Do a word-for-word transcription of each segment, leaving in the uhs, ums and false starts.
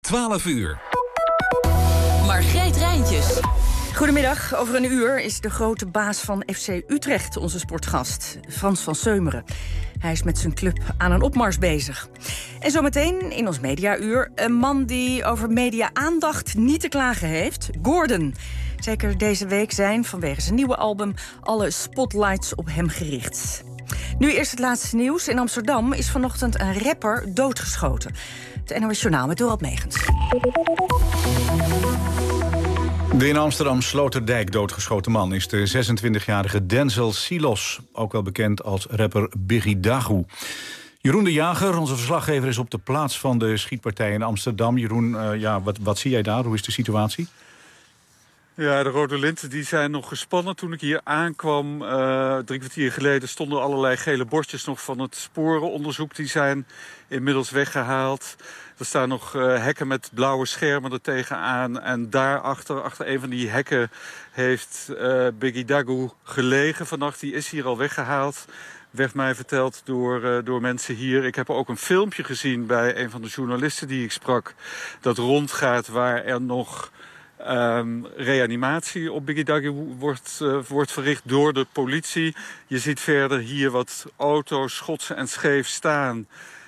twaalf uur. Margreet Rijntjes. Goedemiddag. Over een uur is de grote baas van F C Utrecht onze sportgast, Frans van Seumeren. Hij is met zijn club aan een opmars bezig. En zometeen in ons mediauur een man die over media-aandacht niet te klagen heeft. Gordon. Zeker deze week zijn vanwege zijn nieuwe album alle spotlights op hem gericht. Nu eerst het laatste nieuws. In Amsterdam is vanochtend een rapper doodgeschoten. Het N O S Journaal met Dorald Megens. De in Amsterdam Sloterdijk doodgeschoten man is de zesentwintigjarige Denzel Silos, ook wel bekend als rapper Biggie Dagoe. Jeroen de Jager, onze verslaggever, is op de plaats van de schietpartij in Amsterdam. Jeroen, uh, ja, wat, wat zie jij daar? Hoe is de situatie? Ja, de rode linten die zijn nog gespannen. Toen ik hier aankwam, uh, drie kwartier geleden, stonden allerlei gele bordjes nog van het sporenonderzoek. Die zijn inmiddels weggehaald. Er staan nog uh, hekken met blauwe schermen er tegenaan. En daarachter, achter een van die hekken, heeft uh, Biggie Dagoe gelegen vannacht. Die is hier al weggehaald. Werd mij verteld door, uh, door mensen hier. Ik heb ook een filmpje gezien bij een van de journalisten die ik sprak, dat rondgaat waar er nog Um, reanimatie op Biggie Dagoe wordt, uh, wordt verricht door de politie. Je ziet verder hier wat auto's schots en scheef staan.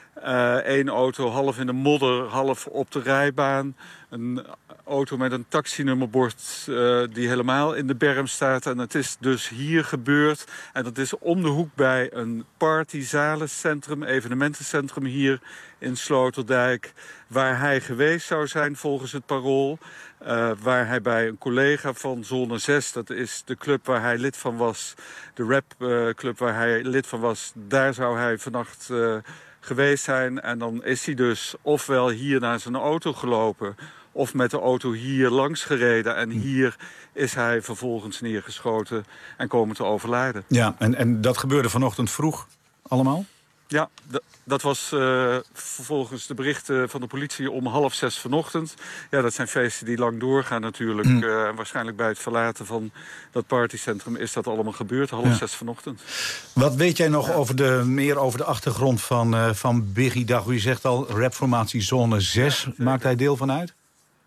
Eén uh, auto half in de modder, half op de rijbaan. Een auto met een taxinummerbord uh, die helemaal in de berm staat. En het is dus hier gebeurd. En dat is om de hoek bij een partyzalencentrum, evenementencentrum hier in Sloterdijk, waar hij geweest zou zijn volgens het Parool. Uh, waar hij bij een collega van Zone zes, dat is de club waar hij lid van was, de rapclub uh, waar hij lid van was, daar zou hij vannacht uh, geweest zijn. En dan is hij dus ofwel hier naar zijn auto gelopen, of met de auto hier langs gereden. En hier is hij vervolgens neergeschoten en komen te overlijden. Ja, en, en dat gebeurde vanochtend vroeg allemaal? Ja, d- dat was uh, volgens de berichten van de politie om half zes vanochtend. Ja, dat zijn feesten die lang doorgaan natuurlijk. Mm. Uh, en waarschijnlijk bij het verlaten van dat partycentrum is dat allemaal gebeurd. Half ja. zes vanochtend. Wat weet jij nog ja. over de, meer over de achtergrond van, uh, van Biggie Dagoe? Je zegt al, rapformatie Zone zes. Ja, maakt hij deel van uit?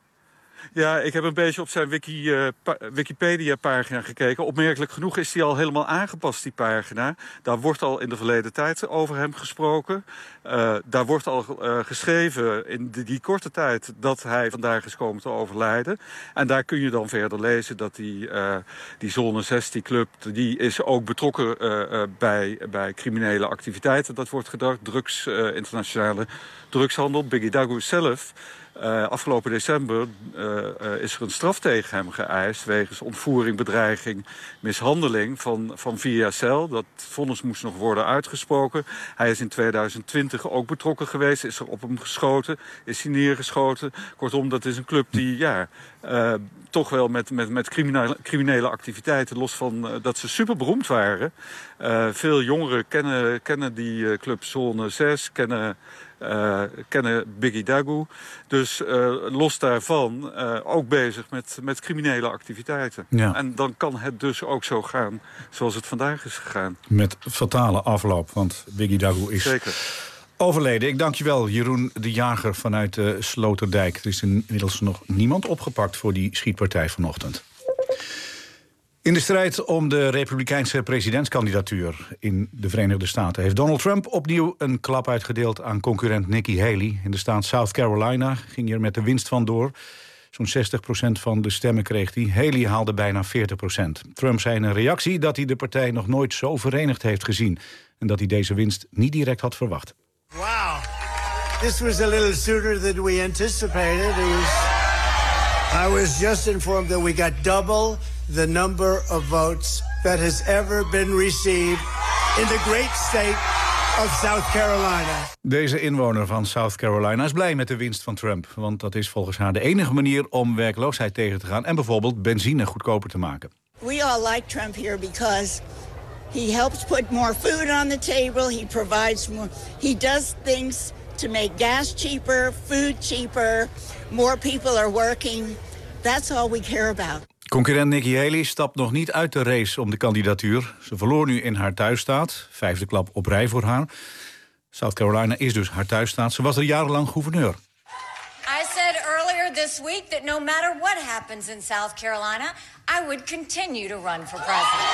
Ja, ik heb een beetje op zijn wiki, uh, pa- Wikipedia-pagina gekeken. Opmerkelijk genoeg is die al helemaal aangepast, die pagina. Daar wordt al in de verleden tijd over hem gesproken. Uh, daar wordt al uh, geschreven in die, die korte tijd dat hij vandaag is komen te overlijden. En daar kun je dan verder lezen dat die, uh, die Zone zes, die club, die is ook betrokken uh, uh, bij, bij criminele activiteiten. Dat wordt gedacht, drugs, uh, internationale drugshandel. Biggie Dagoe zelf. Uh, afgelopen december uh, uh, is er een straf tegen hem geëist wegens ontvoering, bedreiging, mishandeling van, van vier jaar cel. Dat vonnis moest nog worden uitgesproken. Hij is in tweeduizend twintig ook betrokken geweest, is er op hem geschoten, is hij neergeschoten. Kortom, dat is een club die ja, uh, toch wel met, met, met criminele, criminele activiteiten, los van uh, dat ze super beroemd waren. Uh, veel jongeren kennen, kennen die uh, club Zone zes, kennen... Uh, kennen Biggie Dagoe. Dus uh, los daarvan uh, ook bezig met, met criminele activiteiten. Ja. En dan kan het dus ook zo gaan zoals het vandaag is gegaan. Met fatale afloop, want Biggie Dagoe is Zeker. overleden. Ik dank je wel, Jeroen de Jager vanuit uh, Sloterdijk. Er is inmiddels nog niemand opgepakt voor die schietpartij vanochtend. In de strijd om de republikeinse presidentskandidatuur in de Verenigde Staten heeft Donald Trump opnieuw een klap uitgedeeld aan concurrent Nikki Haley. In de staat South Carolina ging hij er met de winst van door. Zo'n zestig procent van de stemmen kreeg hij. Haley haalde bijna veertig procent. Trump zei in een reactie dat hij de partij nog nooit zo verenigd heeft gezien en dat hij deze winst niet direct had verwacht. Wow, this was a little sooner than we anticipated. I was just informed that we got double the number of votes that has ever been received in the great state of South Carolina. Deze inwoner van South Carolina is blij met de winst van Trump, want dat is volgens haar de enige manier om werkloosheid tegen te gaan en bijvoorbeeld benzine goedkoper te maken. We all like Trump here because he helps put more food on the table, he provides more, he does things to make gas cheaper, food cheaper, more people are working. That's all we care about. Concurrent Nikki Haley stapt nog niet uit de race om de kandidatuur. Ze verloor nu in haar thuisstaat. Vijfde klap op rij voor haar. South Carolina is dus haar thuisstaat. Ze was er jarenlang gouverneur. I said earlier this week that no matter what happens in South Carolina, I would continue to run for president.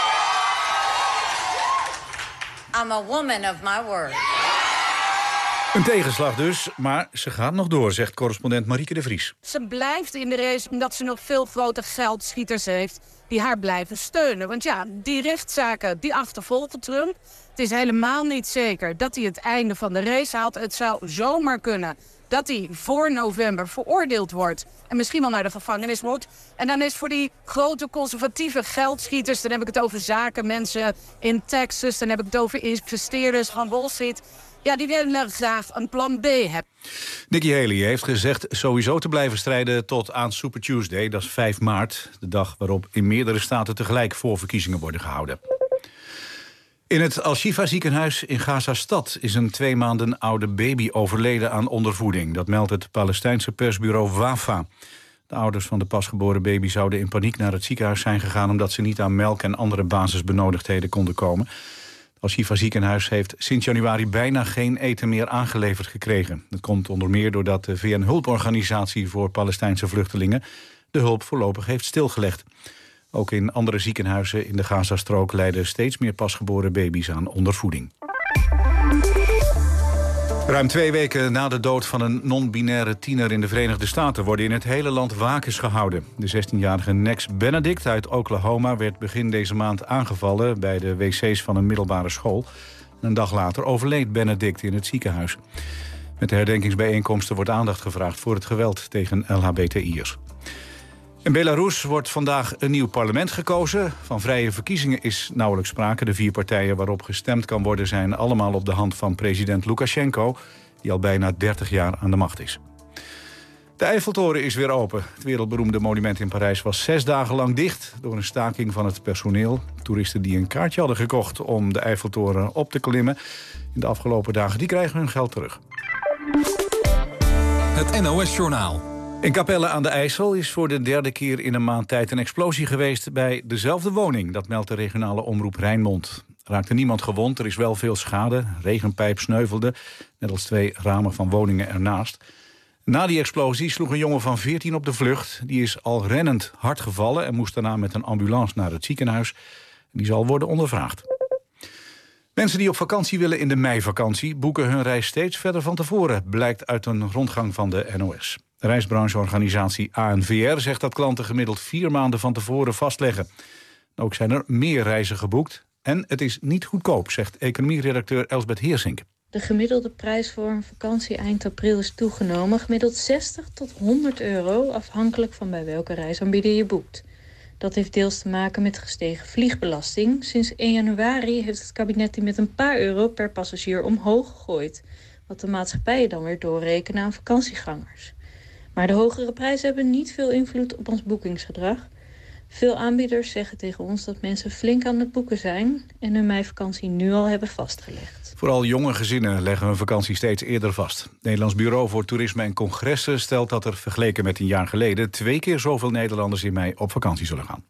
I'm a woman of my word. Een tegenslag dus, maar ze gaat nog door, zegt correspondent Marieke de Vries. Ze blijft in de race omdat ze nog veel grote geldschieters heeft die haar blijven steunen. Want ja, die rechtszaken die achtervolgen Trump. Het is helemaal niet zeker dat hij het einde van de race haalt. Het zou zomaar kunnen dat hij voor november veroordeeld wordt en misschien wel naar de gevangenis moet. En dan is voor die grote conservatieve geldschieters, dan heb ik het over zakenmensen in Texas, dan heb ik het over investeerders van Wall Street. Ja, die willen graag een plan B hebben. Nikki Haley heeft gezegd sowieso te blijven strijden tot aan Super Tuesday. Dat is vijf maart, de dag waarop in meerdere staten tegelijk voorverkiezingen worden gehouden. In het Al-Shifa ziekenhuis in Gaza-stad is een twee maanden oude baby overleden aan ondervoeding. Dat meldt het Palestijnse persbureau Wafa. De ouders van de pasgeboren baby zouden in paniek naar het ziekenhuis zijn gegaan omdat ze niet aan melk en andere basisbenodigdheden konden komen. Het Al-Shifa ziekenhuis heeft sinds januari bijna geen eten meer aangeleverd gekregen. Dat komt onder meer doordat de V N-hulporganisatie voor Palestijnse vluchtelingen de hulp voorlopig heeft stilgelegd. Ook in andere ziekenhuizen in de Gazastrook lijden steeds meer pasgeboren baby's aan ondervoeding. Ruim twee weken na de dood van een non-binaire tiener in de Verenigde Staten worden in het hele land wakens gehouden. De zestienjarige Nex Benedict uit Oklahoma werd begin deze maand aangevallen bij de wc's van een middelbare school. Een dag later overleed Benedict in het ziekenhuis. Met de herdenkingsbijeenkomsten wordt aandacht gevraagd voor het geweld tegen L H B T I'ers. In Belarus wordt vandaag een nieuw parlement gekozen. Van vrije verkiezingen is nauwelijks sprake. De vier partijen waarop gestemd kan worden zijn allemaal op de hand van president Lukashenko, die al bijna dertig jaar aan de macht is. De Eiffeltoren is weer open. Het wereldberoemde monument in Parijs was zes dagen lang dicht door een staking van het personeel. Toeristen die een kaartje hadden gekocht om de Eiffeltoren op te klimmen in de afgelopen dagen, die krijgen hun geld terug. Het N O S-journaal. In Capelle aan de IJssel is voor de derde keer in een maand tijd een explosie geweest bij dezelfde woning. Dat meldt de regionale omroep Rijnmond. Er raakte niemand gewond, er is wel veel schade. Regenpijp sneuvelde, net als twee ramen van woningen ernaast. Na die explosie sloeg een jongen van veertien op de vlucht. Die is al rennend hard gevallen en moest daarna met een ambulance naar het ziekenhuis. Die zal worden ondervraagd. Mensen die op vakantie willen in de meivakantie boeken hun reis steeds verder van tevoren, blijkt uit een rondgang van de N O S. De reisbrancheorganisatie A N V R zegt dat klanten gemiddeld vier maanden van tevoren vastleggen. Ook zijn er meer reizen geboekt en het is niet goedkoop, zegt economieredacteur Elsbeth Heersink. De gemiddelde prijs voor een vakantie eind april is toegenomen, gemiddeld zestig tot honderd euro, afhankelijk van bij welke reisaanbieder je boekt. Dat heeft deels te maken met gestegen vliegbelasting. Sinds één januari heeft het kabinet die met een paar euro per passagier omhoog gegooid, wat de maatschappijen dan weer doorrekenen aan vakantiegangers. Maar de hogere prijzen hebben niet veel invloed op ons boekingsgedrag. Veel aanbieders zeggen tegen ons dat mensen flink aan het boeken zijn en hun meivakantie nu al hebben vastgelegd. Vooral jonge gezinnen leggen hun vakantie steeds eerder vast. Het Nederlands Bureau voor Toerisme en Congressen stelt dat er vergeleken met een jaar geleden twee keer zoveel Nederlanders in mei op vakantie zullen gaan.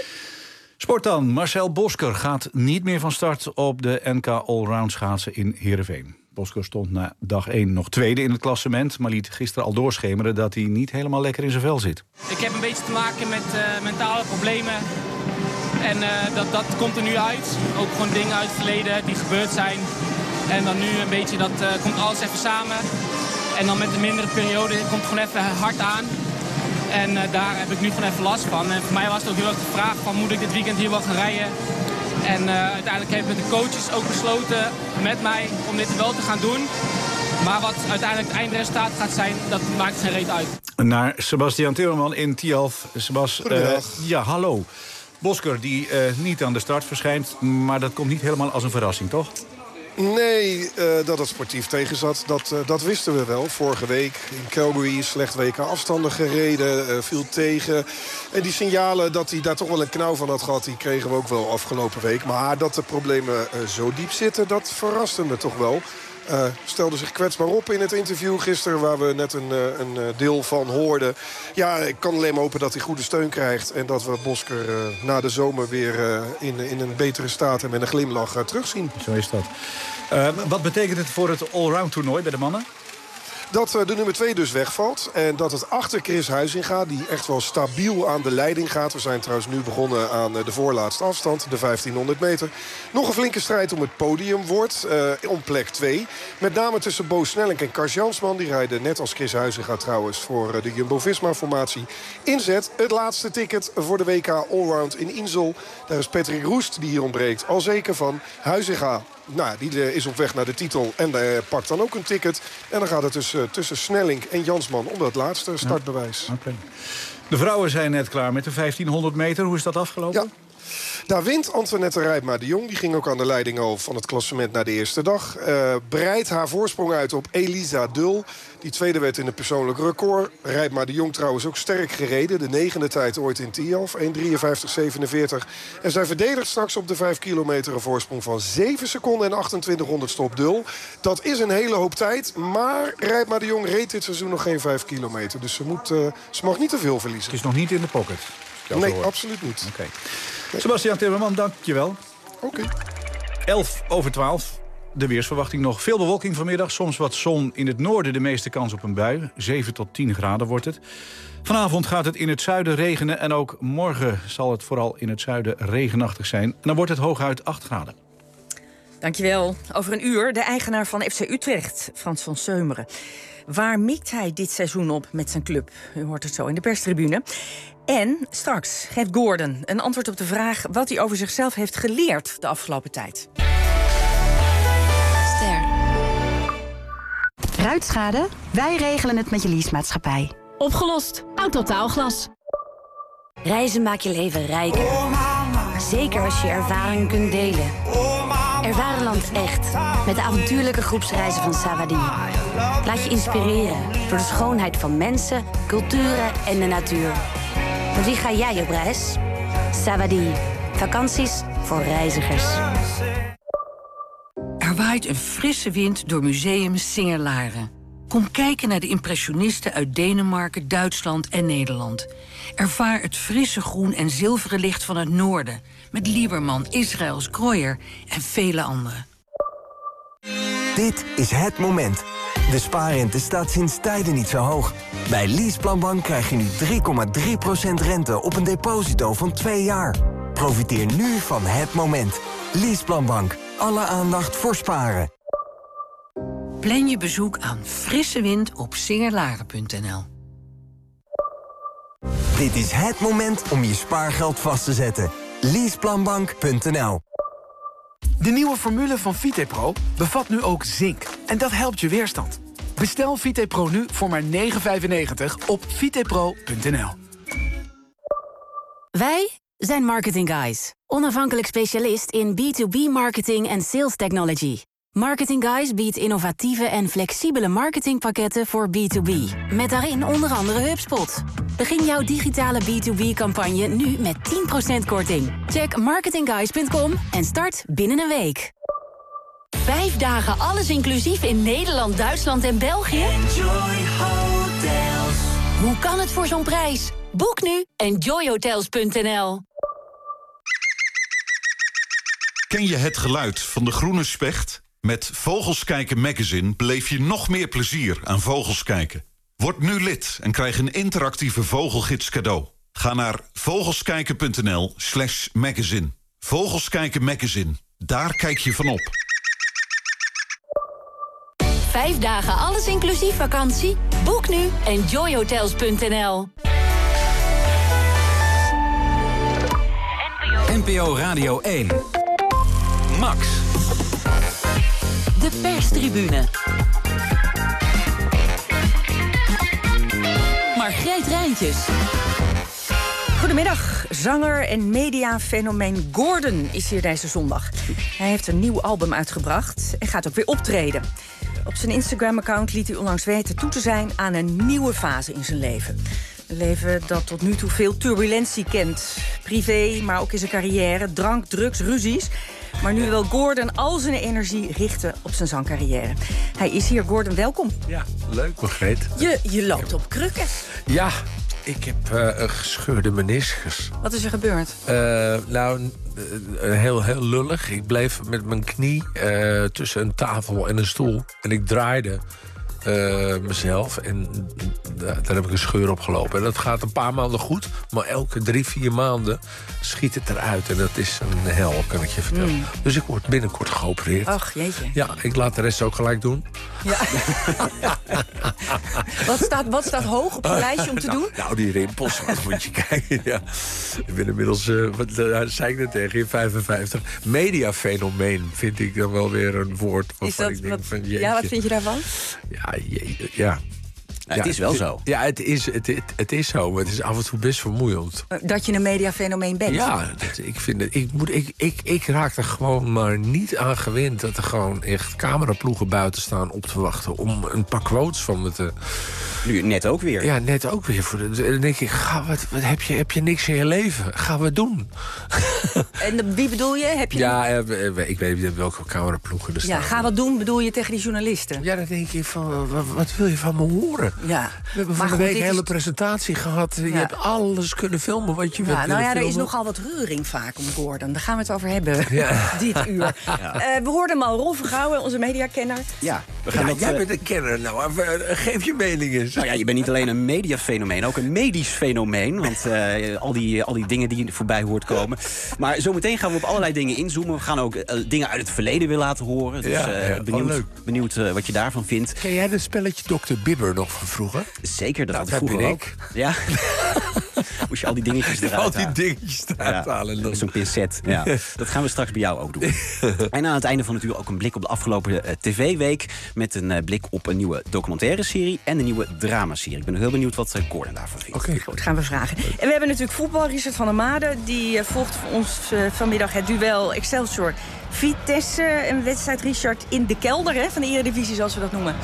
Sport dan. Marcel Bosker gaat niet meer van start op de N K Allround schaatsen in Heerenveen. Bosker stond na dag één nog tweede in het klassement, maar liet gisteren al doorschemeren dat hij niet helemaal lekker in zijn vel zit. Ik heb een beetje te maken met uh, mentale problemen en uh, dat, dat komt er nu uit. Ook gewoon dingen uit het verleden die gebeurd zijn. En dan nu een beetje, dat uh, komt alles even samen. En dan met de mindere periode komt het gewoon even hard aan. En uh, daar heb ik nu gewoon even last van. En voor mij was het ook heel erg de vraag van, moet ik dit weekend hier wel gaan rijden? En uh, uiteindelijk hebben de coaches ook besloten met mij om dit wel te gaan doen. Maar wat uiteindelijk het eindresultaat gaat zijn, dat maakt geen reet uit. Naar Sebastian Timmerman in Tialf. Sebas, uh, ja, hallo. Bosker die uh, niet aan de start verschijnt, maar dat komt niet helemaal als een verrassing, toch? Nee, uh, dat het sportief tegen zat, dat, uh, dat wisten we wel. Vorige week in Calgary, slecht W K afstanden gereden, uh, viel tegen. En die signalen dat hij daar toch wel een knauw van had gehad, die kregen we ook wel afgelopen week. Maar dat de problemen uh, zo diep zitten, dat verraste me toch wel. Uh, stelde zich kwetsbaar op in het interview gisteren, waar we net een, uh, een deel van hoorden. Ja, ik kan alleen maar hopen dat hij goede steun krijgt en dat we Bosker uh, na de zomer weer uh, in, in een betere staat en met een glimlach uh, terugzien. Zo is dat. Uh, wat betekent het voor het allround toernooi bij de mannen? dat uh, de nummer twee dus wegvalt. En dat het achter Chris Huizinga, die echt wel stabiel aan de leiding gaat. We zijn trouwens nu begonnen aan uh, de voorlaatste afstand, de vijftienhonderd meter. Nog een flinke strijd om het podium wordt, uh, om plek twee. Met name tussen Bo Snelling en Kars Jansman. Die rijden net als Chris Huizinga trouwens voor uh, de Jumbo-Visma-formatie. Inzet, het laatste ticket voor de W K Allround in Insel. Daar is Patrick Roest, die hier ontbreekt, al zeker van. Huizinga, nou, die uh, is op weg naar de titel en uh, pakt dan ook een ticket. En dan gaat het dus uh, tussen Snelling en Jansman om dat laatste startbewijs. Ja, okay. De vrouwen zijn net klaar met de vijftienhonderd meter. Hoe is dat afgelopen? Ja. Daar wint Antoinette Rijpma de Jong. Die ging ook aan de leiding al van het klassement na de eerste dag. Uh, breidt haar voorsprong uit op Elisa Dul. Die tweede werd in het persoonlijk record. Rijpma de Jong trouwens ook sterk gereden. De negende tijd ooit in Tialf. één drieënvijftig zevenenveertig. En zij verdedigt straks op de vijf kilometer een voorsprong van zeven seconden en achtentwintig honderdste op Dul. Dat is een hele hoop tijd. Maar Rijpma de Jong reed dit seizoen nog geen vijf kilometer. Dus ze, moet, uh, ze mag niet te veel verliezen. Het is nog niet in de pocket. Nee, absoluut niet. Okay. Sebastian Timmerman, dank je wel. Oké. Okay. elf over twaalf. De weersverwachting nog. Veel bewolking vanmiddag. Soms wat zon. In het noorden de meeste kans op een bui. zeven tot tien graden wordt het. Vanavond gaat het in het zuiden regenen. En ook morgen zal het vooral in het zuiden regenachtig zijn. En dan wordt het hooguit acht graden. Dankjewel. Over een uur de eigenaar van F C Utrecht, Frans van Seumeren. Waar mikt hij dit seizoen op met zijn club? U hoort het zo in de perstribune. En straks geeft Gordon een antwoord op de vraag wat hij over zichzelf heeft geleerd de afgelopen tijd. Ster. Ruitschade? Wij regelen het met je leasemaatschappij. Opgelost. Autotaalglas. Reizen maakt je leven rijker. Zeker als je ervaring kunt delen. Ervaar land echt. Met de avontuurlijke groepsreizen van Savadi. Laat je inspireren door de schoonheid van mensen, culturen en de natuur. Met wie ga jij op reis? Savadi. Vakanties voor reizigers. Er waait een frisse wind door museum Singer-Laren. Kom kijken naar de impressionisten uit Denemarken, Duitsland en Nederland. Ervaar het frisse groen en zilveren licht van het noorden. Met Lieberman, Israëls, Krooyer en vele anderen. Dit is het moment. De spaarrente staat sinds tijden niet zo hoog. Bij Leaseplanbank krijg je nu drie komma drie procent rente op een deposito van twee jaar. Profiteer nu van het moment. Leaseplanbank. Alle aandacht voor sparen. Plan je bezoek aan frisse wind op singerlaren punt n l. Dit is het moment om je spaargeld vast te zetten. Leaseplanbank punt n l. De nieuwe formule van Vitepro bevat nu ook zink. En dat helpt je weerstand. Bestel Vitepro nu voor maar negen vijfennegentig op vitepro punt n l. Wij zijn Marketing Guys. Onafhankelijk specialist in B to B marketing en sales technology. Marketing Guys biedt innovatieve en flexibele marketingpakketten voor B to B. Met daarin onder andere HubSpot. Begin jouw digitale B to B-campagne nu met tien procent korting. Check marketingguys punt com en start binnen een week. Vijf dagen alles inclusief in Nederland, Duitsland en België? Enjoy Hotels. Hoe kan het voor zo'n prijs? Boek nu enjoy hotels punt n l. Ken je het geluid van de groene specht? Met Vogels Kijken magazine beleef je nog meer plezier aan vogels kijken. Word nu lid en krijg een interactieve vogelgids cadeau. Ga naar vogelskijken punt n l slash magazine. Vogels Kijken magazine. Daar kijk je van op. Vijf dagen alles inclusief vakantie? Boek nu enjoy hotels punt n l. N P O Radio één. Max. De perstribune. Margreet Rijntjes. Goedemiddag. Zanger en mediafenomeen Gordon is hier deze zondag. Hij heeft een nieuw album uitgebracht en gaat ook weer optreden. Op zijn Instagram-account liet hij onlangs weten toe te zijn aan een nieuwe fase in zijn leven. Een leven dat tot nu toe veel turbulentie kent. Privé, maar ook in zijn carrière. Drank, drugs, ruzies. Maar nu wil Gordon al zijn energie richten op zijn zangcarrière. Hij is hier. Gordon, welkom. Ja, leuk, Margreet. Je, je loopt op krukken. Ja, ik heb uh, een gescheurde meniscus. Wat is er gebeurd? Uh, nou, uh, heel, heel lullig. Ik bleef met mijn knie uh, tussen een tafel en een stoel. En ik draaide. uh, mezelf. En daar heb ik een scheur op gelopen. En dat gaat een paar maanden goed. Maar elke drie, vier maanden schiet het eruit. En dat is een hel, kan ik je vertellen. Mm. Dus ik word binnenkort geopereerd. Ach, jeetje. Ja, ik laat de rest ook gelijk doen. Ja. wat, staat, wat staat hoog op je lijstje om te nou, doen? Nou, die rimpels, wat moet je kijken. Ja. Ik ben inmiddels, uh, wat uh, zei ik net tegen je, vijfenvijftig. Mediafenomeen vind ik dan wel weer een woord. Is dat, ik denk wat, van, ja, wat vind je daarvan? Ja, je, ja. Ja, het is wel zo. Ja, het is, het, het, het is zo, maar het is af en toe best vermoeiend. Dat je een mediafenomeen bent? Ja, dat, ik, vind het, ik, moet, ik, ik, ik raak er gewoon maar niet aan gewend... dat er gewoon echt cameraploegen buiten staan op te wachten... om een paar quotes van me te... Nu net ook weer. Ja, net ook weer. Voor de, dan denk ik, ga, wat, wat, heb, je, heb je niks in je leven? Ga wat doen. En wie bedoel je? Heb je ja, een... ik weet niet welke cameraploegen er staan. Ja, ga wat doen bedoel je tegen die journalisten? Ja, dan denk je van, wat, wat wil je van me horen? Ja. We hebben van de week een hele is... presentatie gehad. Je ja. hebt alles kunnen filmen wat je ja, wilt nou ja, filmen. Er is nogal wat reuring vaak om Gordon. Daar gaan we het over hebben, ja. dit uur. Ja. Uh, we hoorden hem al, Rolf Vergouwen, onze mediakenner. Ja, we gaan ja, dat, jij uh... bent een kenner. Nou, geef je mening eens. Nou ja, je bent niet alleen een mediafenomeen, ook een medisch fenomeen. Want uh, al, die, al die dingen die je voorbij hoort komen. Maar zometeen gaan we op allerlei dingen inzoomen. We gaan ook uh, dingen uit het verleden weer laten horen. Dus ja, uh, ja, benieuwd, benieuwd uh, wat je daarvan vindt. Ken jij het spelletje dokter Bibber nog van vroeger? Zeker, dat nou, had ik vroeger ook. Ja. Moest je al die dingetjes eruit halen. Al die dingetjes eruit ja, halen. Zo'n pincet. Ja. Dat gaan we straks bij jou ook doen. En aan het einde van het uur ook een blik op de afgelopen uh, tv-week... met een uh, blik op een nieuwe documentaire serie en een nieuwe dramaserie. Ik ben heel benieuwd wat uh, Gordon daarvan vindt. Oké, okay. Goed, gaan we vragen. En we hebben natuurlijk voetbal. Richard van der Made, die uh, volgt voor ons uh, vanmiddag het duel Excelsior Vitesse. Een wedstrijd, Richard, in de kelder hè, van de Eredivisie, zoals we dat noemen.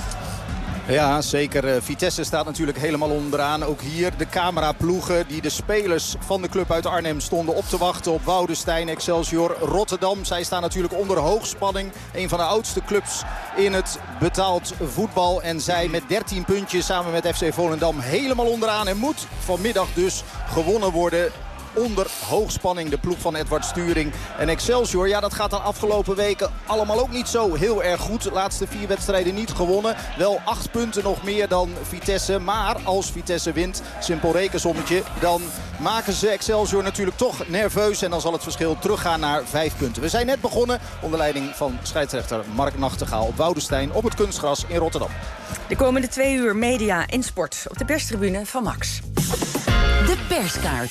Ja, zeker. Vitesse staat natuurlijk helemaal onderaan. Ook hier de cameraploegen die de spelers van de club uit Arnhem stonden op te wachten op Woudenstein, Excelsior, Rotterdam. Zij staan natuurlijk onder hoogspanning. Een van de oudste clubs in het betaald voetbal. En zij met dertien puntjes samen met F C Volendam helemaal onderaan. En moet vanmiddag dus gewonnen worden. Onder hoogspanning de ploeg van Edward Sturing. En Excelsior, ja, dat gaat de afgelopen weken allemaal ook niet zo heel erg goed. De laatste vier wedstrijden niet gewonnen. Wel acht punten nog meer dan Vitesse. Maar als Vitesse wint, simpel rekensommetje, dan maken ze Excelsior natuurlijk toch nerveus. En dan zal het verschil teruggaan naar vijf punten. We zijn net begonnen onder leiding van scheidsrechter Mark Nachtegaal op Woudenstein op het kunstgras in Rotterdam. De komende twee uur media en sport op de perstribune van Max. De perskaart.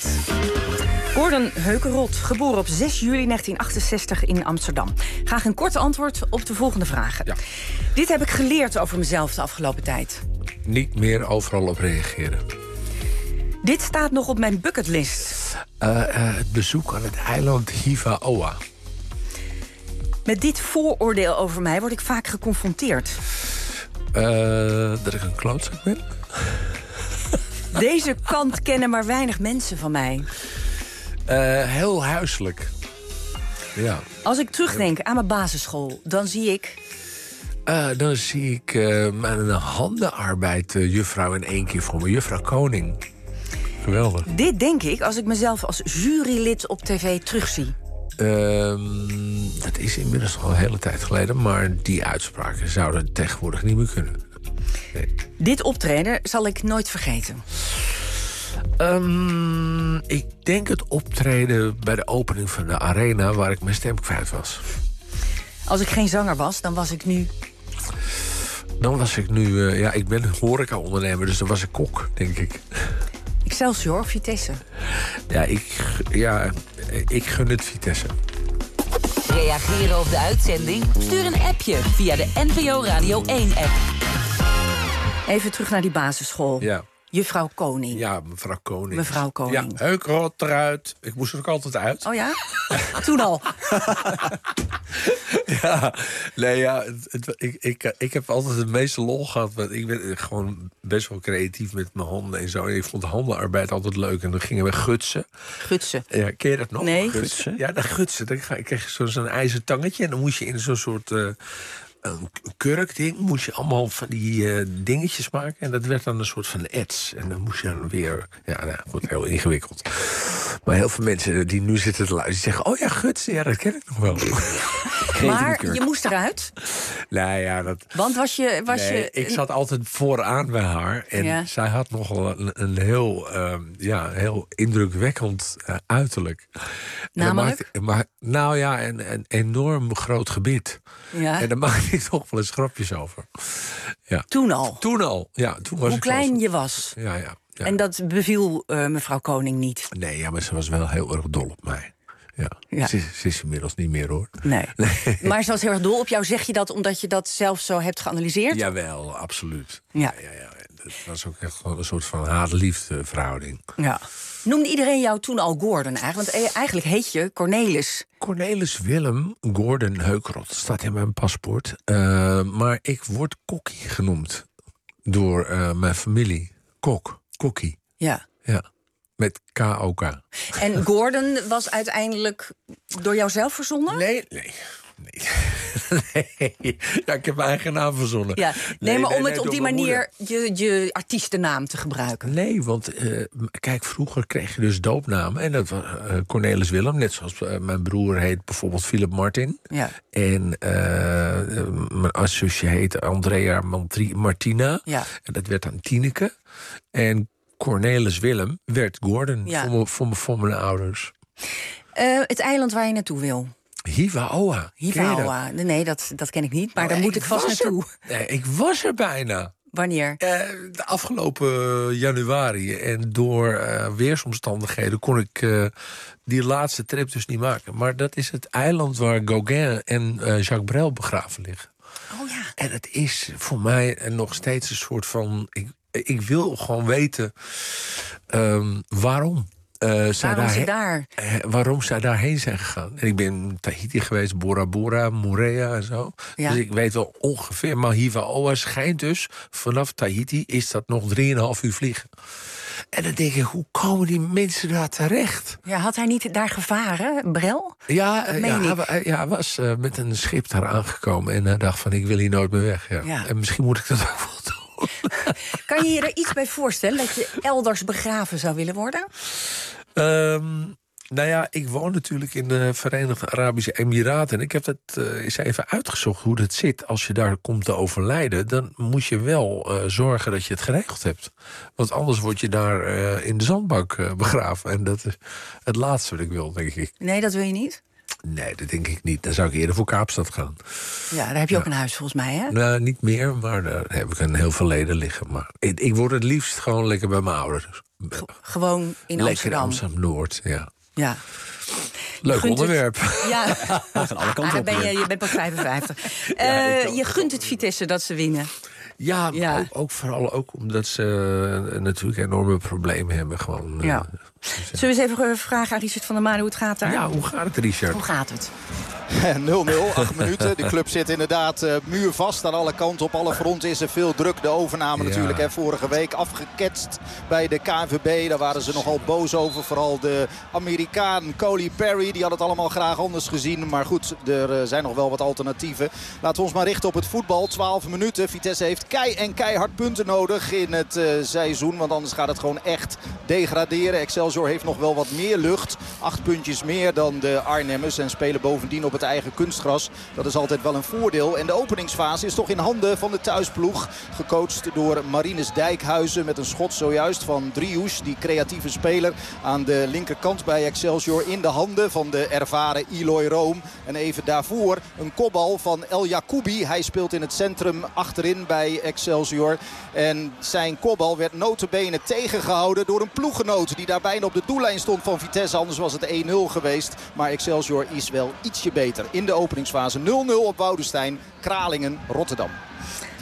Gordon Heukenrot, geboren op zes juli negentien achtenzestig in Amsterdam. Graag een kort antwoord op de volgende vragen. Ja. Dit heb ik geleerd over mezelf de afgelopen tijd. Niet meer overal op reageren. Dit staat nog op mijn bucketlist. Uh, uh, het bezoek aan het eiland Hiva-Oa. Met dit vooroordeel over mij word ik vaak geconfronteerd. Uh, dat ik een klootzak ben? Deze kant kennen maar weinig mensen van mij. Uh, heel huiselijk. Ja. Als ik terugdenk aan mijn basisschool, dan zie ik... Uh, dan zie ik uh, mijn handenarbeid, uh, juffrouw in één keer voor me. Juffrouw Koning. Geweldig. Dit denk ik als ik mezelf als jurylid op tv terugzie. Uh, dat is inmiddels al een hele tijd geleden. Maar die uitspraken zouden tegenwoordig niet meer kunnen. Nee. Dit optreden zal ik nooit vergeten. Um, ik denk het optreden bij de opening van de Arena... waar ik mijn stem kwijt was. Als ik geen zanger was, dan was ik nu... Dan was ik nu... Uh, ja, ik ben een horeca-ondernemer, dus dan was ik kok, denk ik. Excelsior, Vitesse. Ja, ik, ja, ik gun het Vitesse. Reageren op de uitzending? Stuur een appje via de N P O Radio één-app. Even terug naar die basisschool. Ja. Juffrouw Koning. Ja, mevrouw Koning. Mevrouw Koning. Ja, Heukenrot eruit. Ik moest er ook altijd uit. Oh ja? Toen al. Ja, nee, ja, het, het, ik, ik, ik heb altijd het meeste lol gehad. Want ik ben gewoon best wel creatief met mijn handen en zo. En ik vond handenarbeid altijd leuk. En dan gingen we gutsen. Gutsen? Ja, ken je dat nog? Nee. Gutsen? Ja, dat gutsen. Dan kreeg je zo'n zo'n ijzer tangetje. En dan moest je in zo'n soort... Uh, een kurkding. Moest je allemaal van die uh, dingetjes maken. En dat werd dan een soort van ets. En dan moest je dan weer... Ja, nou, goed, heel ingewikkeld. Maar heel veel mensen die nu zitten te luisteren... zeggen, oh ja, Guts, ja, dat ken ik nog wel. Maar je moest eruit? Nou ja, dat... Want was je... Was nee, je... ik zat altijd vooraan bij haar. En ja. zij had nogal een, een heel, uh, ja, heel indrukwekkend uh, uiterlijk. Namelijk? Maakte, maar, nou ja, een, een enorm groot gebit. Ja. En daar maakte ik toch wel eens grapjes over. Ja. Toen al? Toen al, ja. Toen was Hoe ik klein wel... je was? Ja, ja. Ja. En dat beviel uh, mevrouw Koning niet? Nee, ja, maar ze was wel heel erg dol op mij. Ja. Ja. Ze, ze is inmiddels niet meer, hoor. Nee. nee. Maar ze was heel erg dol op jou. Zeg je dat omdat je dat zelf zo hebt geanalyseerd? Jawel, absoluut. Ja. Ja, ja, ja. Dat was ook echt gewoon een soort van haat-liefde verhouding. Ja. Noemde iedereen jou toen al Gordon eigenlijk? Want eigenlijk heet je Cornelis. Cornelis Willem Gordon Heukrot staat in mijn paspoort. Uh, maar ik word Kokkie genoemd door uh, mijn familie. Kok, Kokkie. Ja. Ja, met K O K. En Gordon was uiteindelijk door jou zelf verzonnen? Nee, nee. Nee. nee. Ja, ik heb mijn eigen naam verzonnen. Ja. Nee, nee, maar om nee, het op die manier je, je artiestennaam te gebruiken. Nee, want uh, kijk, vroeger kreeg je dus doopnamen. En dat was uh, Cornelis Willem, net zoals uh, mijn broer heet bijvoorbeeld Philip Martin. Ja. En uh, mijn associé heet Andrea Mantri- Martina. Ja. En dat werd dan Tineke. En Cornelis Willem werd Gordon ja. voor, me, voor, me, voor mijn ouders. Uh, het eiland waar je naartoe wil. Hiva-Oa. Hiva-Oa. Nee, dat, dat ken ik niet, maar oh, daar moet ik, ik vast naartoe. Er, nee, ik was er bijna. Wanneer? Uh, de afgelopen januari. En door uh, weersomstandigheden kon ik uh, die laatste trip dus niet maken. Maar dat is het eiland waar Gauguin en uh, Jacques Brel begraven liggen. Oh ja. En het is voor mij nog steeds een soort van... Ik, ik wil gewoon weten um, waarom. Uh, waarom zij daar, ze daar? Uh, waarom zij daarheen zijn gegaan. En ik ben in Tahiti geweest, Bora Bora, Moorea en zo. Ja. Dus ik weet wel ongeveer. Maar Hiva-Oa schijnt dus, vanaf Tahiti is dat nog drieënhalf uur vliegen. En dan denk ik, hoe komen die mensen daar terecht? Ja, had hij niet daar gevaren, Brel? Ja, uh, ja, hij, ja, hij was uh, met een schip daar aangekomen. En hij uh, dacht van, ik wil hier nooit meer weg. Ja. Ja. En misschien moet ik dat ook wel doen. Kan je je er iets bij voorstellen dat je elders begraven zou willen worden? Um, nou ja, ik woon natuurlijk in de Verenigde Arabische Emiraten. En ik heb dat uh, eens even uitgezocht hoe dat zit. Als je daar komt te overlijden, dan moet je wel uh, zorgen dat je het geregeld hebt. Want anders word je daar uh, in de zandbak uh, begraven. En dat is het laatste wat ik wil, denk ik. Nee, dat wil je niet? Nee, dat denk ik niet. Dan zou ik eerder voor Kaapstad gaan. Ja, daar heb je ja. ook een huis volgens mij, hè? Nou, niet meer, maar daar heb ik een heel verleden liggen. Maar ik, ik word het liefst gewoon lekker bij mijn ouders. G- gewoon in lekker Amsterdam? Amsterdam-Noord, ja. Ja. Leuk onderwerp. Het, ja, van alle kanten ah, ben je, je bent pas vijfenvijftig. ja, uh, je gunt het Vitesse dat ze winnen. Ja, ja. Ook, ook vooral ook omdat ze uh, natuurlijk enorme problemen hebben. Gewoon, uh, ja. Zullen we eens even vragen aan Richard van der Maan hoe het gaat daar? Ja, hoe gaat het, Richard? Hoe gaat het? nul nul, acht minuten. De club zit inderdaad uh, muurvast aan alle kanten. Op alle fronten is er veel druk. De overname ja. natuurlijk hè, vorige week afgeketst bij de K N V B. Daar waren ze nogal boos over. Vooral de Amerikaan Coley Perry. Die had het allemaal graag anders gezien. Maar goed, er uh, zijn nog wel wat alternatieven. Laten we ons maar richten op het voetbal. twaalf minuten. Vitesse heeft kei en keihard punten nodig in het uh, seizoen. Want anders gaat het gewoon echt degraderen. Excelsior heeft nog wel wat meer lucht. Acht puntjes meer dan de Arnhemmers. En spelen bovendien op het eigen kunstgras. Dat is altijd wel een voordeel. En de openingsfase is toch in handen van de thuisploeg. Gecoacht door Marinus Dijkhuizen met een schot zojuist van Driouche. Die creatieve speler aan de linkerkant bij Excelsior. In de handen van de ervaren Eloy Room. En even daarvoor een kopbal van El Jacoubi. Hij speelt in het centrum achterin bij Excelsior. En zijn kopbal werd nota bene tegengehouden door een ploeggenoot. Die daar bijna op de doellijn stond van Vitesse. Anders was het één nul geweest. Maar Excelsior is wel ietsje beter in de openingsfase. nul nul op Woudenstein, Kralingen, Rotterdam.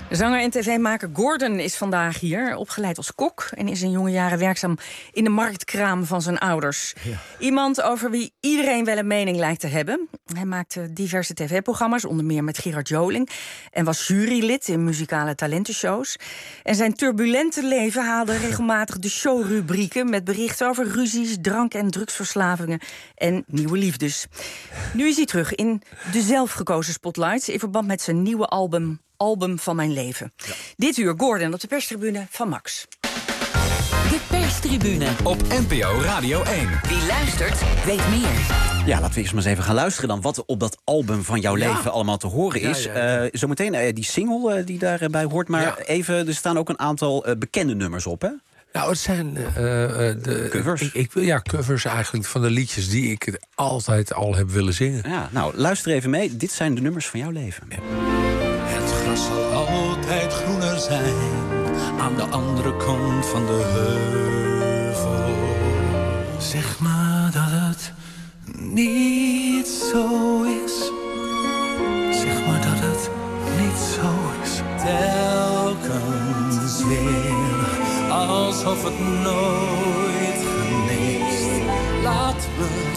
Zanger en tv-maker Gordon is vandaag hier, opgeleid als kok en is in jonge jaren werkzaam in de marktkraam van zijn ouders. Ja. Iemand over wie iedereen wel een mening lijkt te hebben. Hij maakte diverse tv-programma's, onder meer met Gerard Joling, en was jurylid in muzikale talentenshows. En zijn turbulente leven haalde regelmatig de showrubrieken met berichten over ruzies, drank- en drugsverslavingen en nieuwe liefdes. Nu is hij terug in de zelfgekozen spotlights in verband met zijn nieuwe album Album van mijn leven. Ja. Dit uur Gordon op de perstribune van Max. De perstribune op N P O Radio één. Wie luistert, weet meer. Ja, laten we eerst maar eens even gaan luisteren dan wat op dat album van jouw Ja. leven allemaal te horen is. Ja, ja, ja. Uh, zometeen uh, die single uh, die daarbij hoort. Maar Ja. even, er staan ook een aantal uh, bekende nummers op, hè? Nou, het zijn uh, uh, de Covers. Ik, ik, wil- ja, covers eigenlijk van de liedjes die ik altijd al heb willen zingen. Ja, nou, luister even mee. Dit zijn de nummers van jouw leven. Het gras zal altijd groener zijn aan de andere kant van de heuvel. Zeg maar dat het niet zo is. Zeg maar dat het niet zo is. Telkens weer, alsof het nooit geneest. Laat me,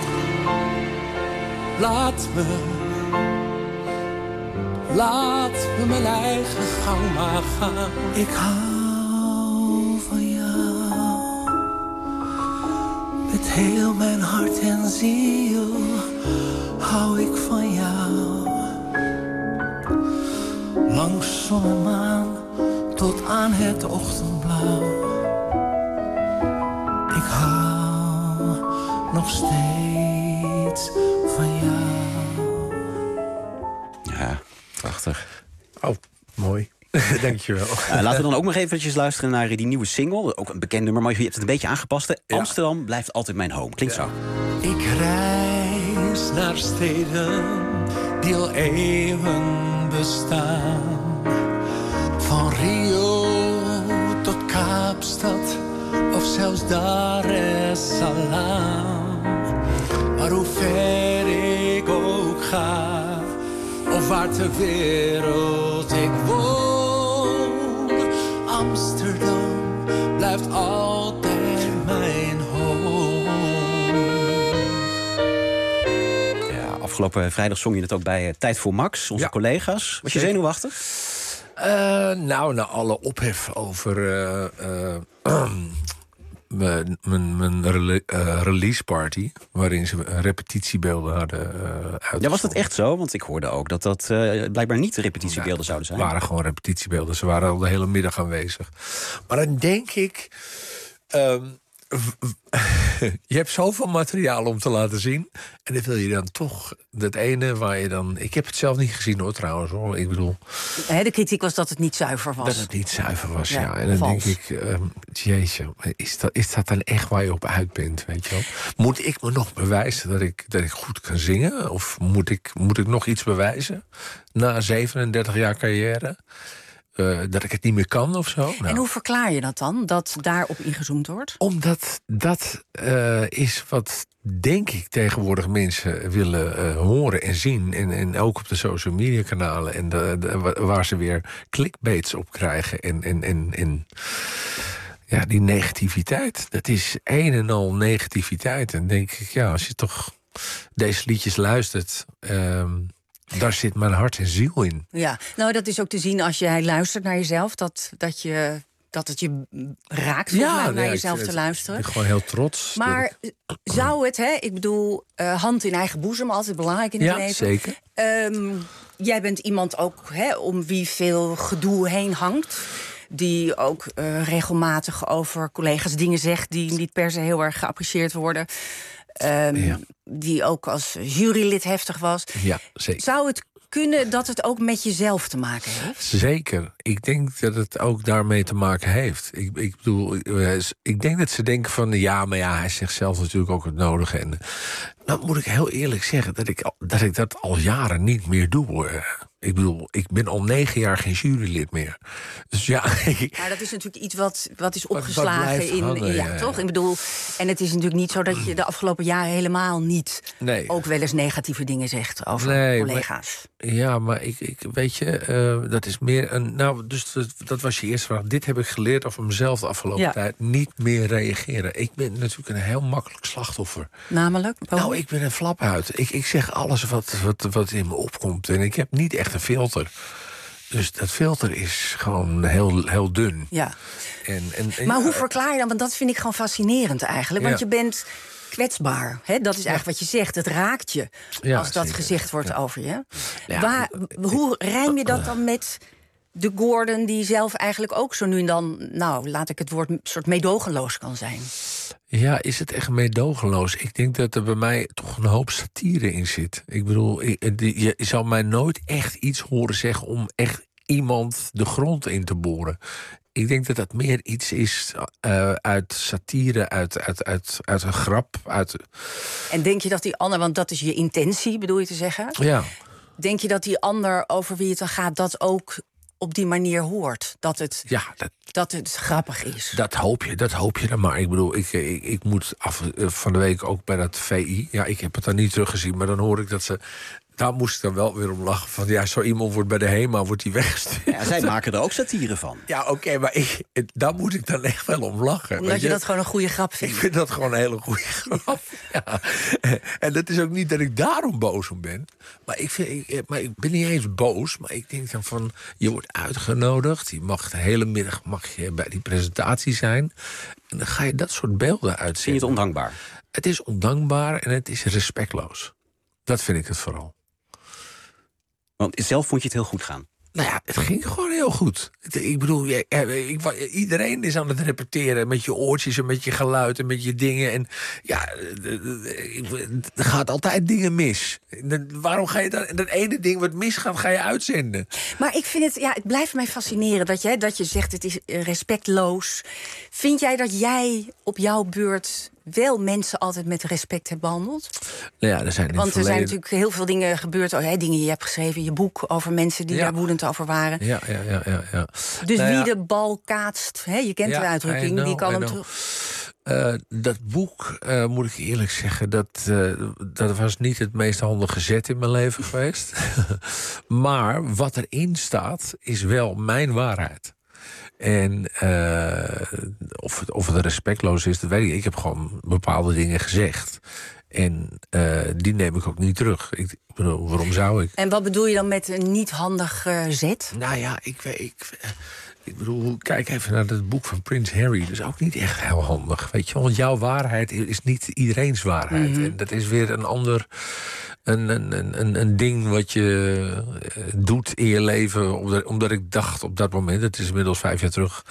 laat me. Laat me mijn eigen gang maar gaan. Ik hou van jou. Met heel mijn hart en ziel hou ik van jou. Langs zon en maan tot aan het ochtendblauw. Ik hou nog steeds van jou. Ja, prachtig. Oh, mooi. Dankjewel. Uh, laten we dan ook nog eventjes luisteren naar die nieuwe single. Ook een bekend nummer, maar je hebt het een beetje aangepast. Hè? Ja. Amsterdam blijft altijd mijn home. Klinkt Ja. zo. Ik reis naar steden die al eeuwen bestaan. Van Rio tot Kaapstad of zelfs Dar es Salaam. Maar hoe ver ik ook ga, of waar ter wereld ik woon, Amsterdam blijft altijd mijn home. Ja, afgelopen vrijdag zong je het ook bij uh, Tijd voor Max, onze Ja. collega's. Was je Zeker. zenuwachtig? Uh, nou, na alle ophef over uh, uh, mijn, mijn, mijn rele- uh, release party, waarin ze repetitiebeelden hadden uh, uitgezonden. Ja, was dat echt zo? Want ik hoorde ook dat dat uh, blijkbaar niet repetitiebeelden zouden zijn. Het waren gewoon repetitiebeelden. Ze waren al de hele middag aanwezig. Maar dan denk ik, Um, je hebt zoveel materiaal om te laten zien. En dan wil je dan toch dat ene waar je dan... Ik heb het zelf niet gezien hoor, trouwens. Hoor. Ik bedoel... He, de kritiek was dat het niet zuiver was. Dat het niet zuiver was, ja. Ja, En dan vals. denk ik, um, jeetje, is dat, is dat dan echt waar je op uit bent, weet je wel? Moet ik me nog bewijzen dat ik, dat ik goed kan zingen? Of moet ik, moet ik nog iets bewijzen? Na zevenendertig jaar carrière? Uh, dat ik het niet meer kan of zo? Nou. En hoe verklaar je dat dan, dat daarop ingezoomd wordt? Omdat dat uh, is wat, denk ik, tegenwoordig mensen willen uh, horen en zien. En, en ook op de social media kanalen. En de, de, waar ze weer clickbaits op krijgen. En, en, en, en ja, die negativiteit. Dat is een en al negativiteit. En denk ik, ja, als je toch deze liedjes luistert... Uh, daar zit mijn hart en ziel in. Ja, nou dat is ook te zien als jij luistert naar jezelf... dat, dat, je, dat het je raakt ja, mij, naar ja, jezelf ik, te luisteren. Ik ben gewoon heel trots. Maar ik... zou het, hè, ik bedoel, uh, hand in eigen boezem... altijd belangrijk in het ja, leven. Zeker. Um, jij bent iemand ook hè, om wie veel gedoe heen hangt... die ook uh, regelmatig over collega's dingen zegt... die niet per se heel erg geapprecieerd worden... Um, ja. Die ook als jurylid heftig was. Ja, zeker. Zou het kunnen dat het ook met jezelf te maken heeft? Zeker. Ik denk dat het ook daarmee te maken heeft. Ik, ik bedoel, ik denk dat ze denken van... ja, maar ja, hij zegt zelf natuurlijk ook het nodige. En Nou moet ik heel eerlijk zeggen dat ik, dat ik dat al jaren niet meer doe. Ik bedoel, ik ben al negen jaar geen jurylid meer. Dus ja... Maar dat is natuurlijk iets wat, wat is opgeslagen wat, wat in, hangen, in... Ja, ja, toch? ja. Ik bedoel, en het is natuurlijk niet zo dat je de afgelopen jaren helemaal niet... Nee. ook wel eens negatieve dingen zegt over nee, collega's. Maar, ja, maar ik, ik weet je, uh, dat is meer een... Nou, dus dat, dat was je eerste vraag. Dit heb ik geleerd over mezelf de afgelopen ja. tijd. Niet meer reageren. Ik ben natuurlijk een heel makkelijk slachtoffer. Namelijk? Nou, ik ben een flaphuid. Ik, ik zeg alles wat, wat, wat in me opkomt. En ik heb niet echt een filter. Dus dat filter is gewoon heel, heel dun. Ja. En, en, en, maar ja, hoe verklaar je dan? Want dat vind ik gewoon fascinerend eigenlijk. Want ja. je bent kwetsbaar. Hè? Dat is eigenlijk ja. wat je zegt. Het raakt je ja, als dat zeker. gezegd wordt ja. over je. Ja. Waar, hoe rijm je dat dan met de Gordon... die zelf eigenlijk ook zo nu en dan... nou, laat ik het woord soort meedogenloos kan zijn? Ja, is het echt meedogenloos? Ik denk dat er bij mij toch een hoop satire in zit. Ik bedoel, je zal mij nooit echt iets horen zeggen... om echt iemand de grond in te boren. Ik denk dat dat meer iets is uh, uit satire, uit, uit, uit, uit een grap. Uit... En denk je dat die ander, want dat is je intentie, bedoel je te zeggen? Ja. Denk je dat die ander over wie het dan gaat... dat ook op die manier hoort? Dat het, ja, dat, dat het grappig is? Dat hoop je, dat hoop je dan maar. Ik bedoel, ik, ik, ik moet af, van de week ook bij dat V I... ja, ik heb het dan niet teruggezien, maar dan hoor ik dat ze... Daar moest ik dan wel weer om lachen. Van ja, zo iemand wordt bij de HEMA wordt die weggestuurd. Ja, zij maken er ook satire van. Ja, oké, okay, maar ik, daar moet ik dan echt wel om lachen. Omdat je, je dat gewoon een goede grap vindt. Ik vind dat gewoon een hele goede grap. Ja. En dat is ook niet dat ik daarom boos om ben. Maar ik, vind, ik, maar ik ben niet eens boos. Maar ik denk dan van, je wordt uitgenodigd. Je mag de hele middag mag je bij die presentatie zijn. En dan ga je dat soort beelden uitzenden. Vind je het ondankbaar? Het is ondankbaar en het is respectloos. Dat vind ik het vooral. Want zelf vond je het heel goed gaan? Nou ja, het ging gewoon heel goed. Ik bedoel, ik, ik, iedereen is aan het repeteren met je oortjes en met je geluid en met je dingen. En ja, er gaat altijd dingen mis. Waarom ga je dan dat ene ding wat misgaat, ga je uitzenden? Maar ik vind het, ja, het blijft mij fascineren dat je, dat je zegt het is respectloos. Vind jij dat jij op jouw beurt wel mensen altijd met respect hebt behandeld? Nou ja, er zijn Want er verleden... zijn natuurlijk heel veel dingen gebeurd. Oh, hè, dingen die je hebt geschreven in je boek over mensen die ja. daar woedend over waren. Ja, ja, ja, ja, ja. Dus nou wie ja. de bal kaatst, hè, je kent ja, de uitdrukking, know, die kan hem terug. Uh, dat boek, uh, moet ik eerlijk zeggen, dat, uh, dat was niet het meest handige zet in mijn leven geweest. Maar wat erin staat, is wel mijn waarheid. En uh, of, het, of het respectloos is, dat weet ik. Ik heb gewoon bepaalde dingen gezegd. En uh, die neem ik ook niet terug. Ik bedoel, waarom zou ik? En wat bedoel je dan met een niet handig uh, zet? Nou ja, ik weet... Ik, Ik bedoel, kijk even naar het boek van Prins Harry. Dat is ook niet echt heel handig, weet je. Want jouw waarheid is niet iedereen's waarheid. Mm-hmm. En dat is weer een ander... Een, een, een, een ding wat je doet in je leven. Omdat, omdat ik dacht op dat moment... Het is inmiddels vijf jaar terug...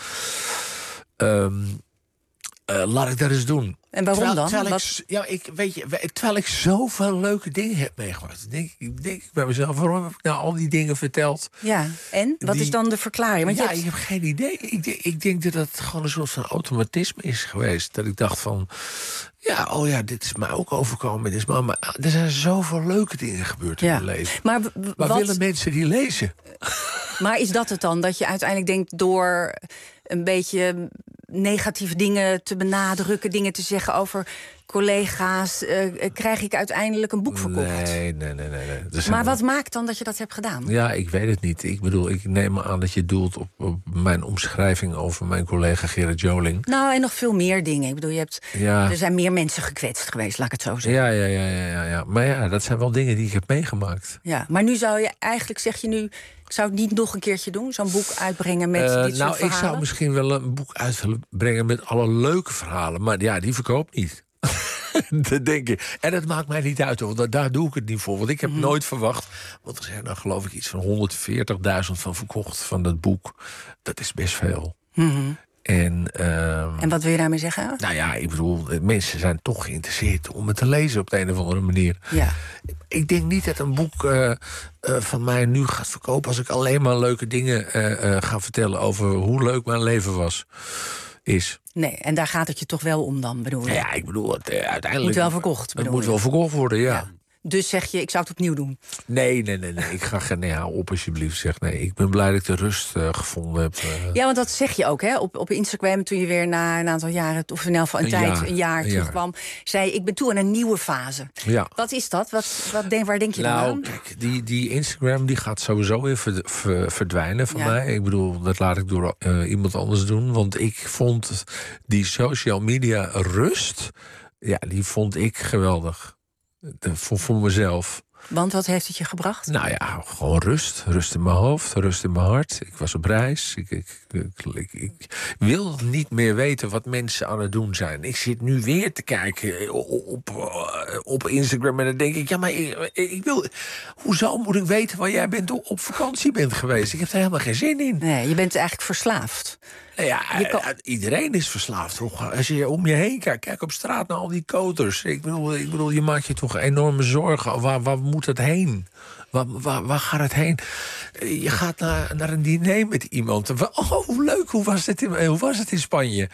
Um, uh, laat ik dat eens doen. En waarom terwijl, dan? Terwijl Wat... ik, ja, ik, weet je, terwijl ik zoveel leuke dingen heb meegemaakt. Denk, denk ik bij mezelf, waarom heb ik nou al die dingen verteld? Ja, en? Wat die, is dan de verklaring? Want ja, je hebt... ik heb geen idee. Ik, ik denk dat dat gewoon een soort van automatisme is geweest. Dat ik dacht van, ja, oh ja, dit is mij ook overkomen. Dit is maar, maar er zijn zoveel leuke dingen gebeurd in ja. mijn leven. Maar, maar wat... willen mensen die lezen? Maar is dat het dan? Dat je uiteindelijk denkt door een beetje negatieve dingen te benadrukken, dingen te zeggen over collega's, uh, krijg ik uiteindelijk een boek verkocht? Nee, nee, nee. nee, nee. Maar wat maakt dan dat je dat hebt gedaan? Ja, ik weet het niet. Ik bedoel, ik neem aan dat je doelt op, op mijn omschrijving over mijn collega Gerrit Joling. Nou, en nog veel meer dingen. Ik bedoel, je hebt, ja. er zijn meer mensen gekwetst geweest, laat ik het zo zeggen. Ja, ja, ja, ja, ja, ja. Maar ja, dat zijn wel dingen die ik heb meegemaakt. Ja, maar nu zou je eigenlijk, zeg je nu, ik zou het niet nog een keertje doen, zo'n boek uitbrengen met uh, dit soort nou, verhalen? Ik zou misschien wel een boek uit willen brengen met alle leuke verhalen. Maar ja, die verkoopt niet. Dat denk ik. En dat maakt mij niet uit, want daar doe ik het niet voor. Want ik heb mm-hmm. nooit verwacht... want er zijn dan geloof ik iets van honderdveertigduizend van verkocht van dat boek. Dat is best veel. Mm-hmm. En, uh, en wat wil je daarmee zeggen? Nou ja, ik bedoel, mensen zijn toch geïnteresseerd om het te lezen op de een of andere manier. Ja. Ik denk niet dat een boek uh, uh, van mij nu gaat verkopen als ik alleen maar leuke dingen uh, uh, ga vertellen over hoe leuk mijn leven was. is. Nee, en daar gaat het je toch wel om dan, bedoel je? Ja, ik bedoel, het, uh, uiteindelijk... Moet wel verkocht, Het bedoel moet je? wel verkocht worden, ja. Ja. Dus zeg je, ik zou het opnieuw doen? Nee, nee, nee, nee. Ik ga geen... Nee, hou op alsjeblieft. Zeg nee. Ik ben blij dat ik de rust uh, gevonden heb. Uh. Ja, want dat zeg je ook, hè? Op, op Instagram, toen je weer na een aantal jaren... of in elk geval een, Een tijd, jaar, een jaar een terugkwam... zei je, ik ben toe aan een nieuwe fase. Ja. Wat is dat? Wat, wat denk, waar denk je dan Nou, aan? kijk, die, die Instagram die gaat sowieso weer ver, ver, verdwijnen van Ja. mij. Ik bedoel, dat laat ik door uh, iemand anders doen. Want ik vond die social media rust... ja, die vond ik geweldig. De, voor, voor mezelf. Want wat heeft het je gebracht? Nou ja, gewoon rust. Rust in mijn hoofd, rust in mijn hart. Ik was op reis. Ik, ik, ik, ik, ik wil niet meer weten wat mensen aan het doen zijn. Ik zit nu weer te kijken op, op Instagram en dan denk ik... ja, maar ik, ik wil... hoezo moet ik weten waar jij bent op vakantie bent geweest? Ik heb er helemaal geen zin in. Nee, je bent eigenlijk verslaafd. Ja, kan... iedereen is verslaafd. Toch? Als je om je heen kijkt, kijk op straat naar al die koters. Ik bedoel, ik bedoel je maakt je toch enorme zorgen. Waar, waar moet het heen? Waar, waar, waar gaat het heen? Je gaat naar, naar een diner met iemand. Oh, hoe leuk, hoe was het in, hoe was het in Spanje?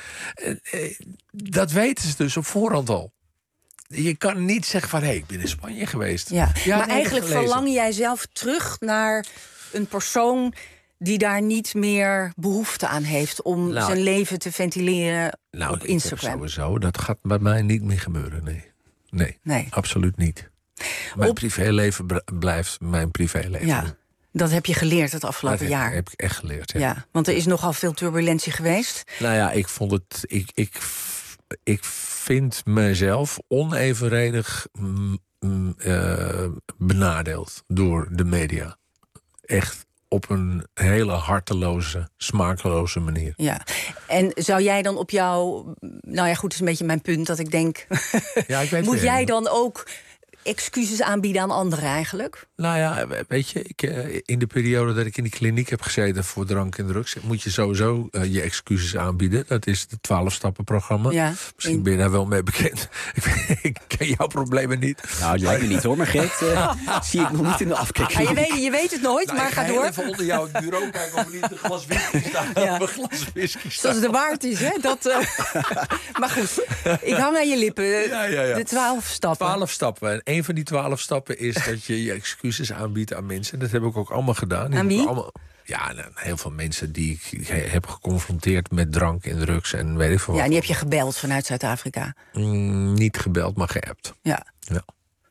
Dat weten ze dus op voorhand al. Je kan niet zeggen van, hé, hey, ik ben in Spanje geweest. Ja, ja maar nee, eigenlijk gelezen. verlang jij zelf terug naar een persoon... die daar niet meer behoefte aan heeft om nou, zijn leven te ventileren nou, op Instagram. Sowieso, dat gaat bij mij niet meer gebeuren, nee. Nee, nee. absoluut niet. Mijn op... privéleven blijft mijn privéleven. Ja, dat heb je geleerd het afgelopen dat jaar. Dat heb ik echt geleerd, ja. ja. Want er is nogal veel turbulentie geweest. Nou ja, ik vond het... Ik, ik, ik vind mezelf onevenredig mm, mm, uh, benadeeld door de media. Echt op een hele harteloze, smakeloze manier. Ja, en zou jij dan op jou... Nou ja, goed, is een beetje mijn punt dat ik denk... Ja, ik weet moet weer. jij dan ook excuses aanbieden aan anderen eigenlijk? Nou ja, weet je, ik, in de periode dat ik in die kliniek heb gezeten voor drank en drugs... moet je sowieso uh, je excuses aanbieden. Dat is het twaalf-stappen-programma. Ja. Misschien ben je daar wel mee bekend. ik ken jouw problemen niet. Nou, het lijkt me niet hoor, maar Geert, uh, zie ik nog niet in de afkijk. Ah, je, weet, je weet het nooit, nou, maar ga door. Even onder jouw bureau kijken of er niet een glas whisky staat. Ja. Een glas whisky staat. Zoals de waard is, hè? Dat, uh... maar goed, ik hang aan je lippen. Ja, ja, ja. De twaalf stappen. Twaalf stappen. En een van die twaalf stappen is dat je je excuses aanbiedt aan mensen. Dat heb ik ook allemaal gedaan. Aan wie? Allemaal, ja, heel veel mensen die ik heb geconfronteerd met drank en drugs en weet ik veel wat. Ja, en die heb je gebeld vanuit Zuid-Afrika? Mm, niet gebeld, maar geappt. Ja. ja.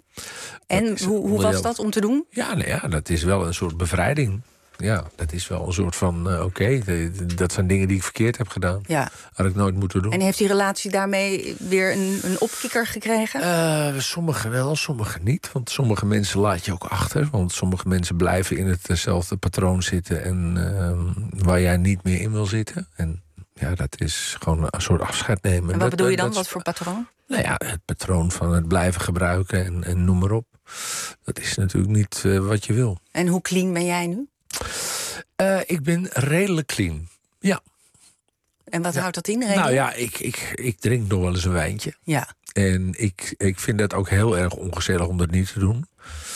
En hoe, hoe was dat om te doen? Ja, nou ja, dat is wel een soort bevrijding. Ja, dat is wel een soort van, uh, oké, okay, dat zijn dingen die ik verkeerd heb gedaan. Ja. Had ik nooit moeten doen. En heeft die relatie daarmee weer een, een opkikker gekregen? Uh, sommige wel, sommige niet. Want sommige mensen laat je ook achter. Want sommige mensen blijven in hetzelfde patroon zitten... en uh, waar jij niet meer in wil zitten. En ja, dat is gewoon een soort afscheid nemen. En wat dat, bedoel je dan? dat, wat voor patroon? Nou ja, het patroon van het blijven gebruiken en, en noem maar op. Dat is natuurlijk niet uh, wat je wil. En hoe clean ben jij nu? Uh, ik ben redelijk clean, ja. En wat ja. houdt dat in? Redelijk? Nou ja, ik, ik, ik drink nog wel eens een wijntje. Ja. En ik, ik vind dat ook heel erg ongezellig om dat niet te doen.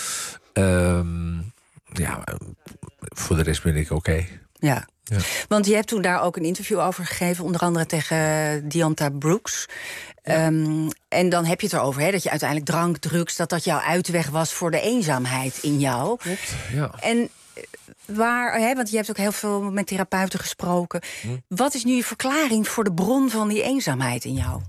Um, ja, voor de rest ben ik oké. Okay. Ja. Ja. Want je hebt toen daar ook een interview over gegeven... onder andere tegen Dianta Brooks. Ja. Um, en dan heb je het erover, hè, dat je uiteindelijk drank, drugs... dat dat jouw uitweg was voor de eenzaamheid in jou. Klopt, ja. En waar, hè, want je hebt ook heel veel met therapeuten gesproken. Hm. Wat is nu je verklaring voor de bron van die eenzaamheid in jou?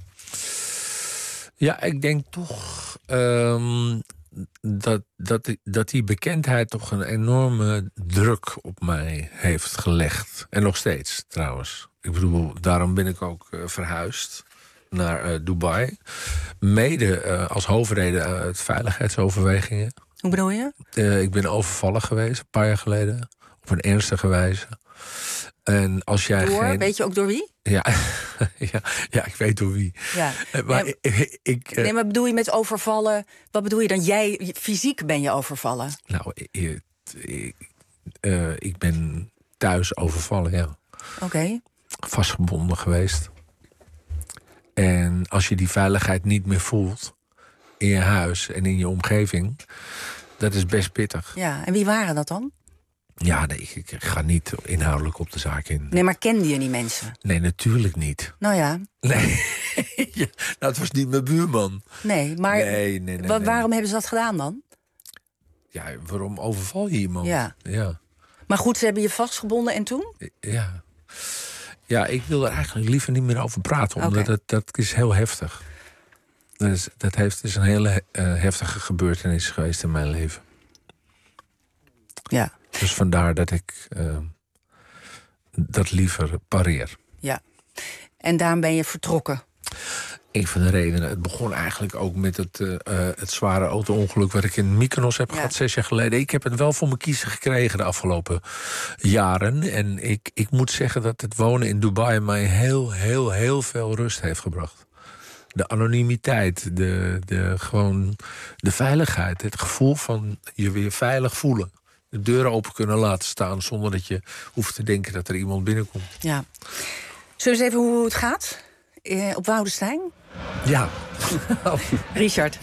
Ja, ik denk toch... Um, Dat, dat, dat die bekendheid toch een enorme druk op mij heeft gelegd. En nog steeds, trouwens. Ik bedoel, daarom ben ik ook uh, verhuisd naar uh, Dubai. Mede uh, als hoofdreden uit veiligheidsoverwegingen. Hoe bedoel je? Uh, ik ben overvallen geweest, een paar jaar geleden. Op een ernstige wijze. En als jij door? Geen... Weet je ook door wie? Ja, ja, ja, ik weet door wie. Ja. Uh, maar nee, ik, ik, uh... nee, maar bedoel je met overvallen... Wat bedoel je dan? Jij, fysiek ben je overvallen? Nou, ik, ik, uh, ik ben thuis overvallen, ja. Oké. Okay. Vastgebonden geweest. En als je die veiligheid niet meer voelt... in je huis en in je omgeving... dat is best pittig. Ja, en wie waren dat dan? Ja, nee, ik, ik ga niet inhoudelijk op de zaak in. Nee, maar kende je die mensen? Nee, natuurlijk niet. Nou ja. Nee, ja, nou, het was niet mijn buurman. Nee, maar nee, nee, nee, wa- nee. waarom hebben ze dat gedaan dan? Ja, waarom overval je iemand? Ja. Ja. Maar goed, ze hebben je vastgebonden en toen? Ja. Ja, ik wil er eigenlijk liever niet meer over praten, omdat Oké. dat, dat is heel heftig. Dat is, dat heeft, is een hele uh, heftige gebeurtenis geweest in mijn leven. Ja. Dus vandaar dat ik uh, dat liever pareer. Ja. En daarom ben je vertrokken? Een van de redenen. Het begon eigenlijk ook met het, uh, uh, het zware auto-ongeluk wat ik in Mykonos heb ja. gehad zes jaar geleden. Ik heb het wel voor mijn kiezen gekregen de afgelopen jaren. En ik, ik moet zeggen dat het wonen in Dubai mij heel, heel, heel veel rust heeft gebracht. De anonimiteit, de, de, gewoon de veiligheid. Het gevoel van je weer veilig voelen. De deuren open kunnen laten staan zonder dat je hoeft te denken dat er iemand binnenkomt. Ja. Zullen we eens even hoe het gaat eh, op Woudenstein? Ja. Richard.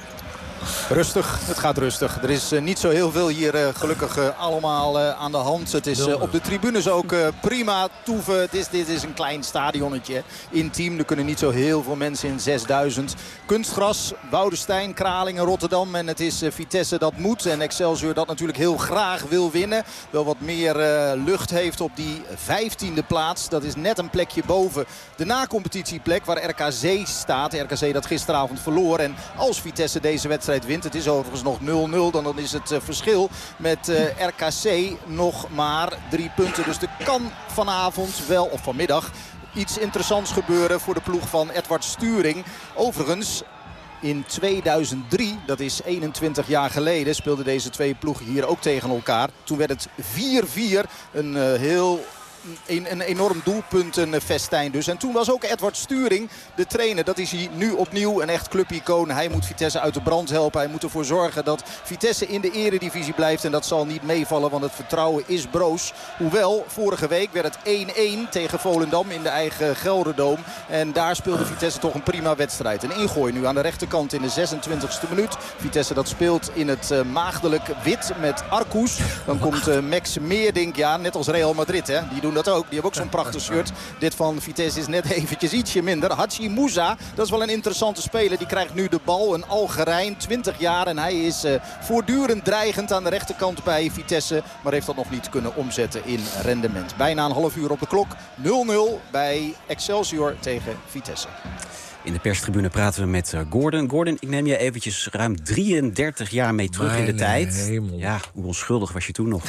Rustig, het gaat rustig. Er is uh, niet zo heel veel hier uh, gelukkig uh, allemaal uh, aan de hand. Het is uh, op de tribunes ook uh, prima toeven. Het is, dit is een klein stadionnetje, intiem. Er kunnen niet zo heel veel mensen in, zesduizend. Kunstgras, Woudenstein, Kralingen, Rotterdam. En het is uh, Vitesse dat moet. En Excelsior dat natuurlijk heel graag wil winnen. Wel wat meer uh, lucht heeft op die vijftiende plaats. Dat is net een plekje boven de nacompetitieplek waar R K C staat. R K C dat gisteravond verloor. En als Vitesse deze wedstrijd wint, het is overigens nog nul nul, dan is het uh, verschil met uh, R K C nog maar drie punten. Dus er kan vanavond wel, of vanmiddag, iets interessants gebeuren voor de ploeg van Edward Sturing. Overigens, in tweeduizend drie, dat is eenentwintig jaar geleden, speelden deze twee ploegen hier ook tegen elkaar. Toen werd het vier vier, een uh, heel... Een, een enorm doelpuntenfestijn dus. En toen was ook Edward Sturing de trainer. Dat is hij nu opnieuw, een echt clubicoon. Hij moet Vitesse uit de brand helpen. Hij moet ervoor zorgen dat Vitesse in de eredivisie blijft. En dat zal niet meevallen, want het vertrouwen is broos. Hoewel, vorige week werd het één-één tegen Volendam in de eigen Gelderdoom. En daar speelde Vitesse toch een prima wedstrijd. Een ingooi nu aan de rechterkant in de zesentwintigste minuut. Vitesse dat speelt in het uh, maagdelijk wit met Arcus. Dan komt uh, Max Meerdink, ja, net als Real Madrid, hè. Die doen dat ook. Die hebben ook zo'n prachtig shirt. Dit van Vitesse is net eventjes ietsje minder. Hachi Moussa, dat is wel een interessante speler. Die krijgt nu de bal. Een Algerijn, twintig jaar. En hij is uh, voortdurend dreigend aan de rechterkant bij Vitesse. Maar heeft dat nog niet kunnen omzetten in rendement. Bijna een half uur op de klok. nul nul bij Excelsior tegen Vitesse. In de perstribune praten we met uh, Gordon. Gordon, ik neem je eventjes ruim drieëndertig jaar mee terug Mijn in de tijd. Hemel. Ja, hoe onschuldig was je toen nog?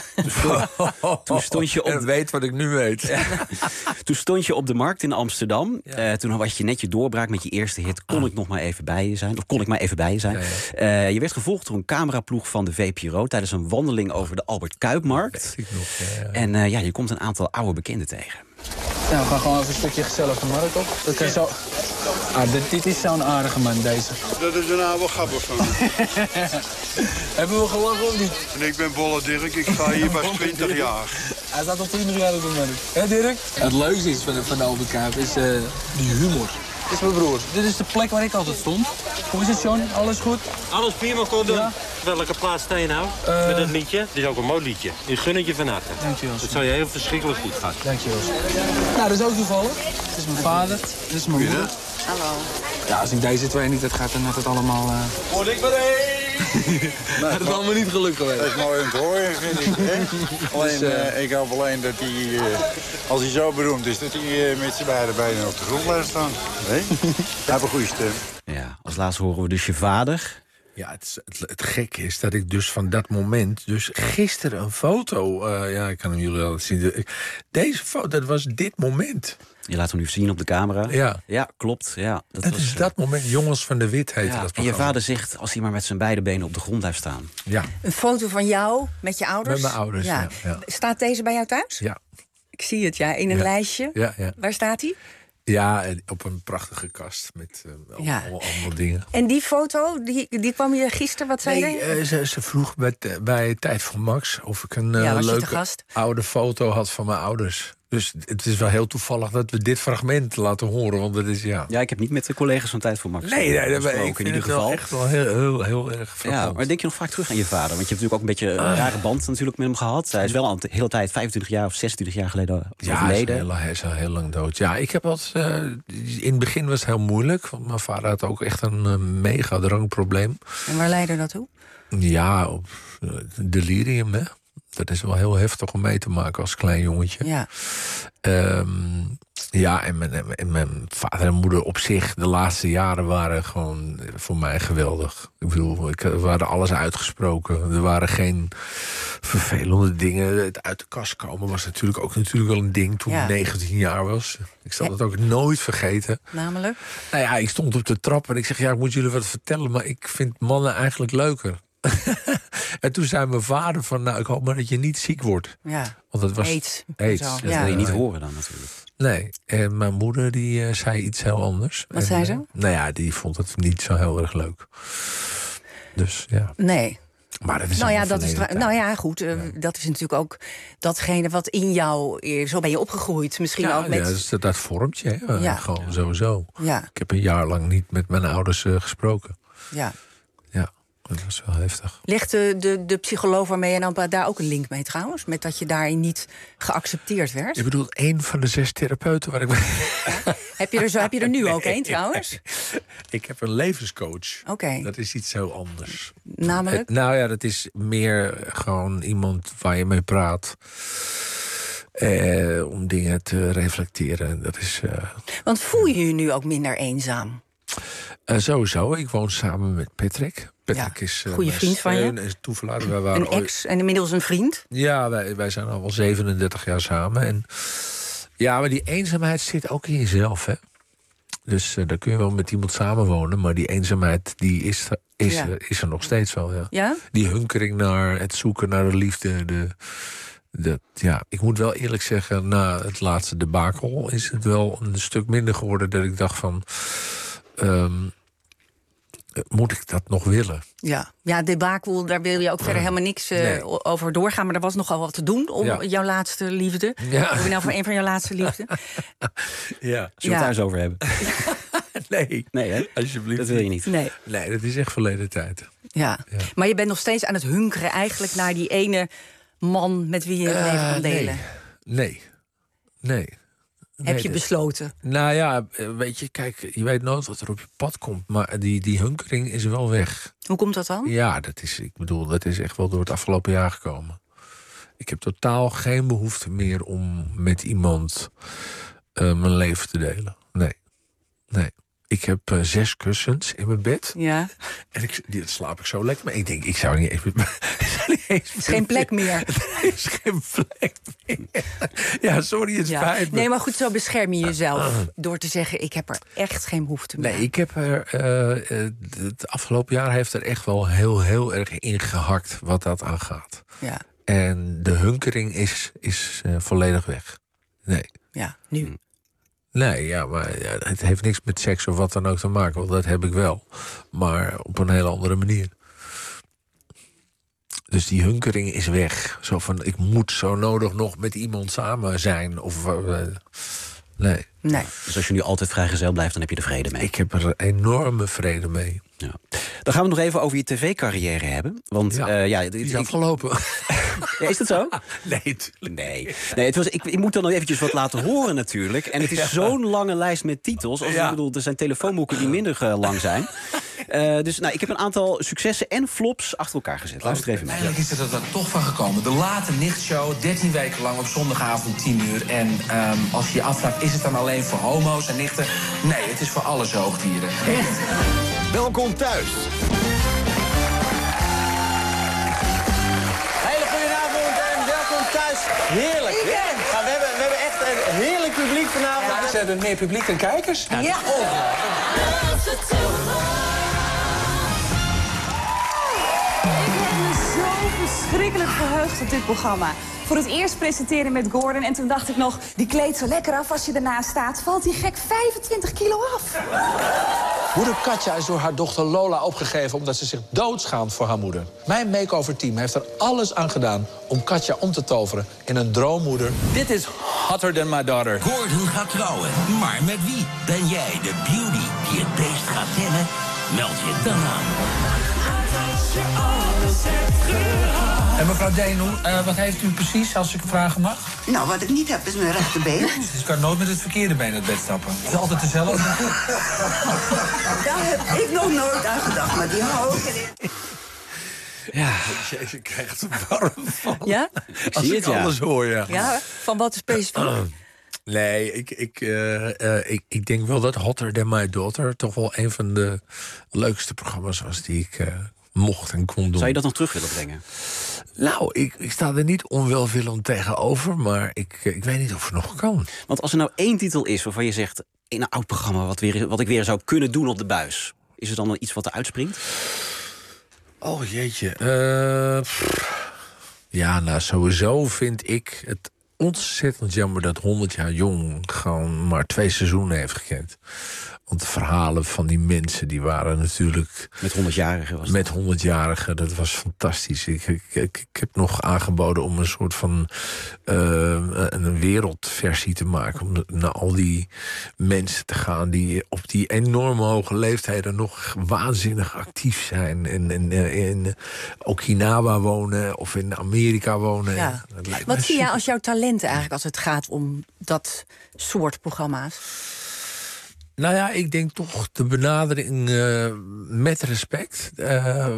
Toen stond je op... En weet wat ik nu weet. Ja. Toen stond je op de markt in Amsterdam. Ja. Uh, toen had je net je doorbraak met je eerste hit. Kon ah. ik nog maar even bij je zijn? Of kon ik maar even bij je zijn? Ja, ja. Uh, je werd gevolgd door een cameraploeg van de V P R O... tijdens een wandeling over de Albert Kuipmarkt. Weet ik nog, ja, ja. En uh, ja, je komt een aantal oude bekenden tegen. Ja, we gaan gewoon even een stukje gezellig de markt op. Dat kan zo... Ah, dit, dit is zo'n aardige man, deze. Dat is een oude gabber van me. Hebben we gelachen of niet? En ik ben Bolle Dirk, ik sta hier pas twintig jaar. Hij staat al twintig jaar op de markt. Hé Dirk? Het leukste is van de, van de Albert Kuip is uh, die humor. Dit is mijn broer. Dit is de plek waar ik altijd stond. Hoe is het, John? Alles goed? Alles prima, Gordon. Ja. Welke plaats sta je nou? Uh... Met dat liedje? Dit is ook een mooi liedje. Ik gun het je van harte. Dankjewel. Het zou je heel verschrikkelijk goed gaan. Dankjewel. Nou, dat is ook toevallig. Dit is mijn vader. Dit is mijn moeder. Hallo. Ja, als ik deze twee niet had gehad, dan had het allemaal... Uh... Word ik maar één! Dat had het allemaal niet gelukt geweest. Dat is mooi om te horen, vind ik. Hè? Alleen, dus, uh... uh, ik hoop alleen dat hij, uh, als hij zo beroemd is, dat hij uh, met zijn beide benen op de grond blijft staan. Nee? Hij heeft een goede stem. Ja, als laatste horen we dus je vader. Ja, het, het, het gekke is dat ik dus van dat moment... dus gisteren een foto... Uh, ja, ik kan hem jullie al zien. Deze foto, dat was dit moment. Je laat hem nu zien op de camera. Ja, ja klopt. Ja, dat het was, is dat moment. Jongens van de Wit heette ja, dat programma. En je vader zegt, als hij maar met zijn beide benen op de grond blijft staan. Ja. Een foto van jou met je ouders? Met mijn ouders, ja. ja, ja. Staat deze bij jou thuis? Ja. Ik zie het, ja. In een ja. lijstje. Ja, ja. Waar staat hij? Ja, op een prachtige kast met uh, ja. allemaal, allemaal dingen. En die foto, die, die kwam je gisteren, wat zei nee, je? Uh, ze, ze vroeg bij, bij Tijd voor Max of ik een uh, ja, leuke oude foto had van mijn ouders. Dus het is wel heel toevallig dat we dit fragment laten horen. Want dat is, ja... Ja, ik heb niet met de collega's van Tijd voor Max Nee, nee, nee gesproken, ik vind in ieder het wel geval. echt wel heel, heel, heel erg frappant. Ja, maar denk je nog vaak terug aan je vader? Want je hebt natuurlijk ook een beetje een Uh. rare band natuurlijk met hem gehad. Hij is wel al de hele tijd vijfentwintig jaar of zesentwintig jaar geleden Ja, overleden. hij is, heel, hij is al heel lang dood. Ja, ik heb altijd... Uh, in het begin was het heel moeilijk. Want mijn vader had ook echt een uh, mega drankprobleem. En waar leidde dat toe? Ja, op uh, delirium, hè. Dat is wel heel heftig om mee te maken als klein jongetje. Ja. Um, ja, en mijn, en mijn vader en moeder op zich, de laatste jaren waren gewoon voor mij geweldig. Ik bedoel, ik, we hadden alles uitgesproken. Er waren geen vervelende dingen. Het uit de kast komen was natuurlijk ook natuurlijk wel een ding toen Ja. ik negentien jaar was. Ik zal het ook nooit vergeten. Namelijk? Nou ja, ik stond op de trap en ik zeg, ja, ik moet jullie wat vertellen, maar ik vind mannen eigenlijk leuker. En toen zei mijn vader van, nou, ik hoop maar dat je niet ziek wordt. Ja. Want het was AIDS. AIDS. Zo. Dat Ja. wil je niet horen dan natuurlijk. Nee, en mijn moeder die uh, zei iets heel anders. Wat en, zei ze? Uh, nou ja, die vond het niet zo heel erg leuk. Dus ja. Nee. Maar dat is nou ja, allemaal dat is verleden nou ja, goed. Uh, ja. Dat is natuurlijk ook datgene wat in jou... Zo ben je opgegroeid. Misschien ja, ook met... Ja, dat, is, dat vormt je, hè? Ja. Gewoon sowieso. Ja. Ik heb een jaar lang niet met mijn ouders uh, gesproken. Ja. Ja, dat was wel heftig. Ligt de, de, de psycholoog waarmee je dan daar ook een link mee trouwens? Met dat je daarin niet geaccepteerd werd? Je bedoelt één van de zes therapeuten waar ik ben... Ja. Heb je er, zo, heb je er nu ook één trouwens? Ik heb een levenscoach. Oké. Okay. Dat is iets heel anders. Namelijk? Het, nou ja, dat is meer gewoon iemand waar je mee praat. Eh, om dingen te reflecteren. Dat is, uh... Want voel je je nu ook minder eenzaam? Uh, sowieso. Ik woon samen met Patrick. Patrick ja, is uh, goede vriend van je. Is toeverlaten. Wij waren een ex en inmiddels een vriend? Ja, wij, wij zijn al wel zevenendertig jaar samen. En ja, maar die eenzaamheid zit ook in jezelf, hè. Dus uh, daar kun je wel met iemand samenwonen. Maar die eenzaamheid, die is, is, ja. uh, is er nog steeds wel, ja. ja. Die hunkering naar het zoeken naar de liefde. De, de, ja, ik moet wel eerlijk zeggen, na het laatste debakel is het wel een stuk minder geworden. Dat ik dacht van... Um, moet ik dat nog willen? Ja, ja, debakel, daar wil je ook verder helemaal niks uh, nee. over doorgaan. Maar er was nogal wat te doen om ja. jouw laatste liefde. Ja. Heb je nou voor een van jouw laatste liefde? Ja. Zullen we het daar eens over hebben? nee, nee hè? Alsjeblieft. Dat wil je niet. Nee, nee dat is echt verleden tijd. Ja. ja, maar je bent nog steeds aan het hunkeren eigenlijk naar die ene man met wie je het uh, leven kan delen. Nee, nee. nee. Nee, heb je besloten? Nou ja, weet je, kijk, je weet nooit wat er op je pad komt. Maar die, die hunkering is wel weg. Hoe komt dat dan? Ja, dat is, ik bedoel, dat is echt wel door het afgelopen jaar gekomen. Ik heb totaal geen behoefte meer om met iemand uh, mijn leven te delen. Nee, nee. Ik heb uh, zes kussens in mijn bed. Ja. En ik, die slaap ik zo lekker. Maar ik denk, ik zou niet even... Het is geen plek meer. Er is geen plek meer. Ja, sorry, het ja. spijt me. Nee, maar goed, zo bescherm je jezelf. Uh, uh. Door te zeggen, ik heb er echt geen behoefte meer. Nee, ik heb er... Uh, uh, het afgelopen jaar heeft er echt wel heel, heel erg ingehakt wat dat aangaat. Ja. En de hunkering is, is uh, volledig weg. Nee. Ja, nu. Nee, ja, maar ja, het heeft niks met seks of wat dan ook te maken. Want dat heb ik wel. Maar op een hele andere manier. Dus die hunkering is weg. Zo van, ik moet zo nodig nog met iemand samen zijn. Of, uh, nee. nee. Dus als je nu altijd vrijgezel blijft, dan heb je er vrede mee? Ik heb er enorme vrede mee. Ja. Dan gaan we nog even over je tv-carrière hebben. Want ja, uh, ja, die is afgelopen. Ja, is dat zo? Nee, tuurlijk. Nee. nee het was, ik, ik moet dan nog eventjes wat laten horen natuurlijk. En het is ja. zo'n lange lijst met titels. Als ja. ik bedoel, er zijn telefoonboeken die minder uh, lang zijn. Uh, dus nou, ik heb een aantal successen en flops achter elkaar gezet. Luister even mee. Eigenlijk is er er toch van gekomen. De late nichtshow, dertien weken lang op zondagavond tien uur. En um, als je je afvraagt, is het dan alleen voor homo's en nichten? Nee, het is voor alle zoogdieren. Echt. Welkom thuis. Hele goedenavond en welkom thuis. Heerlijk. Ja, we, hebben, we hebben echt een heerlijk publiek vanavond. Ja, is er meer publiek dan kijkers? Ja. ja. Verschrikkelijk verheugd op dit programma. Voor het eerst presenteren met Gordon en toen dacht ik nog... die kleedt zo lekker af als je ernaast staat. Valt die gek vijfentwintig kilo af. Moeder Katja is door haar dochter Lola opgegeven... omdat ze zich doodschaamt voor haar moeder. Mijn makeover team heeft er alles aan gedaan... om Katja om te toveren in een droommoeder. Dit is Hotter than my daughter. Gordon gaat trouwen, maar met wie? Ben jij de beauty die het beest gaat temmen? Meld je dan aan. En mevrouw Deenhoe, uh, wat heeft u precies, als ik vragen mag? Nou, wat ik niet heb, is mijn rechterbeen. Dus ik kan nooit met het verkeerde been het bed stappen. Het is altijd dezelfde. Daar heb ik nog nooit aan gedacht, maar die hou ik erin. Ja, jezus, ik krijg het er warm van. Ja? Als ik het, ja. alles hoor, ja. Ja, van wat specifiek? Nee, ik, ik, uh, uh, ik, ik denk wel dat Hotter Than My Daughter toch wel een van de leukste programma's was die ik uh, mocht en kon doen. Zou je dat nog terug willen brengen? Nou, ik, ik sta er niet onwelwillend tegenover, maar ik, ik weet niet of het nog kan. Want als er nou één titel is waarvan je zegt, een oud programma wat, weer, wat ik weer zou kunnen doen op de buis, is er dan iets wat er uitspringt? Oh jeetje. Uh, ja, nou sowieso vind ik het ontzettend jammer dat honderd jaar jong gewoon maar twee seizoenen heeft gekend. Want de verhalen van die mensen, die waren natuurlijk... Met honderdjarigen was het. Met honderdjarigen, dat was fantastisch. Ik, ik, ik, ik heb nog aangeboden om een soort van uh, een wereldversie te maken. Om naar al die mensen te gaan die op die enorme hoge leeftijden nog waanzinnig actief zijn. En, en in Okinawa wonen of in Amerika wonen. Ja. Dat lijkt Wat me zie jij super. als jouw talenten eigenlijk als het gaat om dat soort programma's? Nou ja, ik denk toch de benadering uh, met respect. Uh,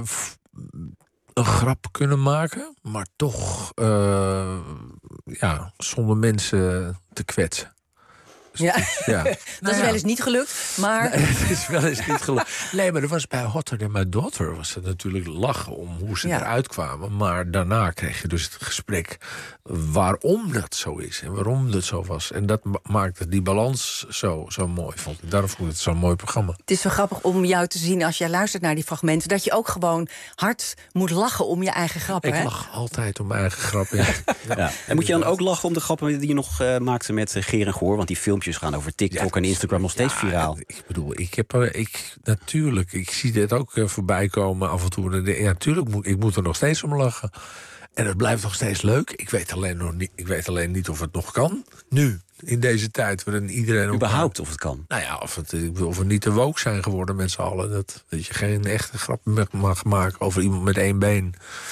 een grap kunnen maken, maar toch uh, ja, zonder mensen te kwetsen. Ja, ja. dat nou is ja. wel eens niet gelukt, maar... Nee, het is wel eens niet gelukt. Nee, maar er was bij Hotter Than My Daughter was het natuurlijk lachen om hoe ze Ja. eruit kwamen. Maar daarna kreeg je dus het gesprek waarom dat zo is en waarom dat zo was. En dat ma- maakte die balans zo, zo mooi, vond ik. Daarom vond ik het zo'n mooi programma. Het is zo grappig om jou te zien als jij luistert naar die fragmenten, dat je ook gewoon hard moet lachen om je eigen grappen. Ik hè? lach altijd om mijn eigen grappen. Ja. Ja. En moet je dan ook lachen om de grappen die je nog uh, maakte met uh, Geer en Goor? Want die filmpjes gaan over TikTok en Instagram nog steeds Ja, viraal. Ik bedoel, ik heb er, ik, natuurlijk, ik zie dit ook uh, voorbij komen af en toe. Ja, natuurlijk, moet, ik moet er nog steeds om lachen. En het blijft nog steeds leuk. Ik weet alleen, nog niet, ik weet alleen niet of het nog kan. Nu, in deze tijd, waarin iedereen... Überhaupt of het kan? Nou ja, of, het, ik bedoel, of we niet te woke zijn geworden met z'n allen. Dat, dat je geen echte grap mag maken over iemand met één been.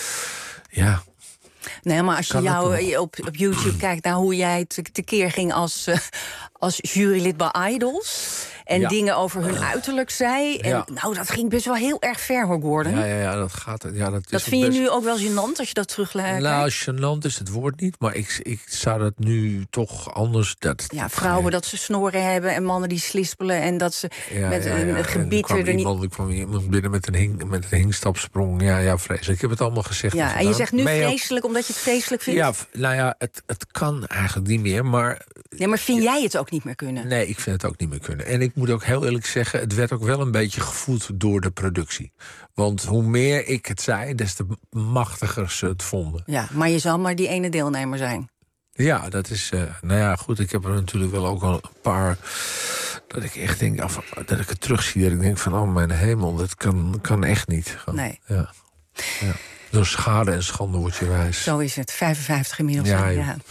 Ja. Nee, maar als je Kan het jou nog? op, op YouTube kijkt naar hoe jij te- tekeer ging als, uh, als jurylid bij Idols. En Ja. dingen over hun uiterlijk zei. En Ja. nou, dat ging best wel heel erg ver, hoor, Gordon. Ja, ja, ja, dat gaat. Ja, dat is dat ook vind je best- nu ook wel gênant als je dat terugkijkt? Nou, gênant is het woord niet, maar ik, ik zou dat nu toch anders... Dat, Ja, vrouwen dat ze snoren hebben en mannen die slispelen en dat ze Ja, met ja, een ja. En gebied er kwam er niet... iemand, er kwam iemand binnen met een, hing, met een hingstapsprong. Ja, ja, vreselijk. Ik heb het allemaal gezegd. Ja, en je zegt nu Maar ja, vreselijk omdat je het vreselijk vindt? Ja, v- nou ja, het, het kan eigenlijk niet meer, maar... Nee, maar vind jij het ook niet meer kunnen? Nee, ik vind het ook niet meer kunnen. En ik moet ook heel eerlijk zeggen, het werd ook wel een beetje gevoed door de productie. Want hoe meer ik het zei, des te machtiger ze het vonden. Ja, maar je zal maar die ene deelnemer zijn. Ja, dat is... Uh, nou ja, goed, ik heb er natuurlijk wel ook al een paar... dat ik echt denk, af, dat ik het terugzie, dat ik denk van, oh mijn hemel, dat kan, kan echt niet. Gewoon. Nee. Ja. Ja. Door schade en schande word je wijs. Zo is het, vijfenvijftig inmiddels. Ja, Ja, joh. ja.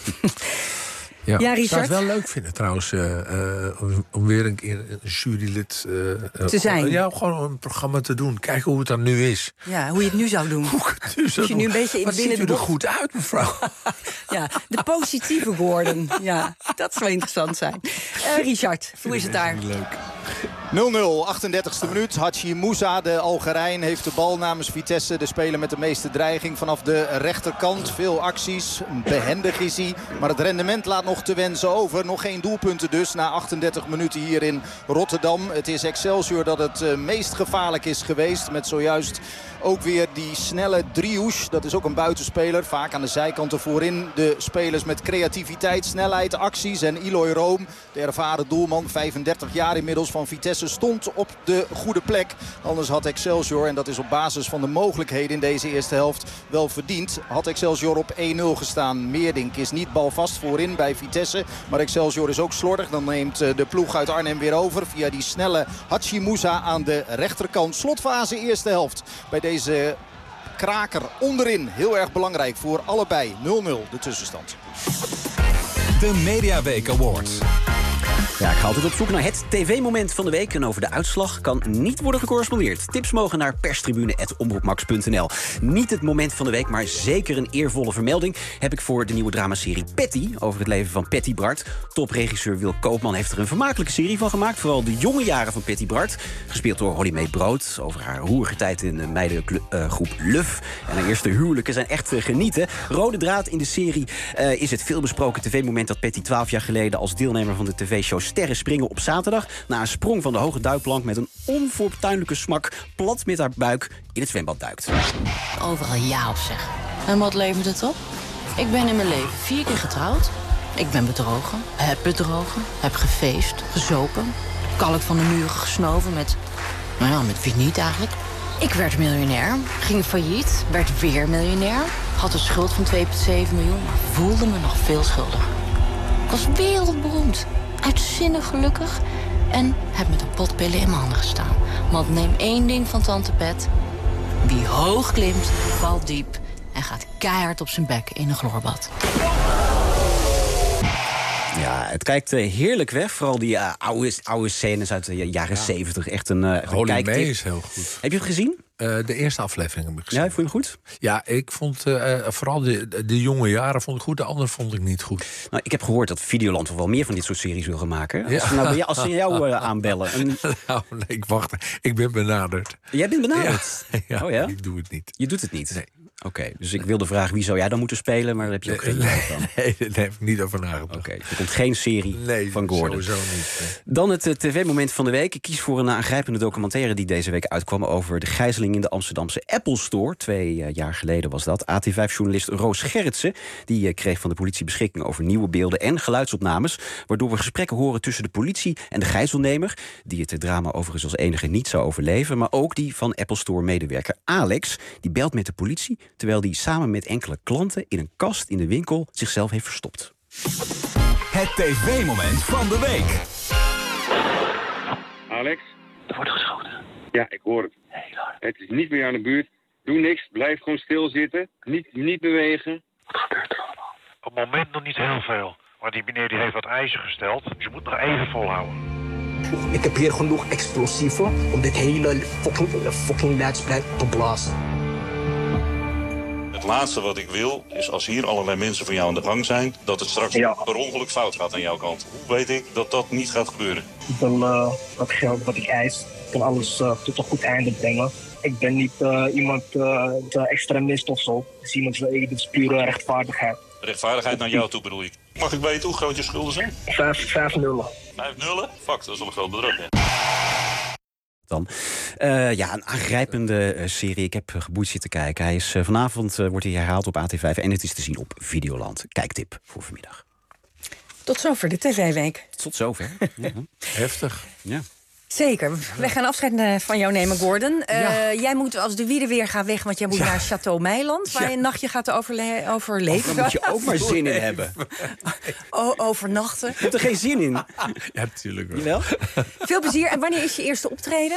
Ja, Ja, ik zou Richard? het wel leuk vinden trouwens, uh, uh, om, om weer een keer een jurylid uh, uh, Te zijn. Ja, gewoon een programma te doen. Kijken hoe het dan nu is. Ja, hoe je het nu zou doen. Hoe ik het nu zou Als je nu doen. een beetje in Wat binnen ziet u de er bocht- goed uit, mevrouw? Ja, de positieve Gordon. Ja, dat zou interessant zijn. Uh, Richard, hoe is het daar? Leuk. nul nul, achtendertigste minuut. Hachi Moussa, de Algerijn, heeft de bal namens Vitesse. De speler met de meeste dreiging vanaf de rechterkant. Veel acties, behendig is hij. Maar het rendement laat nog te wensen over. Nog geen doelpunten dus na achtendertig minuten hier in Rotterdam. Het is Excelsior dat het uh, meest gevaarlijk is geweest. Met zojuist ook weer die snelle Driouche. Dat is ook een buitenspeler. Vaak aan de zijkanten voorin. De spelers met creativiteit, snelheid, acties. En Eloy Room, de ervaren doelman, vijfendertig jaar inmiddels van Vitesse, stond op de goede plek. Anders had Excelsior, en dat is op basis van de mogelijkheden in deze eerste helft, wel verdiend. Had Excelsior op één nul gestaan. Meerdink is niet balvast voorin bij Vitesse. Maar Excelsior is ook slordig. Dan neemt de ploeg uit Arnhem weer over via die snelle Hachi Moussa aan de rechterkant. Slotfase eerste helft bij deze kraker onderin. Heel erg belangrijk voor allebei. nul nul de tussenstand. de Mediaweek Awards. Ja, ik ga altijd op zoek naar het tv-moment van de week. En over de uitslag kan niet worden gecorrespondeerd. Tips mogen naar perstribune apenstaartje omroepmax punt n l. Niet het moment van de week, maar zeker een eervolle vermelding heb ik voor de nieuwe dramaserie Patty, over het leven van Patty Bart. Topregisseur Wil Koopman heeft er een vermakelijke serie van gemaakt. Vooral de jonge jaren van Patty Bart. Gespeeld door Holly May Brood. Over haar roerige tijd in de meidengroep Luf. En haar eerste huwelijken zijn echt uh, genieten. Rode draad in de serie uh, is het veelbesproken tv-moment dat Patty twaalf jaar geleden als deelnemer van de tv-show Sterren Springen op zaterdag na een sprong van de hoge duikplank met een onfortuinlijke smak plat met haar buik in het zwembad duikt. Overal ja op zeggen. En wat levert het op? Ik ben in mijn leven vier keer getrouwd. Ik ben bedrogen, heb bedrogen, heb gefeest, gezopen, kalk van de muren gesnoven met, nou ja, met wie niet eigenlijk. Ik werd miljonair, ging failliet, werd weer miljonair, had een schuld van twee komma zeven miljoen, maar voelde me nog veel schuldiger. Ik was wereldberoemd, uitzinnig gelukkig en heb met een pot pillen in mijn handen gestaan. Want neem één ding van tante Pet: wie hoog klimt, valt diep en gaat keihard op zijn bek in een chlorbad. Ja, het kijkt uh, heerlijk weg. Vooral die uh, oude, oude scènes uit de jaren zeventig. Echt een uh, Holly May is heel goed. Heb je het gezien? Uh, de eerste aflevering heb ik gezien. Ja, vond je hem goed? Ja, ik vond uh, vooral de, de jonge jaren vond ik goed. De andere vond ik niet goed. Nou, ik heb gehoord dat Videoland wel meer van dit soort series wil gaan maken. Als ze, nou, als ze jou uh, aanbellen. En... Nou, nee, ik wacht. Ik ben benaderd. Jij bent benaderd? Ja, ja, oh ja? Ik doe het niet. Je doet het niet? Nee. Oké, okay, dus ik wilde vragen wie zou jij dan moeten spelen, maar daar heb je ook geen idee van. Nee, daar heb ik niet over nagedacht. Oké, okay, er komt geen serie nee, van Gordon. Sowieso niet. Nee. Dan het uh, tv-moment van de week. Ik kies voor een aangrijpende documentaire die deze week uitkwam over de gijzeling in de Amsterdamse Apple Store. Twee uh, jaar geleden was dat. A T vijf-journalist Roos Gerritsen die uh, kreeg van de politie beschikking over nieuwe beelden en geluidsopnames, waardoor we gesprekken horen tussen de politie en de gijzelnemer, die het drama overigens als enige niet zou overleven, maar ook die van Apple Store-medewerker Alex. Die belt met de politie, terwijl die samen met enkele klanten in een kast in de winkel zichzelf heeft verstopt. Het tv-moment van de week. Alex? Er wordt geschoten. Ja, ik hoor het. Heel hard. Het is niet meer aan de buurt. Doe niks, blijf gewoon stilzitten. Niet, niet bewegen. Wat gebeurt er allemaal? Op het moment nog niet heel veel. Maar die meneer die heeft wat eisen gesteld. Dus je moet nog even volhouden. Ik heb hier genoeg explosieven om dit hele fucking, fucking ledsplat te blazen. Het laatste wat ik wil is als hier allerlei mensen van jou aan de gang zijn, dat het straks ja. per ongeluk fout gaat aan jouw kant. Hoe weet ik dat dat niet gaat gebeuren? Ik wil uh, dat geld wat ik eis, ik wil alles uh, tot een goed einde brengen. Ik ben niet uh, iemand, uh, de extremist of zo. Het is iemand, dit is pure rechtvaardigheid. Rechtvaardigheid naar jou toe bedoel ik. Mag ik weten hoe groot je schulden zijn? Vijf, vijf nullen. Vijf nullen? Fuck, dat is wel een groot bedrag, hè? Dan. Uh, ja, een aangrijpende uh, serie. Ik heb uh, geboeid zitten kijken. Hij is, uh, vanavond uh, wordt hij herhaald op A T vijf en het is te zien op Videoland. Kijktip voor vanmiddag. Tot zover de tv-week. Tot zover. Ja. Heftig. Ja. Zeker. We gaan afscheid van jou nemen, Gordon. Uh, ja. Jij moet als de wiede weer gaan weg, want jij moet ja. naar Château Meiland, waar ja. je een nachtje gaat overle- overleven. Daar moet je ook maar zin in hebben. O- overnachten. Je hebt er geen zin in. Ja, natuurlijk wel. Jawel? Veel plezier. En wanneer is je eerste optreden?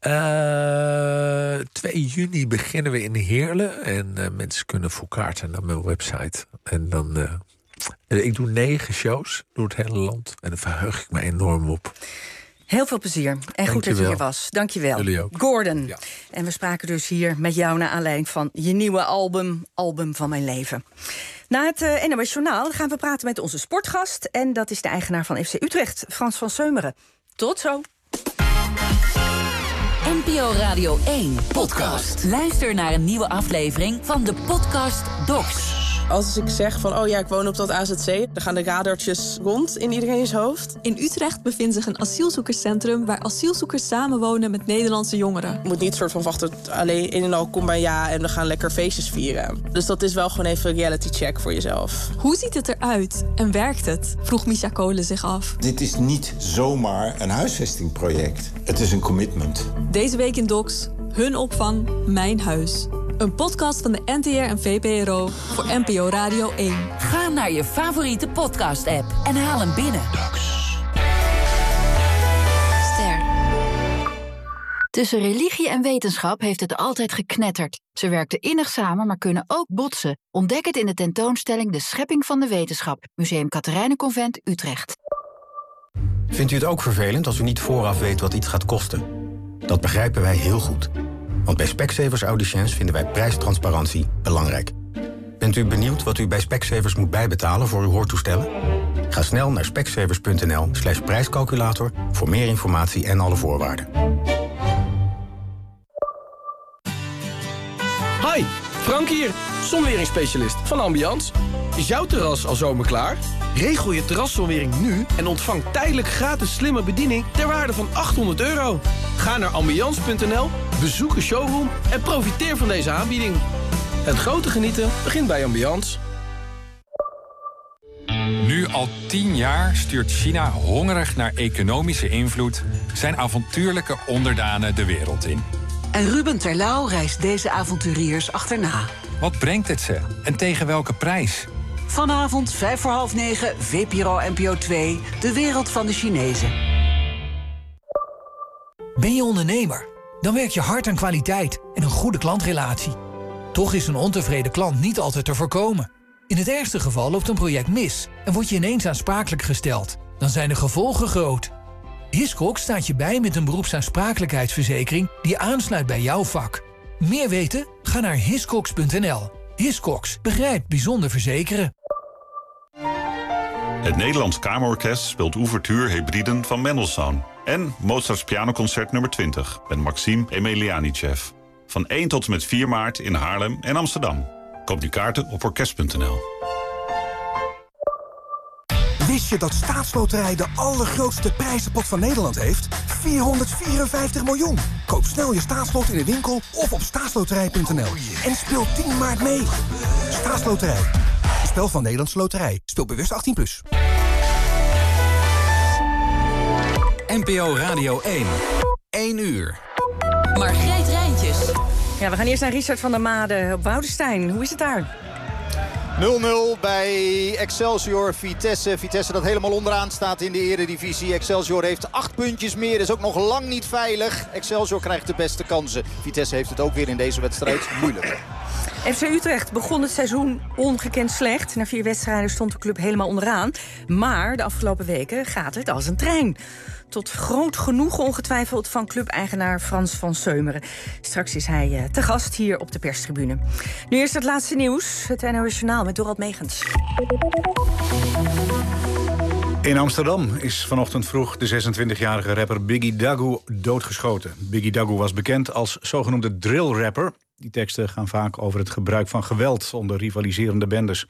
Uh, twee juni beginnen we in Heerlen. En uh, mensen kunnen voor kaarten naar mijn website. En dan... Uh, ik doe negen shows door het hele land. En daar verheug ik me enorm op. Heel veel plezier. En Dank goed dat je hier was. Dank je wel. Jullie ook. Gordon. Ja. En we spraken dus hier met jou naar aanleiding van je nieuwe album, Album van Mijn Leven. Na het uh, N O S Journaal gaan we praten met onze sportgast. En dat is de eigenaar van F C Utrecht, Frans van Seumeren. Tot zo. N P O Radio één podcast. Luister naar een nieuwe aflevering van de podcast Docs. Als ik zeg van, oh ja, ik woon op dat A Z C... dan gaan de radartjes rond in iedereen's hoofd. In Utrecht bevindt zich een asielzoekerscentrum... waar asielzoekers samenwonen met Nederlandse jongeren. Je moet niet soort van wachten, alleen in en al kom maar ja... en we gaan lekker feestjes vieren. Dus dat is wel gewoon even een reality check voor jezelf. Hoe ziet het eruit en werkt het? Vroeg Misha Kolen zich af. Dit is niet zomaar een huisvestingproject. Het is een commitment. Deze week in Docs, hun opvang, mijn huis. Een podcast van de N T R en V P R O voor N P O Radio één. Ga naar je favoriete podcast-app en haal hem binnen. Ster. Tussen religie en wetenschap heeft het altijd geknetterd. Ze werkten innig samen, maar kunnen ook botsen. Ontdek het in de tentoonstelling De Schepping van de Wetenschap. Museum Catharijnenconvent, Utrecht. Vindt u het ook vervelend als u niet vooraf weet wat iets gaat kosten? Dat begrijpen wij heel goed. Want bij Specsavers Audiciëns vinden wij prijstransparantie belangrijk. Bent u benieuwd wat u bij Specsavers moet bijbetalen voor uw hoortoestellen? Ga snel naar specsavers.nl slash prijscalculator voor meer informatie en alle voorwaarden. Hi, Frank hier, zonweringsspecialist van Ambiance. Is jouw terras al zomerklaar? Regel je terraszonwering nu en ontvang tijdelijk gratis slimme bediening ter waarde van achthonderd euro. Ga naar ambiance punt n l, bezoek een showroom en profiteer van deze aanbieding. Het grote genieten begint bij Ambiance. Nu al tien jaar stuurt China hongerig naar economische invloed zijn avontuurlijke onderdanen de wereld in. En Ruben Terlouw reist deze avonturiers achterna. Wat brengt het ze en tegen welke prijs? Vanavond vijf voor half negen, V P R O N P O twee, de wereld van de Chinezen. Ben je ondernemer? Dan werk je hard aan kwaliteit en een goede klantrelatie. Toch is een ontevreden klant niet altijd te voorkomen. In het ergste geval loopt een project mis en word je ineens aansprakelijk gesteld. Dan zijn de gevolgen groot. Hiscox staat je bij met een beroepsaansprakelijkheidsverzekering die aansluit bij jouw vak. Meer weten? Ga naar hiscox punt n l. Hiscox begrijpt bijzonder verzekeren. Het Nederlands Kamerorkest speelt Ouverture Hebriden van Mendelssohn. En Mozarts pianoconcert nummer twintig met Maxim Emelianichev. Van één tot en met vier maart in Haarlem en Amsterdam. Koop nu kaarten op orkest punt n l. Wist je dat Staatsloterij de allergrootste prijzenpot van Nederland heeft? vierhonderdvierenvijftig miljoen. Koop snel je staatslot in de winkel of op staatsloterij punt n l. En speel tien maart mee. Staatsloterij. Een spel van Nederlandse Loterij. Speel bewust achttien plus. N P O Radio één. één uur. Margreet Rijntjes. Ja, we gaan eerst naar Richard van der Made op Woudenstein. Hoe is het daar? nul nul bij Excelsior Vitesse. Vitesse dat helemaal onderaan staat in de eredivisie. Excelsior heeft acht puntjes meer. Is ook nog lang niet veilig. Excelsior krijgt de beste kansen. Vitesse heeft het ook weer in deze wedstrijd moeilijk. F C Utrecht begon het seizoen ongekend slecht. Na vier wedstrijden stond de club helemaal onderaan. Maar de afgelopen weken gaat het als een trein. Tot groot genoegen ongetwijfeld van clubeigenaar Frans van Seumeren. Straks is hij uh, te gast hier op de perstribune. Nu eerst het laatste nieuws. Het N O S Journaal met Dorald Megens. In Amsterdam is vanochtend vroeg de zesentwintigjarige rapper Biggie Dagu doodgeschoten. Biggie Dagu was bekend als zogenoemde drill-rapper. Die teksten gaan vaak over het gebruik van geweld onder rivaliserende bendes.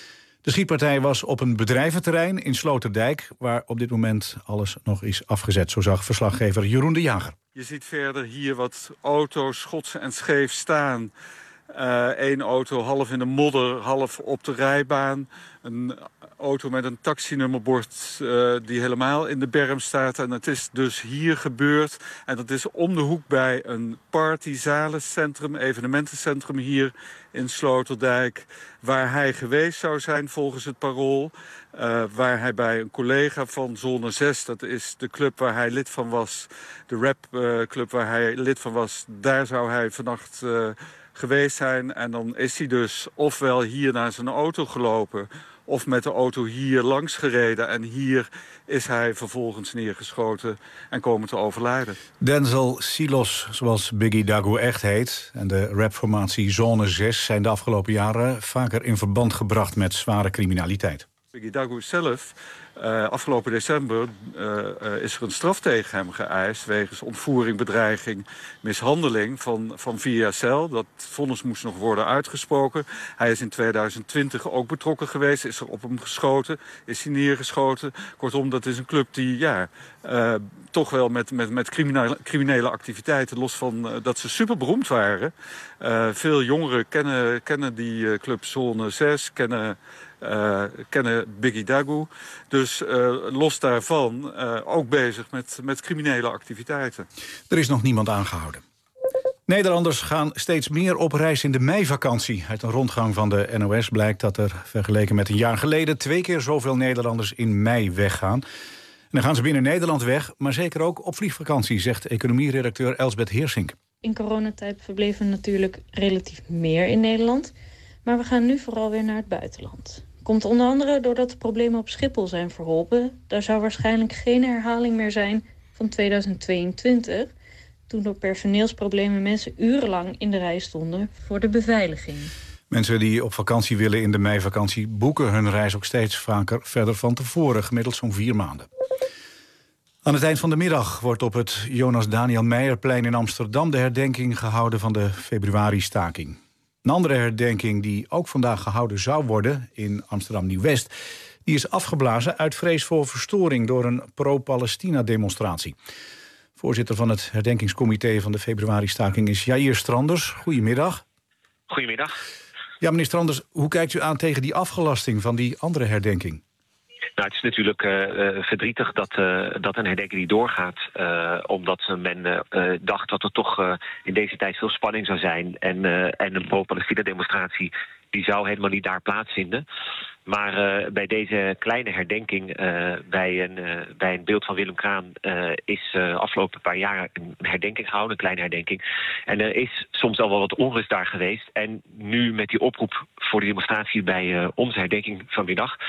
De schietpartij was op een bedrijventerrein in Sloterdijk, waar op dit moment alles nog is afgezet. Zo zag verslaggever Jeroen de Jager. Je ziet verder hier wat auto's schots en scheef staan. Eén uh, auto half in de modder, half op de rijbaan. Een auto met een taxinummerbord uh, die helemaal in de berm staat. En het is dus hier gebeurd. En dat is om de hoek bij een partyzalencentrum, evenementencentrum hier in Sloterdijk. Waar hij geweest zou zijn volgens het Parool. Uh, waar hij bij een collega van Zone zes, dat is de club waar hij lid van was. De rapclub uh, waar hij lid van was. Daar zou hij vannacht Uh, geweest zijn. En dan is hij dus ofwel hier naar zijn auto gelopen of met de auto hier langs gereden. En hier is hij vervolgens neergeschoten en komen te overlijden. Denzel Silos, zoals Biggie Dagu echt heet, en de rapformatie Zone zes zijn de afgelopen jaren vaker in verband gebracht met zware criminaliteit. Biggie Dagu zelf, uh, afgelopen december uh, uh, is er een straf tegen hem geëist wegens ontvoering, bedreiging, mishandeling van, van via cel. Dat vonnis moest nog worden uitgesproken. Hij is in tweeduizend twintig ook betrokken geweest, is er op hem geschoten, is hij neergeschoten. Kortom, dat is een club die ja, uh, toch wel met, met, met criminele, criminele activiteiten, los van uh, dat ze super beroemd waren. Uh, veel jongeren kennen, kennen die uh, club Zone zes, kennen Uh, kennen Biggie Dagu. Dus uh, los daarvan uh, ook bezig met, met criminele activiteiten. Er is nog niemand aangehouden. Nederlanders gaan steeds meer op reis in de meivakantie. Uit een rondgang van de N O S blijkt dat er vergeleken met een jaar geleden twee keer zoveel Nederlanders in mei weggaan. En dan gaan ze binnen Nederland weg, maar zeker ook op vliegvakantie, zegt economieredacteur Elsbeth Heersink. In coronatijd verbleven we natuurlijk relatief meer in Nederland. Maar we gaan nu vooral weer naar het buitenland. Komt onder andere doordat de problemen op Schiphol zijn verholpen. Daar zou waarschijnlijk geen herhaling meer zijn van tweeduizend tweeëntwintig... toen door personeelsproblemen mensen urenlang in de rij stonden voor de beveiliging. Mensen die op vakantie willen in de meivakantie boeken hun reis ook steeds vaker verder van tevoren, gemiddeld zo'n vier maanden. Aan het eind van de middag wordt op het Jonas Daniel Meijerplein in Amsterdam de herdenking gehouden van de februari-staking. Een andere herdenking die ook vandaag gehouden zou worden in Amsterdam Nieuw-West, die is afgeblazen uit vrees voor verstoring door een pro-Palestina-demonstratie. Voorzitter van het herdenkingscomité van de februari-staking is Jair Stranders. Goedemiddag. Goedemiddag. Ja, meneer Stranders, hoe kijkt u aan tegen die afgelasting van die andere herdenking? Nou, het is natuurlijk uh, verdrietig dat, uh, dat een herdenking niet doorgaat. Uh, omdat men uh, dacht dat er toch uh, in deze tijd veel spanning zou zijn. En, uh, en een pro-Palestina-demonstratie die zou helemaal niet daar plaatsvinden. Maar uh, bij deze kleine herdenking, uh, bij, een, uh, bij een beeld van Willem Kraan, uh, is uh, afgelopen paar jaar een herdenking gehouden, een kleine herdenking. En er is soms al wel wat onrust daar geweest. En nu met die oproep voor de demonstratie bij uh, onze herdenking vanmiddag,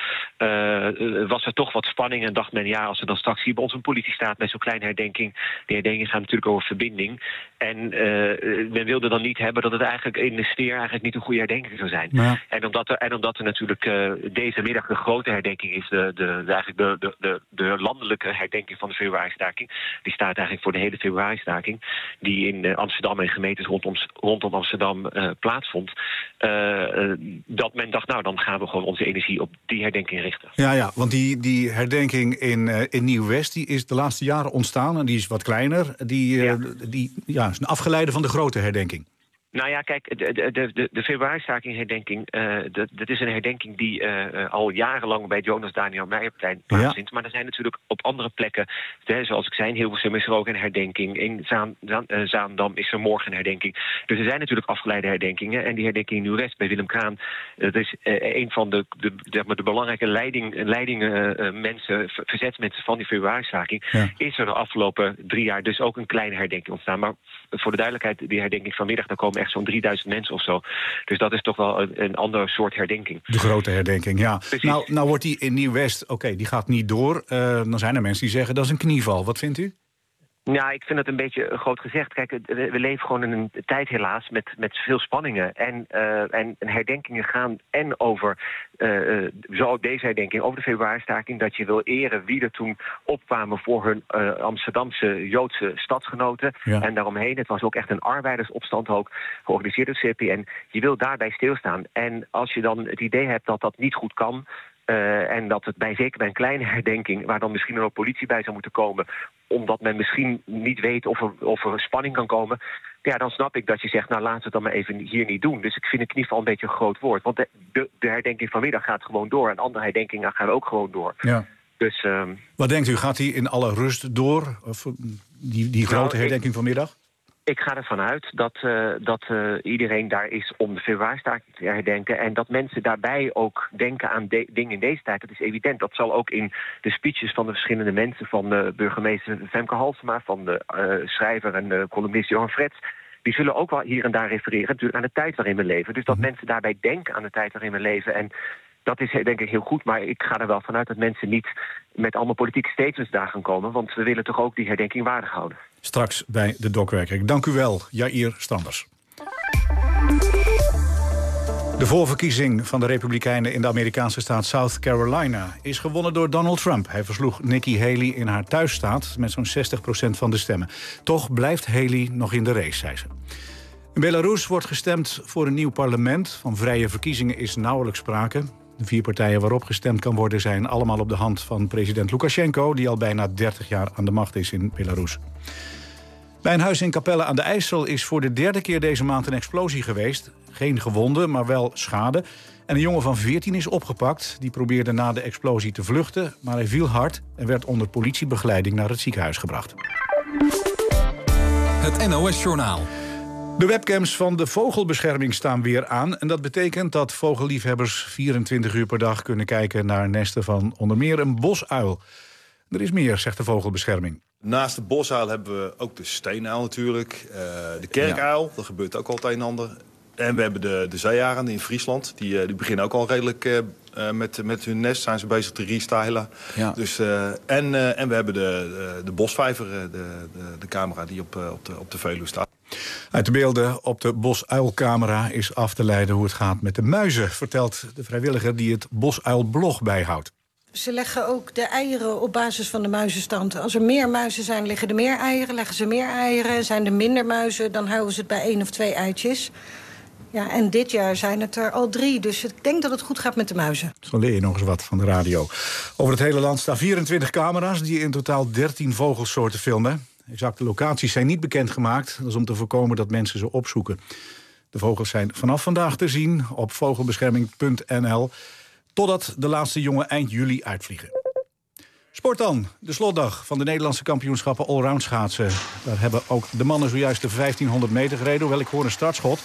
uh, was er toch wat spanning. En dacht men, ja, als er dan straks hier bij ons een politie staat met zo'n kleine herdenking, die herdenking gaat natuurlijk over verbinding. En uh, men wilde dan niet hebben dat het eigenlijk in de sfeer eigenlijk niet een goede herdenking zou zijn. Ja. En, omdat er, en omdat er natuurlijk uh, deze middag de grote herdenking is, de, de, de, eigenlijk de, de, de, de landelijke herdenking van de februari-staking. Die staat eigenlijk voor de hele februari-staking, die in uh, Amsterdam en gemeentes rondom, rondom Amsterdam uh, plaatsvond. Uh, uh, dat men dacht, nou, dan gaan we gewoon onze energie op die herdenking richten. Ja, ja, want die, die herdenking in, uh, in Nieuw-West, die is de laatste jaren ontstaan en die is wat kleiner. Die, uh, ja. die ja, is een afgeleide van de grote herdenking. Nou ja, kijk, de, de, de, de februari-staking-herdenking, uh, dat, dat is een herdenking die uh, al jarenlang bij het Jonas Daniel Meijerplein plaatsvindt. Ja. Maar er zijn natuurlijk op andere plekken, hè, zoals ik zei, in Hilversum is er ook een herdenking. In Zaan, Zaan, uh, Zaandam is er morgen een herdenking. Dus er zijn natuurlijk afgeleide herdenkingen. En die herdenking in Nieuw-West bij Willem Kraan, uh, dat is uh, een van de, de, de, de belangrijke leiding, leiding uh, uh, mensen, verzetsmensen van die februari-staking, ja. is er de afgelopen drie jaar dus ook een kleine herdenking ontstaan. Maar voor de duidelijkheid, die herdenking vanmiddag, daar komen echt zo'n drieduizend mensen of zo. Dus dat is toch wel een, een ander soort herdenking. De grote herdenking, ja. Nou, nou wordt die in Nieuw-West, oké, okay, die gaat niet door. Uh, dan zijn er mensen die zeggen, dat is een knieval. Wat vindt u? Ja, ik vind het een beetje groot gezegd. Kijk, we leven gewoon in een tijd helaas met, met veel spanningen. En, uh, en herdenkingen gaan en over, uh, zo ook deze herdenking, over de februari-staking, dat je wil eren wie er toen opkwamen voor hun uh, Amsterdamse Joodse stadsgenoten. Ja. En daaromheen, het was ook echt een arbeidersopstand ook, georganiseerd door het C P N. Je wil daarbij stilstaan. En als je dan het idee hebt dat dat niet goed kan, Uh, en dat het bij, zeker bij een kleine herdenking, waar dan misschien een politie bij zou moeten komen, omdat men misschien niet weet of er, of er spanning kan komen, ja, dan snap ik dat je zegt, nou, laten we het dan maar even hier niet doen. Dus ik vind een knieval een beetje een groot woord. Want de, de, de herdenking vanmiddag gaat gewoon door. En andere herdenkingen gaan ook gewoon door. Ja. Dus, um, wat denkt u, gaat die in alle rust door? Of die, die grote nou, herdenking ik, vanmiddag? Ik ga ervan uit dat, uh, dat uh, iedereen daar is om de februari-staking te herdenken. En dat mensen daarbij ook denken aan de, dingen in deze tijd. Dat is evident. Dat zal ook in de speeches van de verschillende mensen, van de burgemeester Femke Halsema, van de uh, schrijver en de columnist Johan Frets, die zullen ook wel hier en daar refereren natuurlijk aan de tijd waarin we leven. Dus dat mm-hmm. mensen daarbij denken aan de tijd waarin we leven. En dat is denk ik heel goed, maar ik ga er wel vanuit dat mensen niet met allemaal politieke statements daar gaan komen, want we willen toch ook die herdenking waardig houden. Straks bij de Dokwerker. Dank u wel, Jair Stranders. De voorverkiezing van de Republikeinen in de Amerikaanse staat South Carolina is gewonnen door Donald Trump. Hij versloeg Nikki Haley in haar thuisstaat met zo'n zestig procent van de stemmen. Toch blijft Haley nog in de race, zei ze. In Belarus wordt gestemd voor een nieuw parlement. Van vrije verkiezingen is nauwelijks sprake. De vier partijen waarop gestemd kan worden zijn allemaal op de hand van president Lukashenko, die al bijna dertig jaar aan de macht is in Belarus. Bij een huis in Capelle aan de IJssel is voor de derde keer deze maand een explosie geweest. Geen gewonden, maar wel schade. En een jongen van veertien is opgepakt. Die probeerde na de explosie te vluchten, maar hij viel hard en werd onder politiebegeleiding naar het ziekenhuis gebracht. Het N O S-journaal. De webcams van de vogelbescherming staan weer aan. En dat betekent dat vogelliefhebbers vierentwintig uur per dag kunnen kijken naar nesten van onder meer een bosuil. Er is meer, zegt de vogelbescherming. Naast de bosuil hebben we ook de steenuil natuurlijk. Uh, de kerkuil, ja. Dat gebeurt ook al het een en ander. En we hebben de, de zeearenden in Friesland. Die, uh, die beginnen ook al redelijk uh, uh, met, met hun nest. Zijn ze bezig te restylen. Ja. Dus, uh, en, uh, en we hebben de, de, de bosvijver, de, de, de camera die op, uh, op, de, op de Veluwe staat. Uit de beelden op de bosuilcamera is af te leiden hoe het gaat met de muizen, vertelt de vrijwilliger die het bosuilblog bijhoudt. Ze leggen ook de eieren op basis van de muizenstand. Als er meer muizen zijn, liggen er meer eieren. Leggen ze meer eieren, zijn er minder muizen, dan houden ze het bij één of twee eitjes. Ja, en dit jaar zijn het er al drie. Dus ik denk dat het goed gaat met de muizen. Zo leer je nog eens wat van de radio. Over het hele land staan vierentwintig camera's die in totaal dertien vogelsoorten filmen. Exacte locaties zijn niet bekendgemaakt. Dat is om te voorkomen dat mensen ze opzoeken. De vogels zijn vanaf vandaag te zien op vogelbescherming punt n l... totdat de laatste jongen eind juli uitvliegen. Sport dan. De slotdag van de Nederlandse kampioenschappen allround schaatsen. Daar hebben ook de mannen zojuist de vijftienhonderd meter gereden. Hoewel ik hoor een startschot.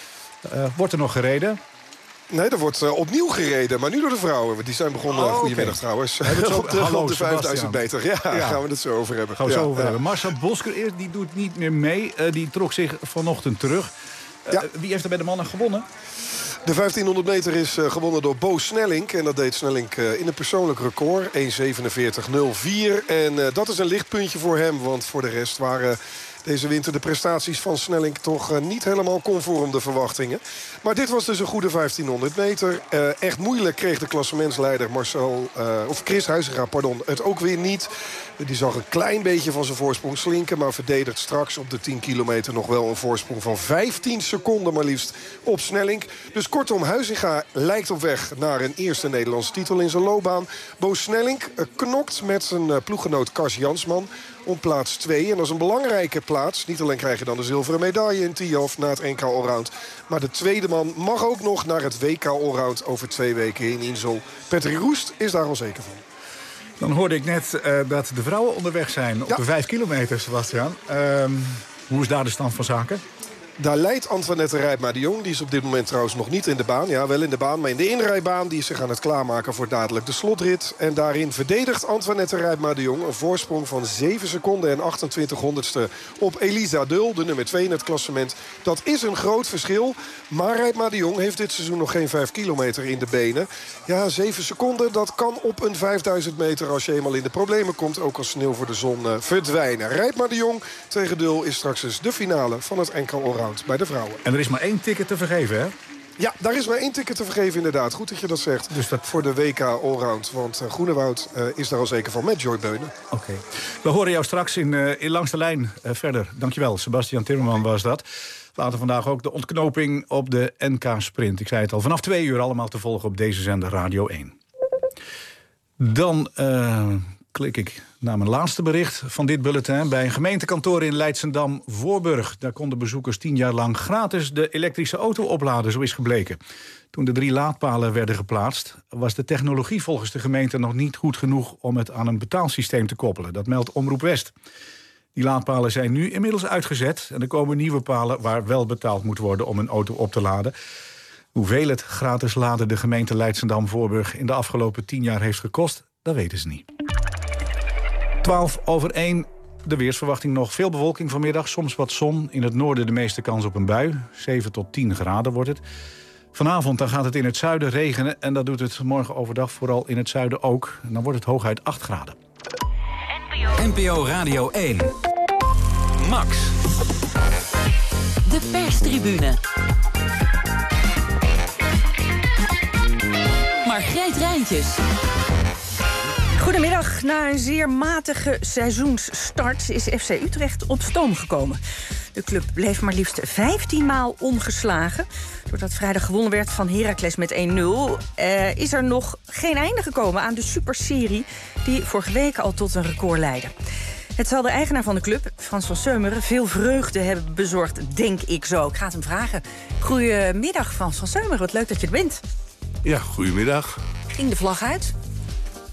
Uh, wordt er nog gereden? Nee, er wordt uh, opnieuw gereden, maar nu door de vrouwen. Die zijn begonnen, oh, goedemiddag okay. trouwens, zo, op de, hallo, op de vijfduizend meter. Ja, daar ja. gaan we het zo over hebben. Gaan we ja, zo over ja. hebben. Marcel Bosker die doet niet meer mee. Uh, die trok zich vanochtend terug. Uh, ja. Wie heeft er bij de mannen gewonnen? De vijftienhonderd meter is uh, gewonnen door Bo Snellink. En dat deed Snellink uh, in een persoonlijk record. één zevenenveertig nul vier. En uh, dat is een lichtpuntje voor hem. Want voor de rest waren deze winter de prestaties van Snellink toch uh, niet helemaal conform de verwachtingen. Maar dit was dus een goede vijftienhonderd meter. Uh, echt moeilijk kreeg de klassementsleider Marcel, uh, of Chris Huizinga pardon, het ook weer niet. Die zag een klein beetje van zijn voorsprong slinken, maar verdedigt straks op de tien kilometer nog wel een voorsprong van vijftien seconden maar liefst op Snellink. Dus kortom, Huizinga lijkt op weg naar een eerste Nederlandse titel in zijn loopbaan. Bo Snellink uh, knokt met zijn uh, ploeggenoot Kars Jansman om plaats twee. En dat is een belangrijke plaats. Niet alleen krijg je dan de zilveren medaille in Tialf na het N K Allround. Maar de tweede man mag ook nog naar het W K Allround over twee weken in Insel. Patrick Roest is daar al zeker van. Dan hoorde ik net uh, dat de vrouwen onderweg zijn op ja. de vijf kilometer, Sebastian. Uh, hoe is daar de stand van zaken? Daar leidt Antoinette Rijpma de Jong. Die is op dit moment trouwens nog niet in de baan. Ja, wel in de baan, maar in de inrijbaan. Die is zich aan het klaarmaken voor dadelijk de slotrit. En daarin verdedigt Antoinette Rijpma de Jong een voorsprong van zeven seconden en achtentwintig honderdste op Elisa Dul, de nummer twee in het klassement. Dat is een groot verschil. Maar Rijpma de Jong heeft dit seizoen nog geen vijf kilometer in de benen. Ja, zeven seconden, dat kan op een vijfduizend meter als je eenmaal in de problemen komt. Ook als sneeuw voor de zon uh, verdwijnen. Rijpma de Jong tegen Dul is straks dus de finale van het N K Allround bij de vrouwen. En er is maar één ticket te vergeven, hè? Ja, daar is maar één ticket te vergeven inderdaad. Goed dat je dat zegt. Dus dat voor de W K Allround. Want uh, Groenewoud uh, is daar al zeker van met Joy Beunen. Oké. Okay. We horen jou straks in, uh, in Langs de Lijn uh, verder. Dankjewel, Sebastian Timmerman was dat. Later vandaag ook de ontknoping op de N K Sprint. Ik zei het al, vanaf twee uur allemaal te volgen op deze zender Radio één. Dan uh, klik ik naar mijn laatste bericht van dit bulletin. Bij een gemeentekantoor in Leidschendam-Voorburg. Daar konden bezoekers tien jaar lang gratis de elektrische auto opladen, zo is gebleken. Toen de drie laadpalen werden geplaatst, was de technologie volgens de gemeente nog niet goed genoeg om het aan een betaalsysteem te koppelen. Dat meldt Omroep West. Die laadpalen zijn nu inmiddels uitgezet en er komen nieuwe palen waar wel betaald moet worden om een auto op te laden. Hoeveel het gratis laden de gemeente Leidschendam-Voorburg in de afgelopen tien jaar heeft gekost, dat weten ze niet. twaalf over één, de weersverwachting nog. Veel bewolking vanmiddag, soms wat zon. In het noorden de meeste kans op een bui. zeven tot tien graden wordt het. Vanavond dan gaat het in het zuiden regenen. En dat doet het morgen overdag vooral in het zuiden ook. En dan wordt het hooguit acht graden. N P O Radio één. Max. De perstribune. Margreet Rijntjes. Goedemiddag. Na een zeer matige seizoensstart is F C Utrecht op stoom gekomen. De club bleef maar liefst vijftien maal ongeslagen. Doordat vrijdag gewonnen werd van Heracles met één nul... Uh, is er nog geen einde gekomen aan de superserie die vorige week al tot een record leidde. Het zal de eigenaar van de club, Frans van Seumeren, veel vreugde hebben bezorgd, denk ik zo. Ik ga het hem vragen. Goedemiddag, Frans van Seumeren. Wat leuk dat je er bent. Ja, goedemiddag. Ging de vlag uit?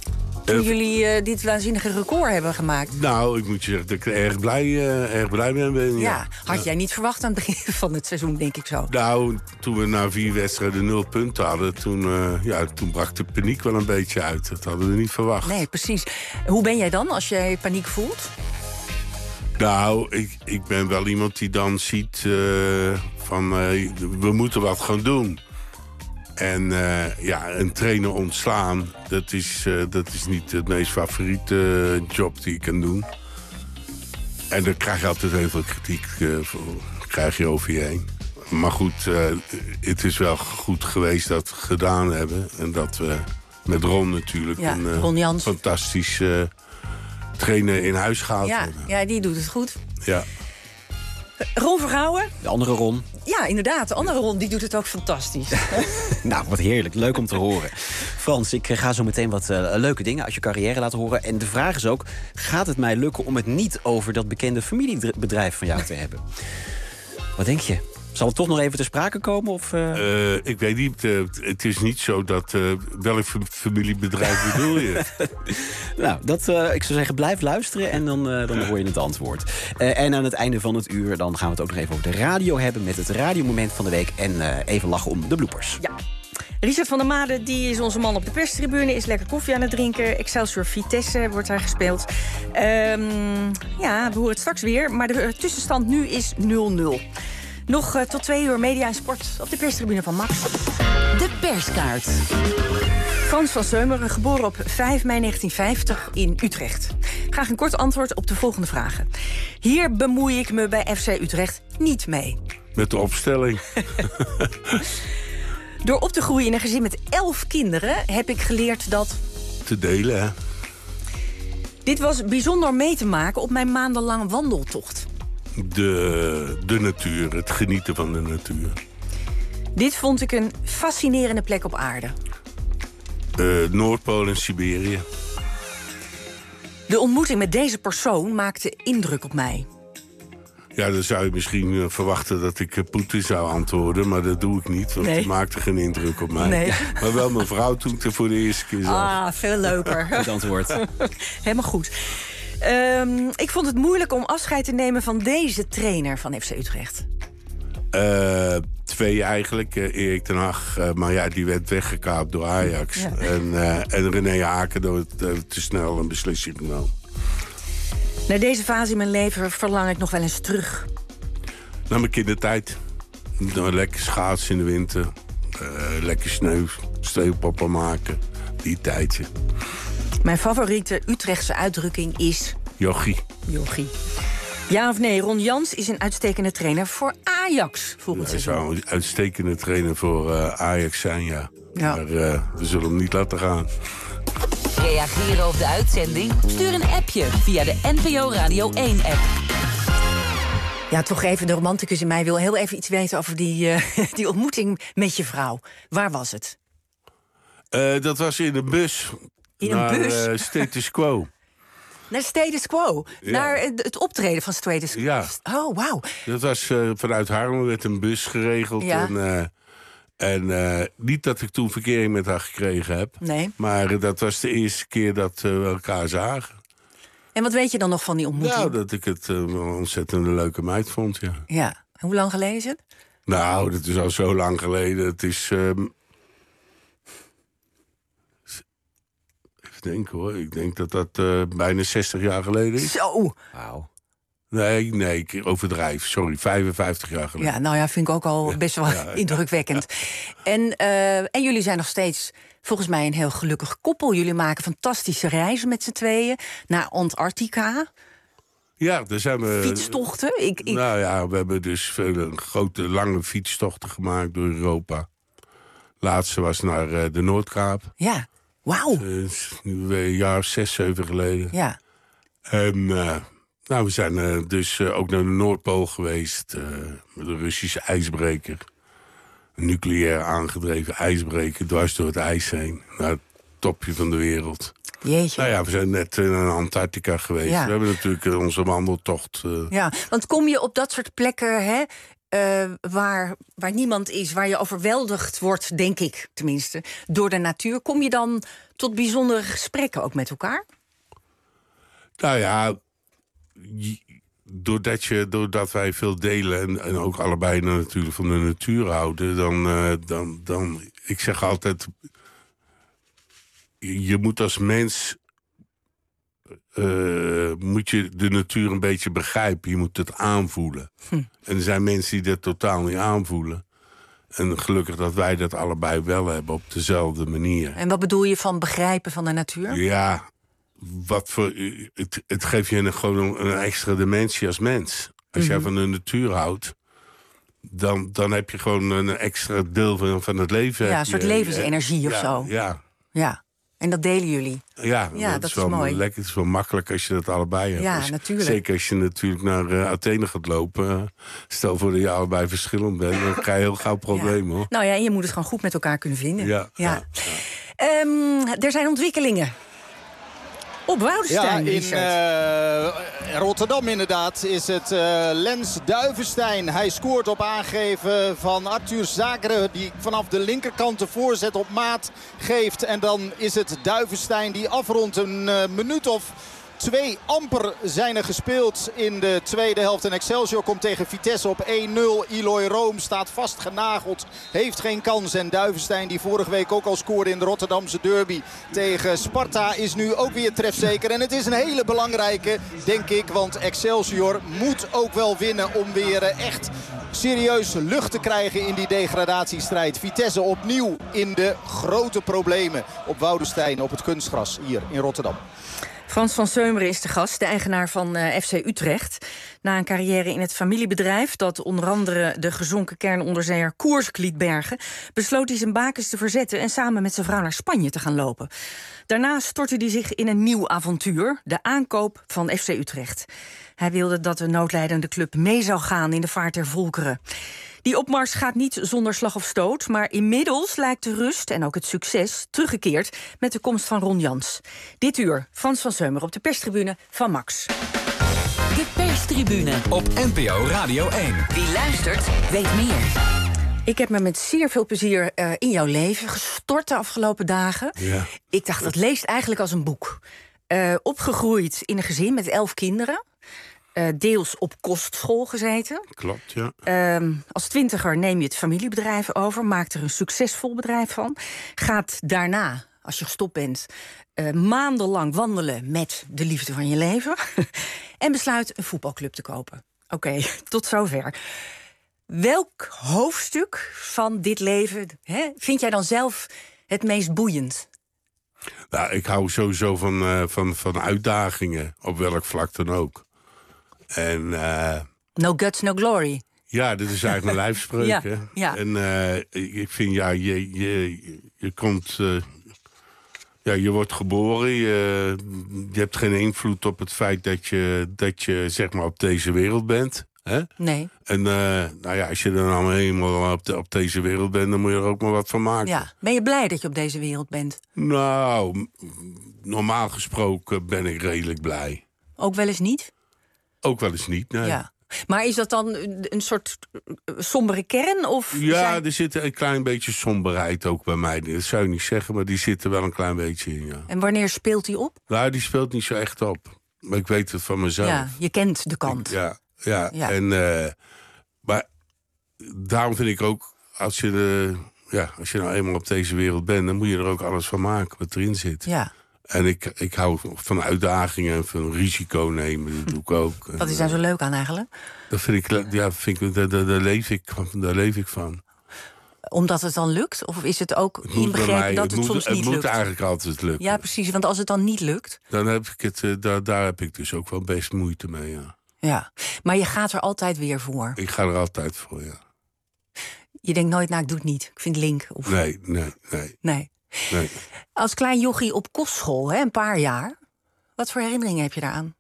toen Uh, jullie uh, dit waanzinnige record hebben gemaakt. Nou, ik moet je zeggen dat ik er erg blij, uh, erg blij mee ben. Ja, ja had ja. jij niet verwacht aan het begin van het seizoen, denk ik zo. Nou, toen we na vier wedstrijden nul punten hadden... toen, uh, ja, toen brak de paniek wel een beetje uit. Dat hadden we niet verwacht. Nee, precies. Hoe ben jij dan als jij paniek voelt? Nou, ik, ik ben wel iemand die dan ziet uh, van... Uh, we moeten wat gaan doen. En uh, ja, een trainer ontslaan, dat is, uh, dat is niet het meest favoriete uh, job die je kan doen. En daar krijg je altijd heel veel kritiek uh, voor, krijg je over je heen. Maar goed, uh, het is wel goed geweest dat we het gedaan hebben. En dat we met Ron natuurlijk ja, een uh, Ron Jans. fantastische uh, trainer in huis gehaald ja, hebben. Ja, die doet het goed. Ja. Ron Vergouwen? De andere Ron. Ja, inderdaad. De andere Ron die doet het ook fantastisch. Nou, wat heerlijk. Leuk om te horen. Frans, ik ga zo meteen wat uh, leuke dingen uit je carrière laten horen. En de vraag is ook, gaat het mij lukken om het niet over dat bekende familiebedrijf van jou te hebben? Wat denk je? Zal het toch nog even ter sprake komen? Of, uh... Uh, ik weet niet. Uh, het is niet zo dat... Uh, welk familiebedrijf bedoel je? Nou, dat, uh, ik zou zeggen, blijf luisteren en dan, uh, dan hoor je het antwoord. Uh, en aan het einde van het uur dan gaan we het ook nog even over de radio hebben... met het radiomoment van de week en uh, even lachen om de bloopers. Ja. Richard van der Made, die is onze man op de perstribune... is lekker koffie aan het drinken. Excelsior Vitesse wordt daar gespeeld. Um, ja, we horen het straks weer. Maar de tussenstand nu is nul nul. Nog uh, tot twee uur media en sport op de perstribune van Max. De perskaart. Frans van Seumeren, geboren op vijf mei negentien vijftig in Utrecht. Graag een kort antwoord op de volgende vragen. Hier bemoei ik me bij F C Utrecht niet mee. Met de opstelling. Door op te groeien in een gezin met elf kinderen heb ik geleerd dat... Te delen, hè? Dit was bijzonder mee te maken op mijn maandenlange wandeltocht. De, de natuur, het genieten van de natuur. Dit vond ik een fascinerende plek op aarde. Uh, Noordpool en Siberië. De ontmoeting met deze persoon maakte indruk op mij. Ja, dan zou je misschien uh, verwachten dat ik uh, Poetin zou antwoorden... maar dat doe ik niet, want nee. die maakte geen indruk op mij. Nee. Maar wel mijn vrouw toen ik er voor de eerste keer zag. Ah, veel leuker. Goed antwoord. Helemaal goed. Um, ik vond het moeilijk om afscheid te nemen van deze trainer van F C Utrecht. Uh, twee eigenlijk. Uh, Erik ten Hag, uh, maar ja, die werd weggekaapt door Ajax. Ja. En, uh, en René Haken door het, uh, te snel een beslissing genomen. Naar deze fase in mijn leven verlang ik nog wel eens terug. Naar mijn kindertijd. Nou, lekker schaatsen in de winter. Uh, lekker sneeuw, sneeuwpoppen maken. Die tijdje. Mijn favoriete Utrechtse uitdrukking is... Jochie. Jochie. Ja of nee, Ron Jans is een uitstekende trainer voor Ajax volgens Hij zou een uitstekende trainer voor uh, Ajax zijn, ja. ja. Maar uh, we zullen hem niet laten gaan. Reageren op de uitzending? Stuur een appje via de N P O Radio één app. Ja, toch even, de romanticus in mij wil heel even iets weten... over die, uh, die ontmoeting met je vrouw. Waar was het? Uh, dat was in een bus. In een naar, bus? Uh, Status Quo. Naar Status Quo? Ja. Naar het optreden van Status Quo? Ja. Oh, wauw. Dat was uh, vanuit Haarlem, werd een bus geregeld. Ja. En, uh, en uh, niet dat ik toen verkering met haar gekregen heb. Nee. Maar uh, dat was de eerste keer dat uh, we elkaar zagen. En wat weet je dan nog van die ontmoeting? Nou, dat ik het uh, een ontzettend leuke meid vond, ja. Ja. Hoe lang geleden is het? Nou, dat is al zo lang geleden. Het is... Um... Even denken hoor. Ik denk dat dat uh, bijna zestig jaar geleden is. Zo! Wauw. Nee, nee, ik overdrijf. Sorry, vijfenvijftig jaar geleden. Ja, nou ja, vind ik ook al best wel ja, indrukwekkend. Ja. En, uh, en jullie zijn nog steeds, volgens mij, een heel gelukkig koppel. Jullie maken fantastische reizen met z'n tweeën naar Antarctica. Ja, daar zijn we... Fietstochten? Ik, ik... Nou ja, we hebben dus vele grote, lange fietstochten gemaakt door Europa. Laatste was naar uh, de Noordkaap. Ja, wauw. Uh, nu een jaar of zes, zeven geleden. Ja. En... Uh, Nou, we zijn uh, dus uh, ook naar de Noordpool geweest. Uh, met een Russische ijsbreker. Een nucleair aangedreven ijsbreker dwars door het ijs heen. Naar het topje van de wereld. Jeetje. Nou ja, we zijn net uh, naar Antarctica geweest. Ja. We hebben natuurlijk uh, onze wandeltocht. Uh... Ja, want kom je op dat soort plekken, hè, Uh, waar, waar niemand is, waar je overweldigd wordt, denk ik tenminste, door de natuur. Kom je dan tot bijzondere gesprekken ook met elkaar? Nou ja, doordat, je, doordat wij veel delen en, en ook allebei natuurlijk van de natuur houden, dan, uh, dan, dan ik zeg altijd, je moet als mens Uh, moet je de natuur een beetje begrijpen. Je moet het aanvoelen. Hm. En er zijn mensen die dat totaal niet aanvoelen. En gelukkig dat wij dat allebei wel hebben op dezelfde manier. En wat bedoel je van begrijpen van de natuur? Ja, wat voor, het, het geeft je een, gewoon een extra dimensie als mens. Als mm-hmm. jij van de natuur houdt, dan, dan heb je gewoon een extra deel van, van het leven. Ja, een soort je, levensenergie of ja, zo. Ja. Ja. En dat delen jullie? Ja, ja dat, dat is, wel is mooi. Lekker, het is wel makkelijk als je dat allebei hebt. Ja, als, natuurlijk. Zeker als je natuurlijk naar uh, Athene gaat lopen. Stel voor dat je allebei verschillend bent, dan krijg je heel gauw problemen. Ja. Hoor. Nou ja, en je moet het gewoon goed met elkaar kunnen vinden. Ja, ja. ja. Um, er zijn ontwikkelingen. Op Woudenstein, ja, in uh, Rotterdam inderdaad is het uh, Lens Duivenstein. Hij scoort op aangeven van Arthur Zagre, die vanaf de linkerkant de voorzet op maat geeft. En dan is het Duivenstein die afrondt. Een uh, minuut of twee amper zijn er gespeeld in de tweede helft. En Excelsior komt tegen Vitesse op één nul. Eloy Room staat vastgenageld. Heeft geen kans. En Duivenstein, die vorige week ook al scoorde in de Rotterdamse derby tegen Sparta, is nu ook weer trefzeker. En het is een hele belangrijke, denk ik. Want Excelsior moet ook wel winnen om weer echt serieus lucht te krijgen in die degradatiestrijd. Vitesse opnieuw in de grote problemen op Woudenstein op het kunstgras hier in Rotterdam. Frans van Seumeren is de gast, de eigenaar van uh, F C Utrecht. Na een carrière in het familiebedrijf dat onder andere de gezonken kernonderzeeër Koersk liet bergen, besloot hij zijn bakens te verzetten en samen met zijn vrouw naar Spanje te gaan lopen. Daarna stortte hij zich in een nieuw avontuur, de aankoop van F C Utrecht. Hij wilde dat de noodlijdende club mee zou gaan in de vaart der volkeren. Die opmars gaat niet zonder slag of stoot, maar inmiddels lijkt de rust en ook het succes teruggekeerd met de komst van Ron Jans. Dit uur Frans van Seumeren op de perstribune van Max. De perstribune op N P O Radio één. Wie luistert, weet meer. Ik heb me met zeer veel plezier uh, in jouw leven gestort de afgelopen dagen. Ja. Ik dacht, dat leest eigenlijk als een boek. Uh, opgegroeid in een gezin met elf kinderen. Uh, deels op kostschool gezeten. Klopt, ja. Uh, als twintiger neem je het familiebedrijf over, maakt er een succesvol bedrijf van. Gaat daarna, als je gestopt bent, uh, maandenlang wandelen met de liefde van je leven. En besluit een voetbalclub te kopen. Oké, okay, tot zover. Welk hoofdstuk van dit leven hè, vind jij dan zelf het meest boeiend? Nou, ik hou sowieso van, uh, van, van uitdagingen, op welk vlak dan ook. En, uh, no guts, no glory. Ja, dit is eigenlijk een lijfspreuk. Ja, hè? ja. En uh, ik vind, ja, je, je, je komt... Uh, ja, je wordt geboren. Je, je hebt geen invloed op het feit dat je, dat je zeg maar op deze wereld bent. Hè? Nee. En uh, nou ja, als je dan allemaal helemaal op, de, op deze wereld bent, dan moet je er ook maar wat van maken. Ja. Ben je blij dat je op deze wereld bent? Nou, normaal gesproken ben ik redelijk blij. Ook wel eens niet? Ook wel eens niet, nee. Ja. Maar is dat dan een soort sombere kern? Of ja, zijn... er zit een klein beetje somberheid ook bij mij. Dat zou je niet zeggen, maar die zit er wel een klein beetje in, ja. En wanneer speelt die op? Nou, die speelt niet zo echt op. Maar ik weet het van mezelf. Ja, je kent de kant. Ik, ja, ja, ja. En, uh, maar daarom vind ik ook, als je, de, ja, als je nou eenmaal op deze wereld bent, dan moet je er ook alles van maken wat erin zit. Ja. En ik, ik hou van uitdagingen en van risico nemen. Dat doe ik ook. Wat is daar zo leuk aan eigenlijk? Dat vind ik, ja, vind ik, daar, daar, daar, leef ik, daar leef ik van. Omdat het dan lukt? Of is het ook het inbegrepen dat het, het moet, soms het niet lukt? lukt? Het moet eigenlijk altijd lukken. Ja, precies. Want als het dan niet lukt... Dan heb ik het, uh, daar, daar heb ik dus ook wel best moeite mee, ja. Ja, maar je gaat er altijd weer voor? Ik ga er altijd voor, ja. Je denkt nooit, nou, ik doe het niet. Ik vind link. Of... Nee, nee, nee. Nee. Nee. Als klein jochie op kostschool, hè, een paar jaar. Wat voor herinneringen heb je daaraan?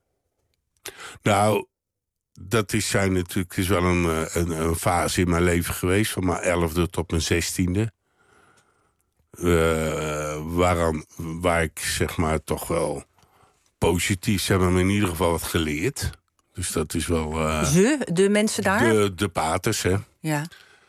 Nou, dat is, zijn natuurlijk, is wel een, een, een fase in mijn leven geweest. Van mijn elfde tot mijn zestiende. Uh, waaraan, waar ik zeg maar toch wel positief, ze hebben me in ieder geval wat geleerd. Dus dat is wel... Uh, Ze, de mensen daar? De, de paters, hè. Ja.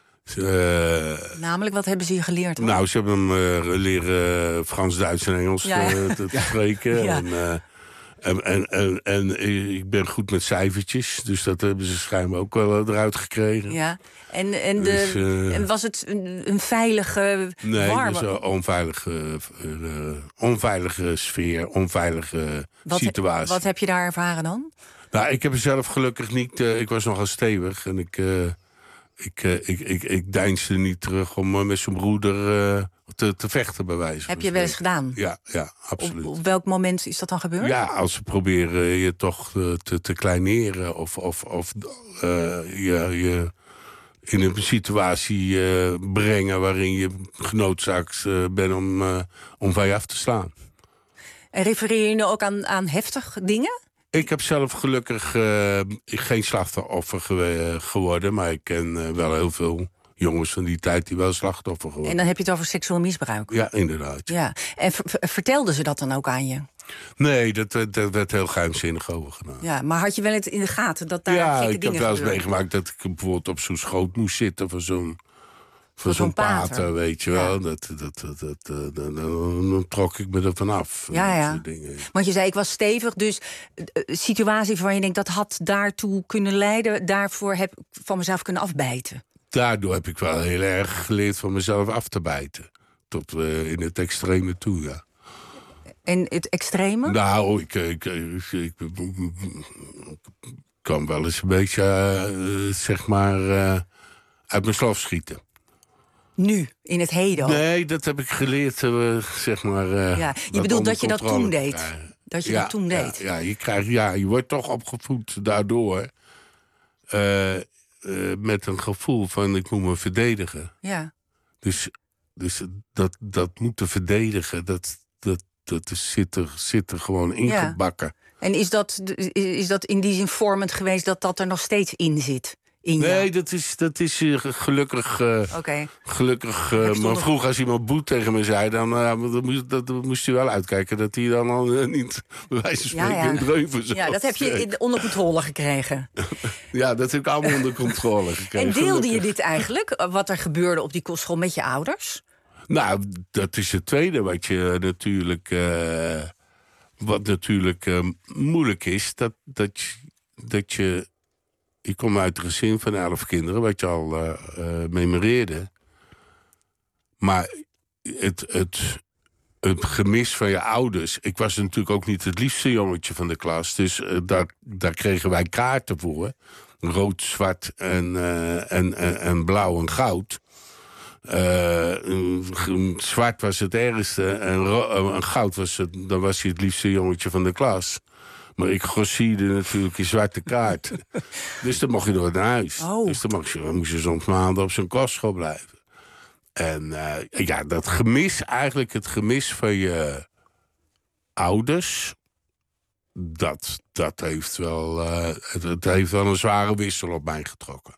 Uh, Namelijk, wat hebben ze hier geleerd? Hoor? Nou, ze hebben hem uh, leren Frans, Duits en Engels ja, ja. Uh, te, te spreken. Ja. En, uh, en, en, en, en ik ben goed met cijfertjes, dus dat hebben ze schijnbaar ook wel eruit gekregen. Ja. En, en, de, dus, uh, en was het een, een veilige, nee, warme... Nee, een onveilige, uh, onveilige sfeer, onveilige wat situatie. He, wat heb je daar ervaren dan? Nou, ik heb er zelf gelukkig niet... Uh, ik was nogal stevig en ik... Uh, Ik, uh, ik, ik, ik deinsde niet terug om uh, met zijn broeder uh, te, te vechten, bij wijze van. Heb je wel eens gedaan? Ja, ja, absoluut. Op, op welk moment is dat dan gebeurd? Ja, als ze proberen je toch uh, te, te kleineren... of, of, of uh, je, je in een situatie uh, brengen... waarin je genoodzaakt uh, bent om, uh, om van je af te slaan. En refereer je nu ook aan, aan heftige dingen? Ik heb zelf gelukkig uh, geen slachtoffer ge- geworden... maar ik ken uh, wel heel veel jongens van die tijd die wel slachtoffer geworden. En dan heb je het over seksueel misbruik? Ja, inderdaad. Ja. En ver- vertelden ze dat dan ook aan je? Nee, dat, dat werd heel geheimzinnig over gedaan. Ja, maar had je wel het in de gaten dat daar ja, gekke ik dingen heb wel eens gebeuren? meegemaakt dat ik bijvoorbeeld op zo'n schoot moest zitten... van zo'n, van zo'n zo'n pater, pater, weet je ja. wel. Dat, dat, dat, dat, dat, dan, dan trok ik me er vanaf. Ja, ja. Want je zei, ik was stevig, dus uh, situatie waarvan je denkt... dat had daartoe kunnen leiden, daarvoor heb ik van mezelf kunnen afbijten. Daardoor heb ik wel heel erg geleerd van mezelf af te bijten. Tot uh, in het extreme toe, ja. En het extreme? Nou, ik, ik, ik, ik, ik kan wel eens een beetje, uh, zeg maar, uh, uit mijn slof schieten. Nu, in het heden ook? Nee, dat heb ik geleerd, uh, zeg maar... Uh, ja, je bedoelt dat je dat toen deed? Uh, dat je ja, dat toen deed? Ja, ja, je krijgt, ja, je wordt toch opgevoed daardoor... Uh, uh, met een gevoel van, ik moet me verdedigen. Ja. Dus, dus dat, dat moeten verdedigen, dat, dat, dat zit, er, zit er gewoon ingebakken. Ja. En is dat, is dat in die zin vormend geweest dat dat er nog steeds in zit? In nee, jou? dat is, dat is uh, gelukkig... Uh, okay. Gelukkig, uh, maar vroeger als iemand boet tegen me zei... dan, uh, dan, moest, dat, dan moest hij wel uitkijken dat hij dan al uh, niet... bij wijze van spreken ja, ja. in dreuven zou. Ja, dat heb je in, onder controle gekregen. Ja, dat heb ik allemaal onder controle gekregen. En deelde gelukkig. je dit eigenlijk, wat er gebeurde op die kostschool, met je ouders? Nou, dat is het tweede wat je natuurlijk... Uh, wat natuurlijk uh, moeilijk is, dat, dat, dat je... Ik kom uit een gezin van elf kinderen, wat je al uh, uh, memoreerde. Maar het, het, het gemis van je ouders... Ik was natuurlijk ook niet het liefste jongetje van de klas. Dus uh, daar, daar kregen wij kaarten voor. Rood, zwart en, uh, en, en, en blauw en goud. Uh, zwart was het ergste en, ro- en goud was het... dan was hij het liefste jongetje van de klas. Maar ik grossierde natuurlijk een zwarte kaart. Dus dan mocht je nooit naar huis. Oh. Dus dan moest je, dan moest je soms maanden op zo'n kostschool blijven. En uh, ja, dat gemis, eigenlijk het gemis van je ouders... dat, dat heeft wel, uh, het, het heeft wel een zware wissel op mij getrokken.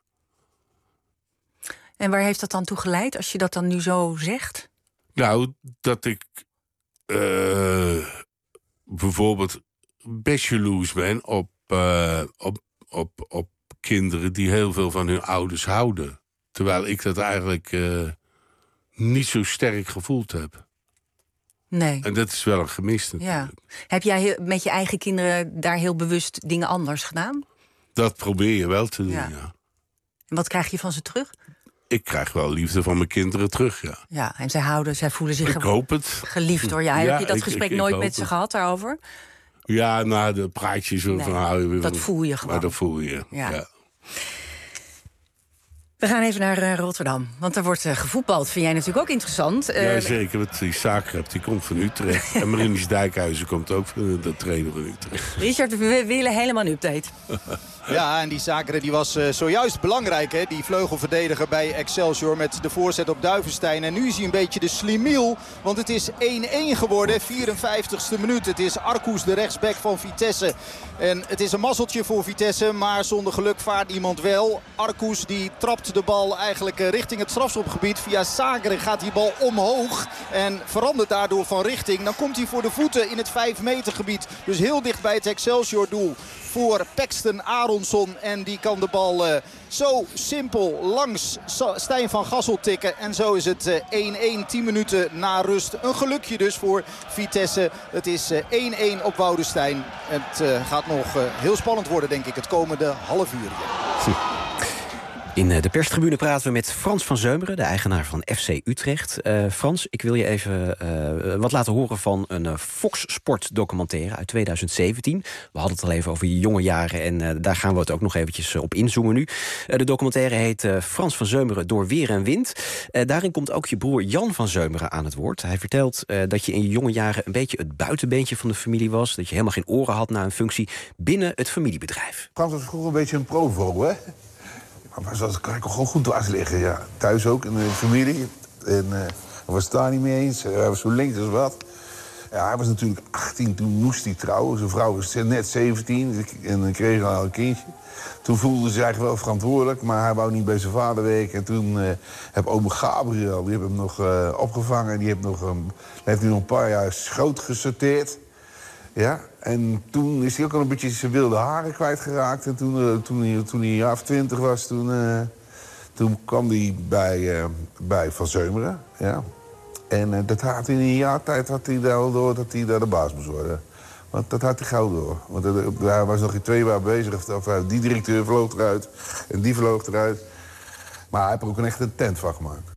En waar heeft dat dan toe geleid, als je dat dan nu zo zegt? Nou, dat ik uh, bijvoorbeeld... best jaloers ben op, uh, op, op, op kinderen die heel veel van hun ouders houden. Terwijl ik dat eigenlijk uh, niet zo sterk gevoeld heb. Nee. En dat is wel een gemis natuurlijk. Ja. Heb jij heel, met je eigen kinderen daar heel bewust dingen anders gedaan? Dat probeer je wel te doen, ja. ja. En wat krijg je van ze terug? Ik krijg wel liefde van mijn kinderen terug, ja. Ja, en zij houden, zij voelen zich ik hoop het. geliefd door jou. Ja, heb je dat ik, gesprek ik, ik nooit met ze het. gehad daarover? Ja, nou, de praatjes nee, van hou je weer. Dat voel je gewoon. Maar dat voel je, ja. ja. We gaan even naar uh, Rotterdam, want er wordt uh, gevoetbald. Vind jij natuurlijk ook interessant. Uh, ja, zeker. Want die Zagreb, die komt van Utrecht. En Marinus Dijkhuizen komt ook van de trainer van Utrecht. Richard, we willen helemaal een update. Ja, en die Zagreb die was uh, zojuist belangrijk, hè? Die vleugelverdediger bij Excelsior met de voorzet op Duivenstein. En nu is hij een beetje de slimiel, want het is één-één geworden. vierenvijftigste minuut. Het is Arcus, de rechtsback van Vitesse. En het is een mazzeltje voor Vitesse, maar zonder geluk vaart iemand wel. Arcus die trapt speelt de bal eigenlijk richting het strafschopgebied. Via Sagre gaat die bal omhoog en verandert daardoor van richting. Dan komt hij voor de voeten in het vijf meter gebied. Dus heel dicht bij het Excelsior doel voor Paxton Aronsson. En die kan de bal uh, zo simpel langs Stijn van Gassel tikken. En zo is het uh, één-één, tien minuten na rust. Een gelukje dus voor Vitesse. Het is uh, één-één op Woudestein. Het uh, gaat nog uh, heel spannend worden, denk ik, het komende half uur. In de perstribune praten we met Frans van Zeumeren, de eigenaar van F C Utrecht. Uh, Frans, ik wil je even uh, wat laten horen van een uh, Fox Sport documentaire uit tweeduizend zeventien. We hadden het al even over je jonge jaren en uh, daar gaan we het ook nog eventjes op inzoomen nu. Uh, de documentaire heet uh, Frans van Zeumeren door weer en wind. Uh, daarin komt ook je broer Jan van Zeumeren aan het woord. Hij vertelt uh, dat je in je jonge jaren een beetje het buitenbeentje van de familie was. Dat je helemaal geen oren had naar een functie binnen het familiebedrijf. Frans was vroeger een beetje een provo, hè? Maar dat kan ik gewoon goed dwars liggen, ja. Thuis ook, in de familie. En uh, hij was het daar niet mee eens. Hij was zo links als wat. Ja, hij was natuurlijk achttien, toen moest hij trouwen. Zijn vrouw was net zeventien en dan kreeg hij al een kindje. Toen voelde ze zich wel verantwoordelijk, maar hij wou niet bij zijn vader werken. En toen uh, heb oom Gabriel, die heeft hem nog uh, opgevangen. Die heeft, nog, um, heeft hij nog een paar jaar schoot gesorteerd. Ja, en toen is hij ook al een beetje zijn wilde haren kwijtgeraakt. En toen, uh, toen, hij, toen hij een jaar of twintig was, toen, uh, toen kwam hij bij, uh, bij Van Zeumeren. Ja. En uh, dat had in een jaar tijd had hij daar door dat hij daar de baas moest worden. Want dat had hij gauw door. Want uh, hij was nog in twee jaar bezig. Of, of, uh, die directeur vloog eruit en die vloog eruit. Maar hij heeft er ook een echt een tent van gemaakt.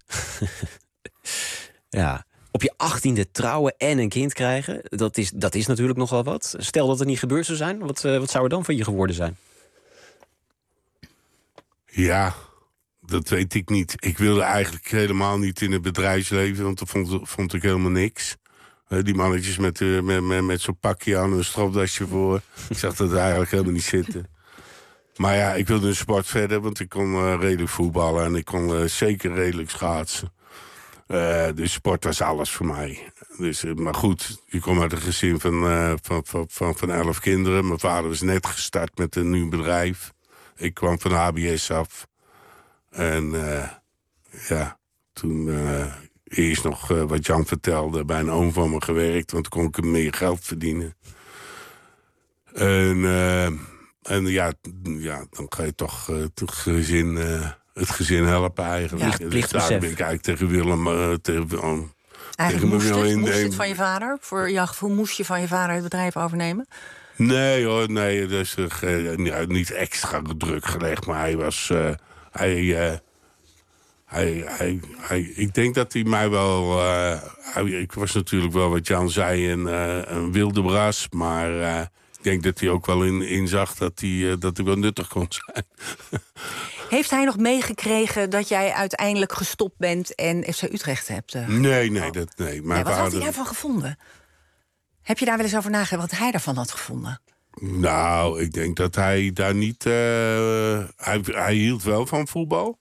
Ja. Op je achttiende trouwen en een kind krijgen, dat is, dat is natuurlijk nogal wat. Stel dat het niet gebeurd zou zijn, wat, uh, wat zou er dan van je geworden zijn? Ja, dat weet ik niet. Ik wilde eigenlijk helemaal niet in het bedrijfsleven, want dat vond, vond ik helemaal niks. Uh, die mannetjes met, uh, met, met, met zo'n pakje aan en een stropdasje voor. Ik zag dat eigenlijk helemaal niet zitten. Maar ja, ik wilde een sport verder, want ik kon uh, redelijk voetballen en ik kon uh, zeker redelijk schaatsen. Uh, dus sport was alles voor mij. Dus, uh, maar goed, ik kom uit een gezin van, uh, van, van, van, van elf kinderen. Mijn vader was net gestart met een nieuw bedrijf. Ik kwam van H B S af. En uh, ja, toen uh, eerst nog uh, wat Jan vertelde, bij een oom van me gewerkt. Want toen kon ik meer geld verdienen. En, uh, en ja, ja, dan ga je toch uh, het gezin... Uh, Het gezin helpen eigenlijk. Ja, dus daar ben ik eigenlijk tegen Willem... Uh, tegen, uh, eigenlijk tegen moest, het, in, moest in, het van je vader? Voor jouw gevoel moest je van je vader het bedrijf overnemen? Nee hoor, nee. Dus, uh, ja, niet extra druk gelegd, maar hij was... Uh, hij, uh, hij, hij, hij, ik denk dat hij mij wel... Uh, hij, ik was natuurlijk wel wat Jan zei, een, uh, een wilde bras, maar... Uh, ik denk dat hij ook wel in, inzag dat hij, uh, dat hij wel nuttig kon zijn. Heeft hij nog meegekregen dat jij uiteindelijk gestopt bent en F C Utrecht hebt? Uh, nee, nee, dat, nee. Mijn nee, wat vader... had hij daarvan gevonden? Heb je daar wel eens over nagedacht wat hij daarvan had gevonden? Nou, ik denk dat hij daar niet... Uh, hij, hij hield wel van voetbal.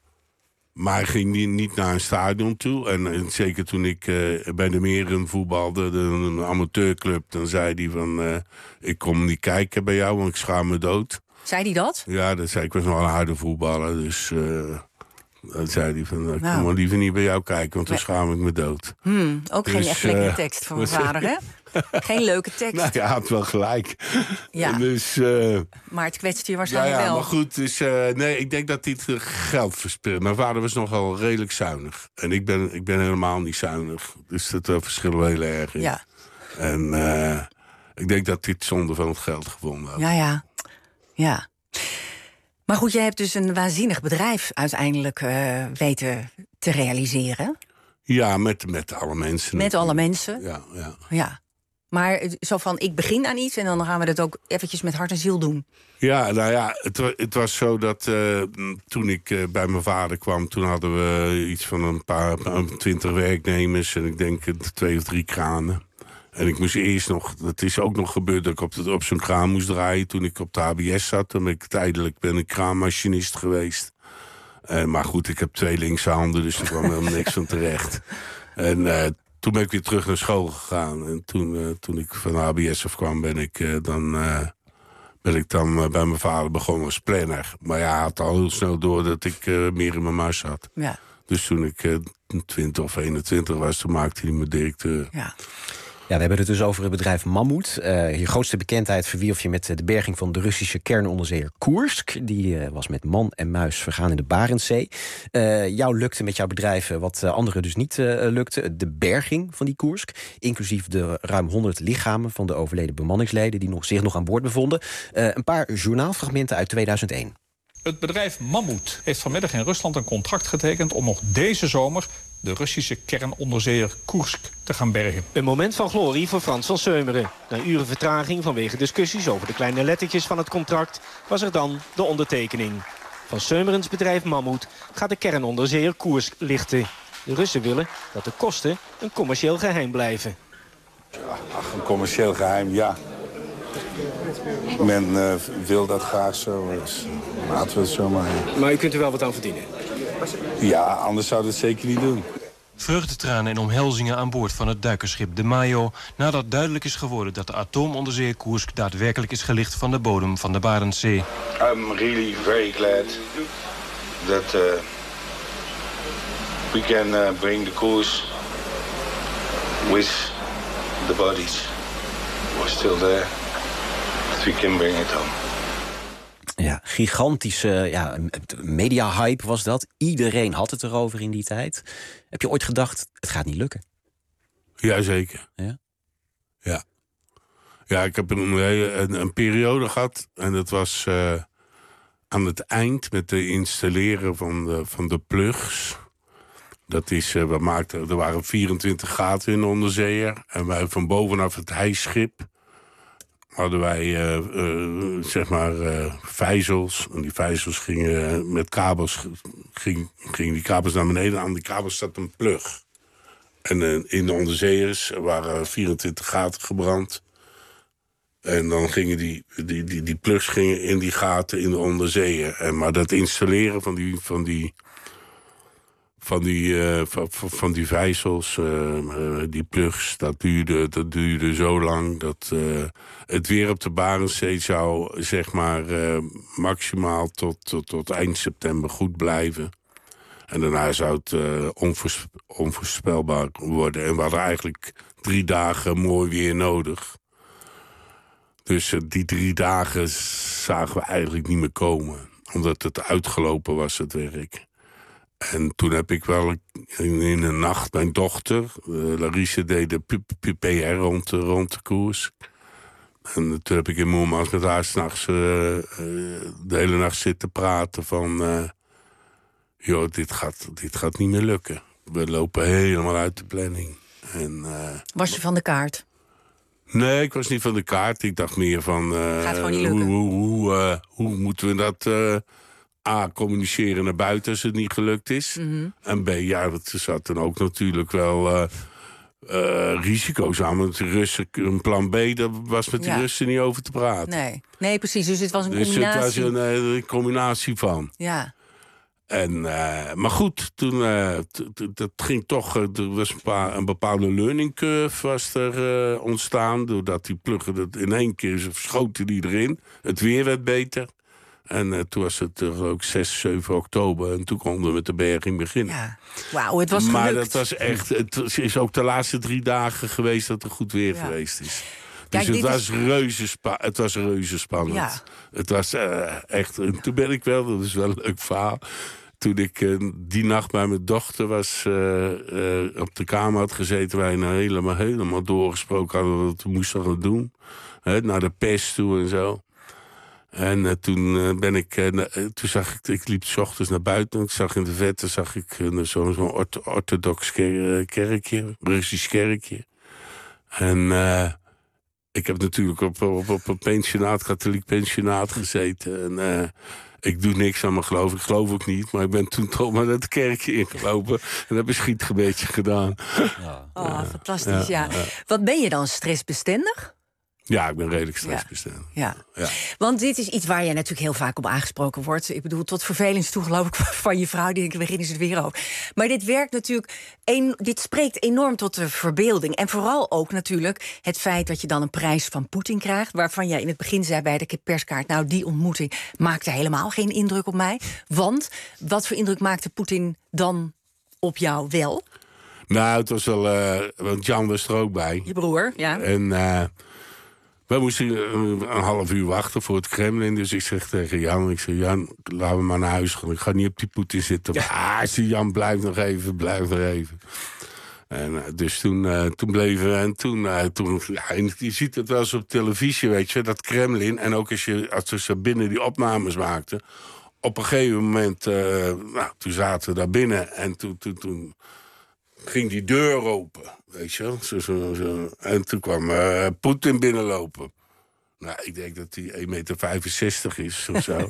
Maar hij ging niet, niet naar een stadion toe. En, en zeker toen ik uh, bij de Meren voetbalde, de, een amateurclub... dan zei hij van, uh, ik kom niet kijken bij jou, want ik schaam me dood. Zei hij dat? Ja, dat zei ik. was nog een harde voetballer, dus... Uh, dan zei hij van, ik nou. kom maar liever niet bij jou kijken, want dan schaam ik me dood. Hmm, ook dus, geen echt lekkere uh, tekst voor mijn vader, hè? Geen leuke tekst. Nou ja, hij had wel gelijk. Ja. Dus, uh, maar het kwetst je waarschijnlijk ja, ja, wel. Maar goed, dus, uh, nee, ik denk dat hij het geld verspilt. Mijn vader was nogal redelijk zuinig. En ik ben, ik ben helemaal niet zuinig. Dus dat uh, verschillen we heel erg in. Ja. En uh, ik denk dat hij het zonde van het geld gevonden had. Ja, ja. Ja. Maar goed, jij hebt dus een waanzinnig bedrijf uiteindelijk uh, weten te realiseren. Ja, met, met alle mensen. Met alle mensen. Ja, ja. ja. Maar zo van, ik begin aan iets en dan gaan we dat ook eventjes met hart en ziel doen. Ja, nou ja, het, het was zo dat uh, toen ik uh, bij mijn vader kwam... toen hadden we iets van een paar, twintig werknemers... en ik denk twee of drie kranen. En ik moest eerst nog, dat is ook nog gebeurd... dat ik op, de, op zo'n kraan moest draaien toen ik op de H B S zat. Dan ben ik tijdelijk ben ik kraanmachinist geweest. Uh, maar goed, ik heb twee linkse handen, dus er kwam helemaal niks van terecht. En uh, toen ben ik weer terug naar school gegaan. En toen, uh, toen ik van de H B S afkwam, ben ik uh, dan... Uh, ben ik dan uh, bij mijn vader begonnen als planner. Maar ja, hij had al heel snel door dat ik uh, meer in mijn mars had. Ja. Dus toen ik uh, twintig of eenentwintig was, toen maakte hij me directeur. Ja. Ja, we hebben het dus over het bedrijf Mammoet. Uh, je grootste bekendheid verwierf je met de berging van de Russische kernonderzeeër Koersk. Die uh, was met man en muis vergaan in de Barentszee. Uh, jou lukte met jouw bedrijf wat uh, anderen dus niet uh, lukte. De berging van die Koersk. Inclusief de ruim honderd lichamen van de overleden bemanningsleden die nog, zich nog aan boord bevonden. Uh, een paar journaalfragmenten uit tweeduizend één. Het bedrijf Mammoet heeft vanmiddag in Rusland een contract getekend om nog deze zomer de Russische kernonderzeeër Koersk te gaan bergen. Een moment van glorie voor Frans van Seumeren. Na uren vertraging vanwege discussies over de kleine lettertjes van het contract was er dan de ondertekening. Van Seumerens bedrijf Mammoet gaat de kernonderzeeër Koersk lichten. De Russen willen dat de kosten een commercieel geheim blijven. Ja, ach, een commercieel geheim, ja. Men uh, wil dat graag zo, dus laten we het zo maar. Maar u kunt er wel wat aan verdienen? Ja, anders zouden we het zeker niet doen. Vreugdetranen en omhelzingen aan boord van het duikerschip de Mayo, nadat duidelijk is geworden dat de atoomonderzeeër Koersk daadwerkelijk is gelicht van de bodem van de Barentszee. I'm really very glad that uh, we can uh, bring the Koersk with the bodies. We're still there. That we can bring it home. Ja, gigantische ja, media-hype was dat. Iedereen had het erover in die tijd. Heb je ooit gedacht, het gaat niet lukken? Jazeker. Ja? Ja. Ja, ik heb een, een, een periode gehad. En dat was uh, aan het eind met het installeren van de, van de plugs. Dat is, uh, we maakten, er waren vierentwintig gaten in de onderzeeër. En wij van bovenaf het hijschip hadden wij, uh, uh, zeg maar, uh, vijzels. En die vijzels gingen uh, met kabels, ging, gingen die kabels naar beneden. Aan die kabels zat een plug. En uh, in de onderzeeërs waren vierentwintig gaten gebrand. En dan gingen die, die, die, die plugs gingen in die gaten in de onderzeeër. En maar dat installeren van die, van die, van die, uh, van, van die vijzels, uh, uh, die plugs, dat duurde, dat duurde zo lang dat uh, het weer op de Barentszee zou, zeg maar, uh, maximaal tot, tot, tot eind september goed blijven. En daarna zou het uh, onvoors, onvoorspelbaar worden. En we hadden eigenlijk drie dagen mooi weer nodig. Dus uh, die drie dagen zagen we eigenlijk niet meer komen. Omdat het uitgelopen was, het werk. En toen heb ik wel in, in een nacht mijn dochter, uh, Larisse, deed de P R rond, rond de koers. En toen heb ik in Moermans met haar s'nachts uh, uh, de hele nacht zitten praten van... Uh, joh, dit gaat, dit gaat niet meer lukken. We lopen helemaal uit de planning. En, uh, was je van de kaart? Nee, ik was niet van de kaart. Ik dacht meer van... Uh, gaat gewoon niet lukken. Hoe, hoe, hoe, uh, hoe moeten we dat... Uh, A, communiceren naar buiten als het niet gelukt is. Mm-hmm. En B, ja, dat zat dan ook natuurlijk wel uh, uh, risico's aan. Want de Russen, een plan B, daar was met ja. de Russen niet over te praten. Nee, nee precies. Dus het was een dus combinatie. Dus het was een, een combinatie van. Ja. En, uh, maar goed, toen, uh, dat ging toch, uh, er was een, paar, een bepaalde learning curve was er uh, ontstaan. Doordat die pluggen dat in één keer schoten die erin. Het weer werd beter. En uh, toen was het uh, ook zes, zeven oktober. En toen konden we met de berging beginnen. Ja. Wauw, het was gelukt. Maar dat was echt, het is ook de laatste drie dagen geweest dat er goed weer ja. geweest is. Dus Kijk, het, was is... reuze spa- het was reuze spannend. Ja. Het was uh, echt... En toen ben ik wel, dat is wel een leuk verhaal... Toen ik uh, die nacht bij mijn dochter was, uh, uh, op de kamer had gezeten... wij nou helemaal, helemaal doorgesproken hadden wat we moesten gaan doen. Hè, naar de pers toe en zo. En uh, toen uh, ben ik... Uh, na, uh, toen zag ik... Ik liep 's ochtends naar buiten. Ik zag in de verte zag ik uh, zo'n zo ortho- orthodox ker- kerkje. Russisch kerkje. En... Uh, ik heb natuurlijk op, op, op een pensionaat, katholiek pensionaat gezeten. En uh, ik doe niks aan mijn geloof. Ik geloof ook niet. Maar ik ben toen toch maar naar het kerkje ingelopen. En heb een schietgebedje gedaan. Ja. Oh, ja. Fantastisch, ja. ja. Wat ben je dan, stressbestendig? Ja, ik ben redelijk stressbestendig. Ja. Ja. Want dit is iets waar je natuurlijk heel vaak op aangesproken wordt. Ik bedoel, tot vervelens toe geloof ik van je vrouw. Die denken, we beginnen ze het weer over. Maar dit werkt natuurlijk, een, dit spreekt enorm tot de verbeelding. En vooral ook natuurlijk het feit dat je dan een prijs van Poetin krijgt. Waarvan jij in het begin zei bij de perskaart, nou, die ontmoeting maakte helemaal geen indruk op mij. Want wat voor indruk maakte Poetin dan op jou wel? Nou, het was wel, uh, want Jan was er ook bij. Je broer, ja. En uh, wij moesten een, een half uur wachten voor het Kremlin. Dus ik zeg tegen Jan, ik zeg, Jan, laten we maar naar huis gaan. Ik ga niet op die Poetin zitten. Ja. Ah, ik zeg, Jan, blijf nog even, blijf nog even. En uh, dus toen, uh, toen bleven we, en toen, uh, toen ja, en je ziet het wel eens op televisie, weet je, dat Kremlin. En ook als, je, als ze binnen die opnames maakten. Op een gegeven moment, uh, nou, toen zaten we daar binnen en toen, toen, toen ging die deur open, weet je. Zo, zo, zo. En toen kwam uh, Poetin binnenlopen. Nou, ik denk dat hij één meter vijfenzestig is of zo.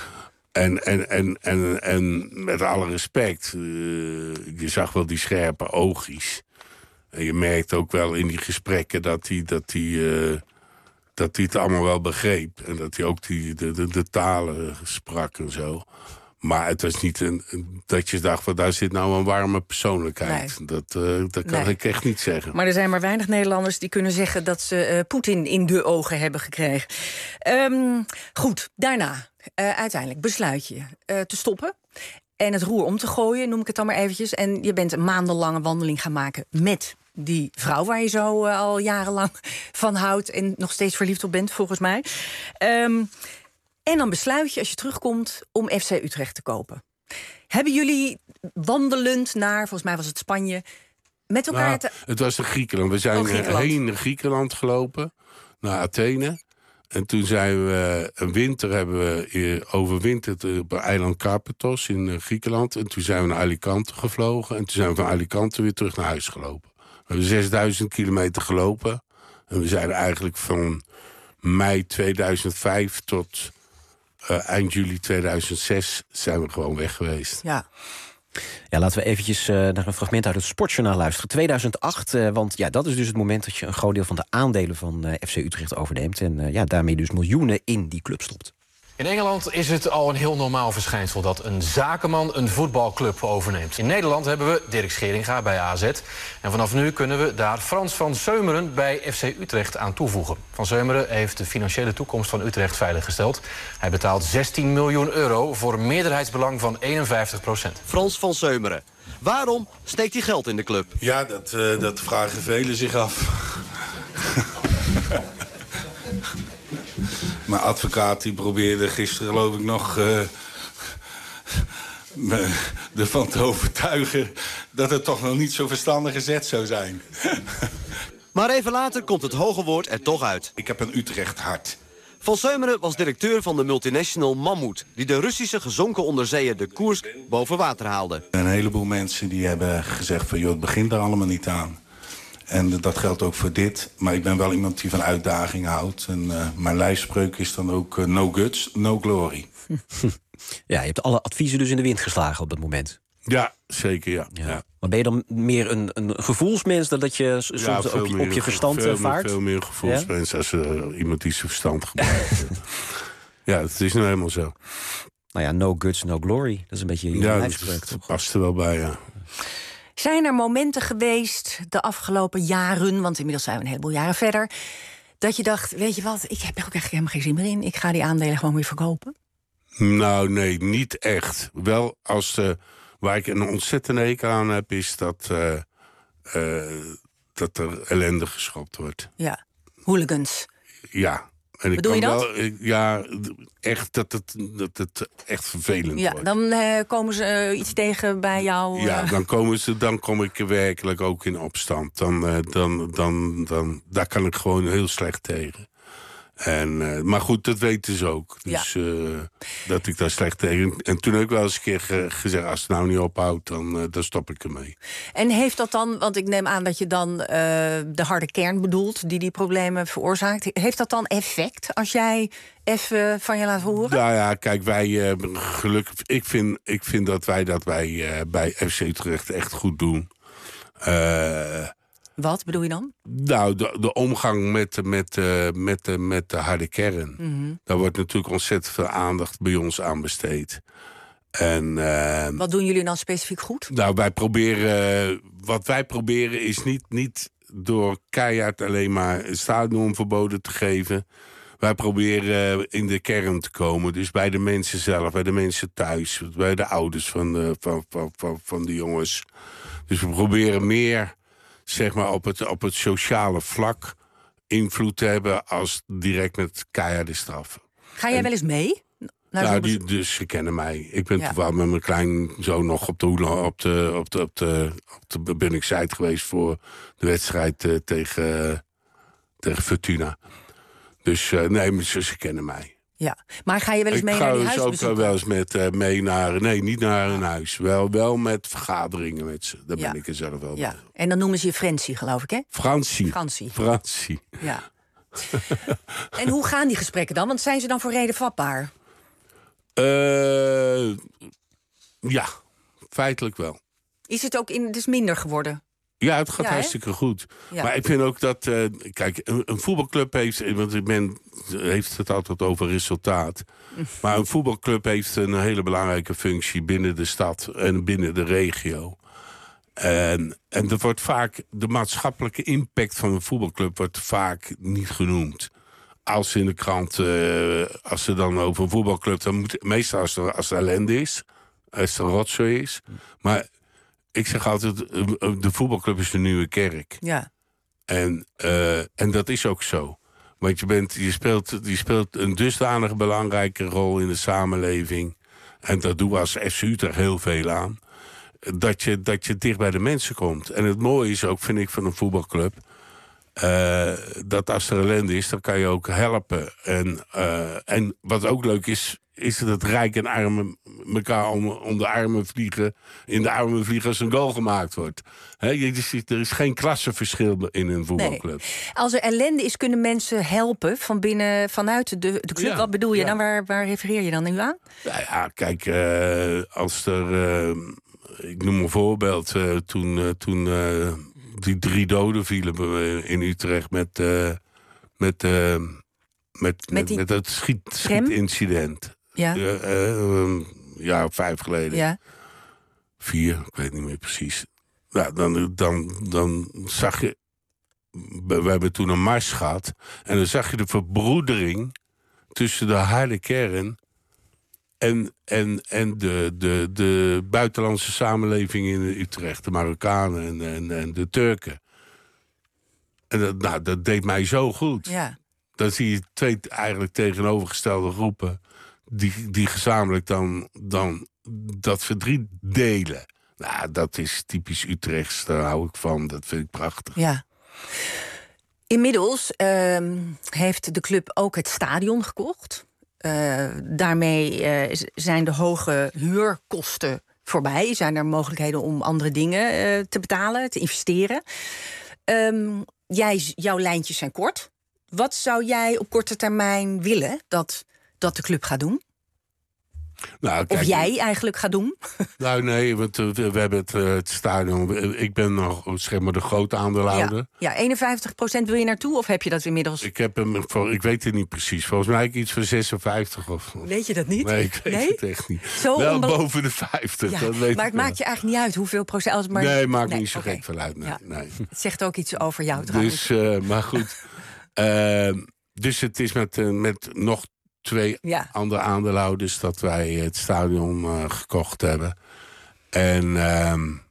en, en, en, en, en met alle respect, uh, je zag wel die scherpe oogjes. En je merkt ook wel in die gesprekken dat hij, dat hij, uh, dat hij het allemaal wel begreep. En dat hij ook die, de, de, de talen sprak en zo. Maar het was niet een, dat je dacht, van, daar zit nou een warme persoonlijkheid. Nee. Dat, uh, dat kan nee. ik echt niet zeggen. Maar er zijn maar weinig Nederlanders die kunnen zeggen dat ze uh, Poetin in de ogen hebben gekregen. Um, goed, daarna, uh, uiteindelijk besluit je uh, te stoppen. En het roer om te gooien, noem ik het dan maar eventjes. En je bent een maandenlange wandeling gaan maken met die vrouw waar je zo uh, al jarenlang van houdt en nog steeds verliefd op bent, volgens mij. Um, En dan besluit je, als je terugkomt, om F C Utrecht te kopen. Hebben jullie wandelend naar, volgens mij was het Spanje, met elkaar nou, te... Het was de Griekenland. We zijn oh, Griekenland. heen naar Griekenland gelopen, naar Athene. En toen zijn we een winter hebben we overwinterd op het eiland Karpathos in Griekenland. En toen zijn we naar Alicante gevlogen. En toen zijn we van Alicante weer terug naar huis gelopen. We hebben zesduizend kilometer gelopen. En we zijn eigenlijk van mei tweeduizend vijf tot Uh, eind juli tweeduizend zes zijn we gewoon weg geweest. Ja. Ja, laten we eventjes uh, naar een fragment uit het Sportjournaal luisteren. tweeduizend acht, uh, want ja, dat is dus het moment dat je een groot deel van de aandelen van uh, F C Utrecht overneemt. En uh, ja, daarmee dus miljoenen in die club stopt. In Engeland is het al een heel normaal verschijnsel dat een zakenman een voetbalclub overneemt. In Nederland hebben we Dirk Scheringa bij A Z. En vanaf nu kunnen we daar Frans van Seumeren bij F C Utrecht aan toevoegen. Van Seumeren heeft de financiële toekomst van Utrecht veiliggesteld. Hij betaalt zestien miljoen euro voor een meerderheidsbelang van eenenvijftig procent. Frans van Seumeren. Waarom steekt hij geld in de club? Ja, dat, uh, dat vragen velen zich af. Mijn advocaat die probeerde gisteren geloof ik nog uh, me ervan te overtuigen dat het toch nog niet zo verstandige zet zou zijn. Maar even later komt het hoge woord er toch uit. Ik heb een Utrecht hart. Van Seumeren was directeur van de multinational Mammoet, die de Russische gezonken onderzeeër de Koersk boven water haalde. Een heleboel mensen die hebben gezegd van joh, het begint er allemaal niet aan. En dat geldt ook voor dit. Maar ik ben wel iemand die van uitdaging houdt. En uh, mijn lijfspreuk is dan ook uh, no guts, no glory. Ja, je hebt alle adviezen dus in de wind geslagen op dat moment. Ja, zeker, ja. ja. ja. Maar ben je dan meer een, een gevoelsmens dan dat je soms ja, ook meer, op je verstand veel, vaart? Veel meer gevoelsmens ja? als uh, iemand die zijn verstand gebruikt. Ja, het is nou helemaal zo. Nou ja, no guts, no glory. Dat is een beetje je ja, lijfspreuk, toch? Past er wel bij, ja. Zijn er momenten geweest de afgelopen jaren, want inmiddels zijn we een heleboel jaren verder, dat je dacht, weet je wat, ik heb er ook echt helemaal geen zin meer in. Ik ga die aandelen gewoon weer verkopen? Nou, nee, niet echt. Wel als uh, waar ik een ontzettende hekel aan heb, is dat, uh, uh, dat er ellende geschopt wordt. Ja, hooligans. Ja. En ik Bedoel kan je dat? Wel, ja, echt dat het, dat het echt vervelend ja, wordt. Dan uh, komen ze uh, iets tegen bij jou. Uh... Ja, dan, komen ze, dan kom ik er werkelijk ook in opstand. Dan, uh, dan, dan, dan, daar kan ik gewoon heel slecht tegen. En, uh, maar goed, dat weten ze ook. Dus ja. uh, dat ik daar slecht tegen... En toen heb ik wel eens een keer ge gezegd, als het nou niet ophoudt, dan, uh, dan stop ik ermee. En heeft dat dan, want ik neem aan dat je dan uh, de harde kern bedoelt, die die problemen veroorzaakt. Heeft dat dan effect als jij even van je laat horen? Nou ja, kijk, wij uh, gelukkig... Ik vind, ik vind dat wij dat wij uh, bij F C Utrecht echt goed doen. Uh, Wat bedoel je dan? Nou, de, de omgang met, met, uh, met, uh, met de harde kern. Mm-hmm. Daar wordt natuurlijk ontzettend veel aandacht bij ons aan besteed. En, uh, wat doen jullie dan specifiek goed? Nou, wij proberen... Wat wij proberen is niet, niet door keihard alleen maar stadionverboden te geven. Wij proberen in de kern te komen. Dus bij de mensen zelf, bij de mensen thuis. Bij de ouders van de, van, van, van, van de jongens. Dus we proberen meer, zeg maar, op het, op het sociale vlak invloed te hebben als direct met keiharde straffen. Ga jij en, wel eens mee? Nou, die, dus ze kennen mij. Ik ben ja. toevallig met mijn kleinzoon nog op de, op de, op de, op de, op de, op de Bunningside geweest voor de wedstrijd uh, tegen, tegen Fortuna. Dus uh, nee, ze, ze kennen mij. Ja, maar ga je wel eens ik mee naar die huisbezoeken? Ik ga ook wel eens met, uh, mee naar... Nee, niet naar een huis. Wel, wel met vergaderingen met ze. Daar ja. ben ik er zelf wel ja. bij. En dan noemen ze je Francie, geloof ik, hè? Francie. Francie. Francie. Ja. En hoe gaan die gesprekken dan? Want zijn ze dan voor reden vatbaar? Uh, ja, feitelijk wel. Is het ook in, dus minder geworden? Ja, het gaat ja, hartstikke hè? goed. Ja. Maar ik vind ook dat... Uh, kijk, een, een voetbalclub heeft... Want men heeft het altijd over resultaat. Maar een voetbalclub heeft een hele belangrijke functie binnen de stad en binnen de regio. En, en dat wordt vaak... De maatschappelijke impact van een voetbalclub wordt vaak niet genoemd. Als in de krant, uh, als er dan over een voetbalclub... dan moet meestal als er, als er ellende is, als er rotzooi is. Maar ik zeg altijd, de voetbalclub is de nieuwe kerk. Ja. En, uh, en dat is ook zo. Want je, bent, je, speelt, je speelt een dusdanig belangrijke rol in de samenleving. En dat doen we als F C Utrecht heel veel aan. Dat je, dat je dicht bij de mensen komt. En het mooie is ook, vind ik, van een voetbalclub... Uh, dat als er ellende is, dan kan je ook helpen. En, uh, en wat ook leuk is, is dat rijk en armen elkaar om, om de armen vliegen. In de armen vliegen als een goal gemaakt wordt. He, er is geen klassenverschil in een voetbalclub. Nee. Als er ellende is, kunnen mensen helpen van binnen, vanuit de, de club. Ja, wat bedoel je ja. dan? Waar, waar refereer je dan nu aan? Ja, ja kijk, uh, als er... Uh, ik noem een voorbeeld. Uh, toen... Uh, toen uh, die drie doden vielen in Utrecht met, uh, met, uh, met, met, met het schiet, schietincident. Ja. Uh, uh, een jaar of vijf geleden. Ja. Vier, ik weet niet meer precies. Nou, dan, dan, dan zag je... We hebben toen een mars gehad. En dan zag je de verbroedering tussen de harde kern... En, en, en de, de, de buitenlandse samenleving in Utrecht. De Marokkanen en, en, en de Turken. En dat, nou, dat deed mij zo goed. Ja. Dan zie je twee eigenlijk tegenovergestelde groepen... die, die gezamenlijk dan, dan dat verdriet delen. Nou, dat is typisch Utrechts. Daar hou ik van. Dat vind ik prachtig. Ja. Inmiddels uh, heeft de club ook het stadion gekocht... Uh, daarmee uh, zijn de hoge huurkosten voorbij. Zijn er mogelijkheden om andere dingen uh, te betalen, te investeren. Um, jij, jouw lijntjes zijn kort. Wat zou jij op korte termijn willen dat, dat de club gaat doen? Nou, kijk, of jij eigenlijk gaat doen? Nou nee, want uh, we hebben het, uh, het stadion... Ik ben nog zeg maar de grote aandeelhouder. Ja, ja, eenenvijftig procent wil je naartoe of heb je dat inmiddels? Ik heb hem voor, ik weet het niet precies. Volgens mij iets van zesenvijftig of... Weet je dat niet? Nee, ik weet nee? het echt niet. Zo wel onbe... boven de vijftig, ja, dat weet maar ik het maakt je eigenlijk niet uit hoeveel procent... Als het maar... Nee, maakt nee, niet zo okay. gek veel uit. Nee, ja. nee. Het zegt ook iets over jou trouwens. Dus, uh, maar goed. uh, dus het is met, uh, met nog... twee ja. andere aandeelhouders dat wij het stadion uh, gekocht hebben. En, uh,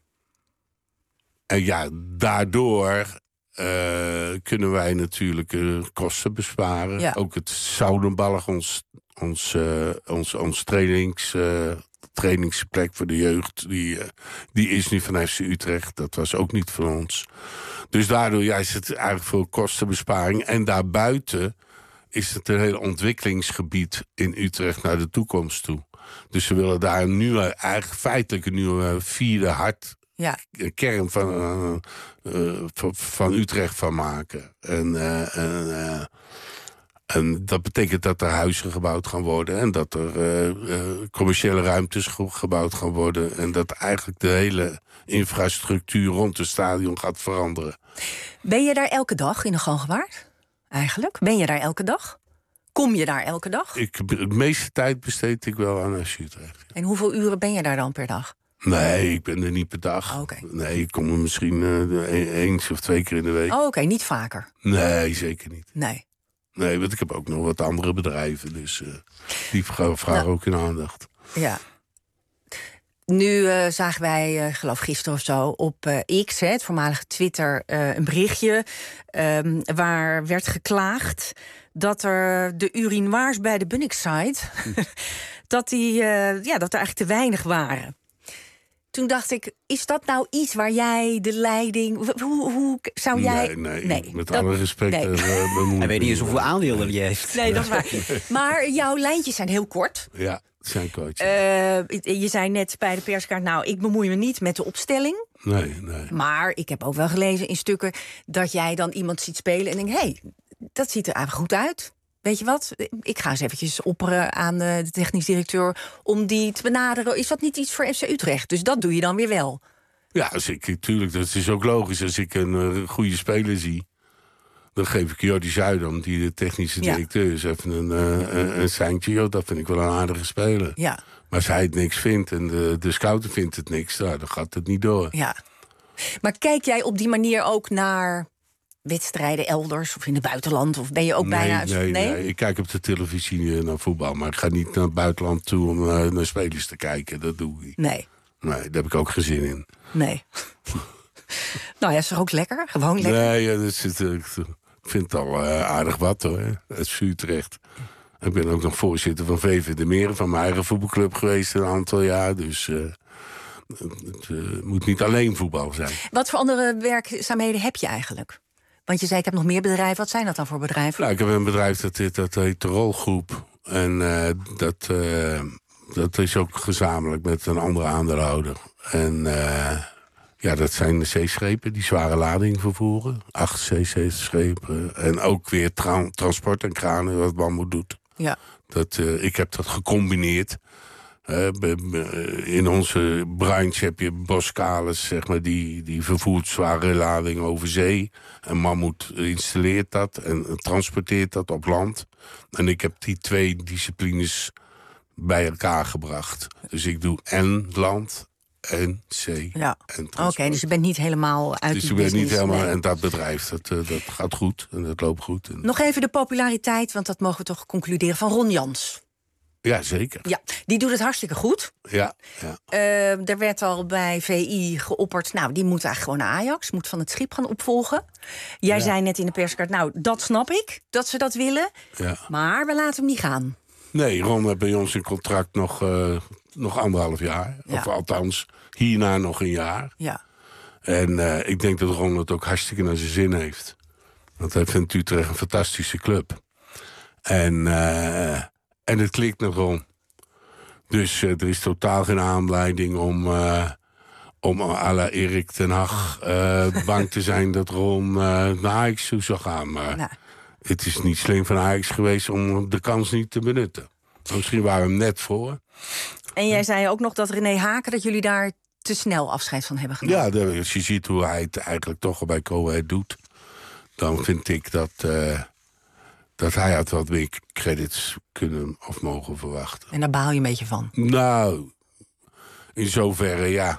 en ja, daardoor uh, kunnen wij natuurlijk uh, kosten besparen. Ja. Ook het Zoudenbalg, ons, ons, uh, ons, ons trainings, uh, trainingsplek voor de jeugd... Die, uh, die is nu van F C Utrecht. Dat was ook niet van ons. Dus daardoor ja, is het eigenlijk veel kostenbesparing. En daarbuiten... is het een heel ontwikkelingsgebied in Utrecht naar de toekomst toe. Dus ze willen daar een nieuwe, eigenlijk feitelijk een nieuwe vierde hart... Ja. kern van, uh, uh, van, van Utrecht van maken. En, uh, en, uh, En dat betekent dat er huizen gebouwd gaan worden... en dat er uh, uh, commerciële ruimtes ge- gebouwd gaan worden... en dat eigenlijk de hele infrastructuur rond het stadion gaat veranderen. Ben je daar elke dag in de Galgenwaard? Eigenlijk? Ben je daar elke dag? Kom je daar elke dag? Ik, de meeste tijd besteed ik wel aan F C Utrecht. En hoeveel uren ben je daar dan per dag? Nee, ik ben er niet per dag. Oh, okay. Nee, ik kom er misschien uh, eens of twee keer in de week. Oh, oké, okay. Niet vaker? Nee, zeker niet. Nee. Nee, want ik heb ook nog wat andere bedrijven. Dus uh, die vragen nou, ook in aandacht. Ja. Nu uh, zagen wij, uh, geloof gisteren of zo, op uh, X, hè, het voormalige Twitter, uh, een berichtje... Um, waar werd geklaagd dat er de urinoirs bij de Bunnik-site... dat, die, uh, ja, dat er eigenlijk te weinig waren. Toen dacht ik, is dat nou iets waar jij de leiding... Hoe, hoe zou jij... Nee, nee, nee met dat, alle respect... Nee. Uh, Hij weet niet eens hoeveel aandelen die heeft. Nee, dat is waar. Maar jouw lijntjes zijn heel kort. Ja, zijn kort. Uh, je zei net bij de perskaart, nou, ik bemoei me niet met de opstelling. Nee, nee. Maar ik heb ook wel gelezen in stukken dat jij dan iemand ziet spelen... en denkt, hé, hey, dat ziet er eigenlijk goed uit. Weet je wat, ik ga eens eventjes opperen aan de technisch directeur... om die te benaderen. Is dat niet iets voor F C Utrecht? Dus dat doe je dan weer wel. Ja, als ik, tuurlijk, dat is ook logisch. Als ik een uh, goede speler zie... dan geef ik Jordi Zuidam, die de technische directeur is... even een, uh, een, een seintje. Joh, dat vind ik wel een aardige speler. Ja. Maar als hij het niks vindt en de, de scouter vindt het niks... Nou, dan gaat het niet door. Ja. Maar kijk jij op die manier ook naar... wedstrijden elders of in het buitenland? Of ben je ook nee, bijna... Nee, nee, nee, ik kijk op de televisie naar voetbal... maar ik ga niet naar het buitenland toe om uh, naar spelers te kijken. Dat doe ik niet. Nee. Nee, daar heb ik ook geen zin in. Nee. Nou ja, is er ook lekker? Gewoon lekker? Nee, ja, dat zit, uh, ik vind het al uh, aardig wat, hoor. Het is Utrecht. Ik ben ook nog voorzitter van V V de Meren... van mijn eigen voetbalclub geweest een aantal jaar. Dus uh, het uh, moet niet alleen voetbal zijn. Wat voor andere werkzaamheden heb je eigenlijk? Want je zei, ik heb nog meer bedrijven. Wat zijn dat dan voor bedrijven? Nou, ik heb een bedrijf dat, dat heet de Rolgroep. En uh, dat, uh, dat is ook gezamenlijk met een andere aandeelhouder. En uh, ja, dat zijn de zeeschepen die zware lading vervoeren. Acht zeeschepen. En ook weer tra- transport en kranen, wat Bamboed doet. Ja. Dat, uh, ik heb dat gecombineerd. Uh, in onze branche heb je Boskalis, zeg maar, die, die vervoert zware lading over zee. En Mammoet installeert dat en transporteert dat op land. En ik heb die twee disciplines bij elkaar gebracht. Dus ik doe en land en zee ja. en transport. Oké, okay, dus je bent niet helemaal uit dus die ik ben business. niet helemaal, nee. en dat bedrijf, dat, uh, dat gaat goed en dat loopt goed. En... Nog even de populariteit, want dat mogen we toch concluderen, van Ron Jans. Ja, zeker. Ja, die doet het hartstikke goed. Ja, ja. Uh, er werd al bij V I geopperd, nou, die moet eigenlijk gewoon naar Ajax. Moet van het schip gaan opvolgen. Jij ja. zei net in de perskaart, nou, dat snap ik, dat ze dat willen. Ja. Maar we laten hem niet gaan. Nee, Ron heeft bij ons een contract nog, uh, nog anderhalf jaar. Ja. Of althans, hierna nog een jaar. Ja. En uh, ik denk dat Ron het ook hartstikke naar zijn zin heeft. Want hij vindt Utrecht een fantastische club. En... Uh, En het klikt nog om. Dus uh, er is totaal geen aanleiding om, uh, om à la Erik ten Hag uh, bang te zijn dat Ron uh, naar Ajax toe zou gaan. Maar nou. Het is niet slim van Ajax geweest om de kans niet te benutten. Misschien waren we hem net voor. En jij zei ook nog dat René Haken, dat jullie daar te snel afscheid van hebben genomen. Ja, als je ziet hoe hij het eigenlijk toch al bij Go Ahead doet, dan vind ik dat... Uh, dat hij had wat meer credits kunnen of mogen verwachten. En daar baal je een beetje van? Nou, in zoverre ja.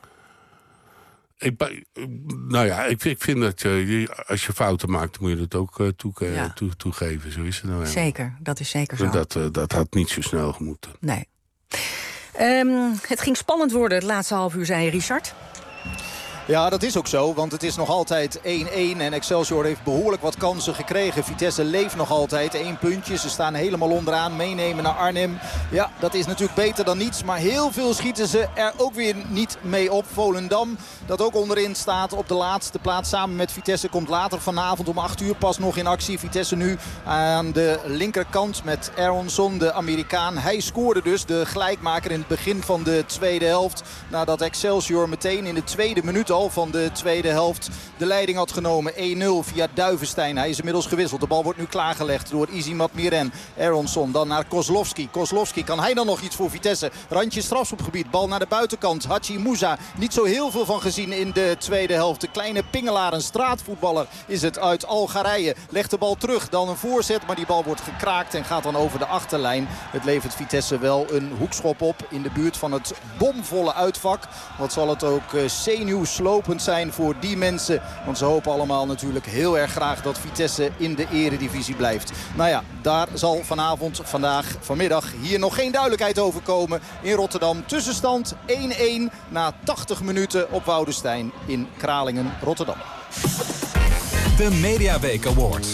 Ik, nou ja, ik, ik vind dat uh, als je fouten maakt, moet je dat ook uh, toe, uh, ja. toe, toegeven. Zo is het nou helemaal. Zeker, dat is zeker zo. Dat, uh, dat had niet zo snel gemoeten. Nee. Um, het ging spannend worden het laatste half uur, zei Richard. Ja, dat is ook zo, want het is nog altijd één-één en Excelsior heeft behoorlijk wat kansen gekregen. Vitesse leeft nog altijd, één puntje. Ze staan helemaal onderaan, meenemen naar Arnhem. Ja, dat is natuurlijk beter dan niets, maar heel veel schieten ze er ook weer niet mee op. Volendam, dat ook onderin staat op de laatste plaats samen met Vitesse, komt later vanavond om acht uur pas nog in actie. Vitesse nu aan de linkerkant met Aronson, de Amerikaan. Hij scoorde dus de gelijkmaker in het begin van de tweede helft, nadat Excelsior meteen in de tweede minuut al wel van de tweede helft de leiding had genomen. één nul via Duivenstein. Hij is inmiddels gewisseld. De bal wordt nu klaargelegd door Isimat Miren. Aronson dan naar Kozlowski. Kozlowski, kan hij dan nog iets voor Vitesse? Randje strafschopgebied. Bal naar de buitenkant. Hachi Moussa. Niet zo heel veel van gezien in de tweede helft. De kleine pingelaar, een straatvoetballer is het uit Algerije. Legt de bal terug. Dan een voorzet. Maar die bal wordt gekraakt en gaat dan over de achterlijn. Het levert Vitesse wel een hoekschop op in de buurt van het bomvolle uitvak. Wat zal het ook uh, zenuwslopend zijn voor die mensen. Want ze hopen allemaal natuurlijk heel erg graag dat Vitesse in de eredivisie blijft. Nou ja, daar zal vanavond, vandaag, vanmiddag hier nog geen duidelijkheid over komen. In Rotterdam tussenstand één één na tachtig minuten op Woudestein in Kralingen, Rotterdam. De Mediaweek Awards.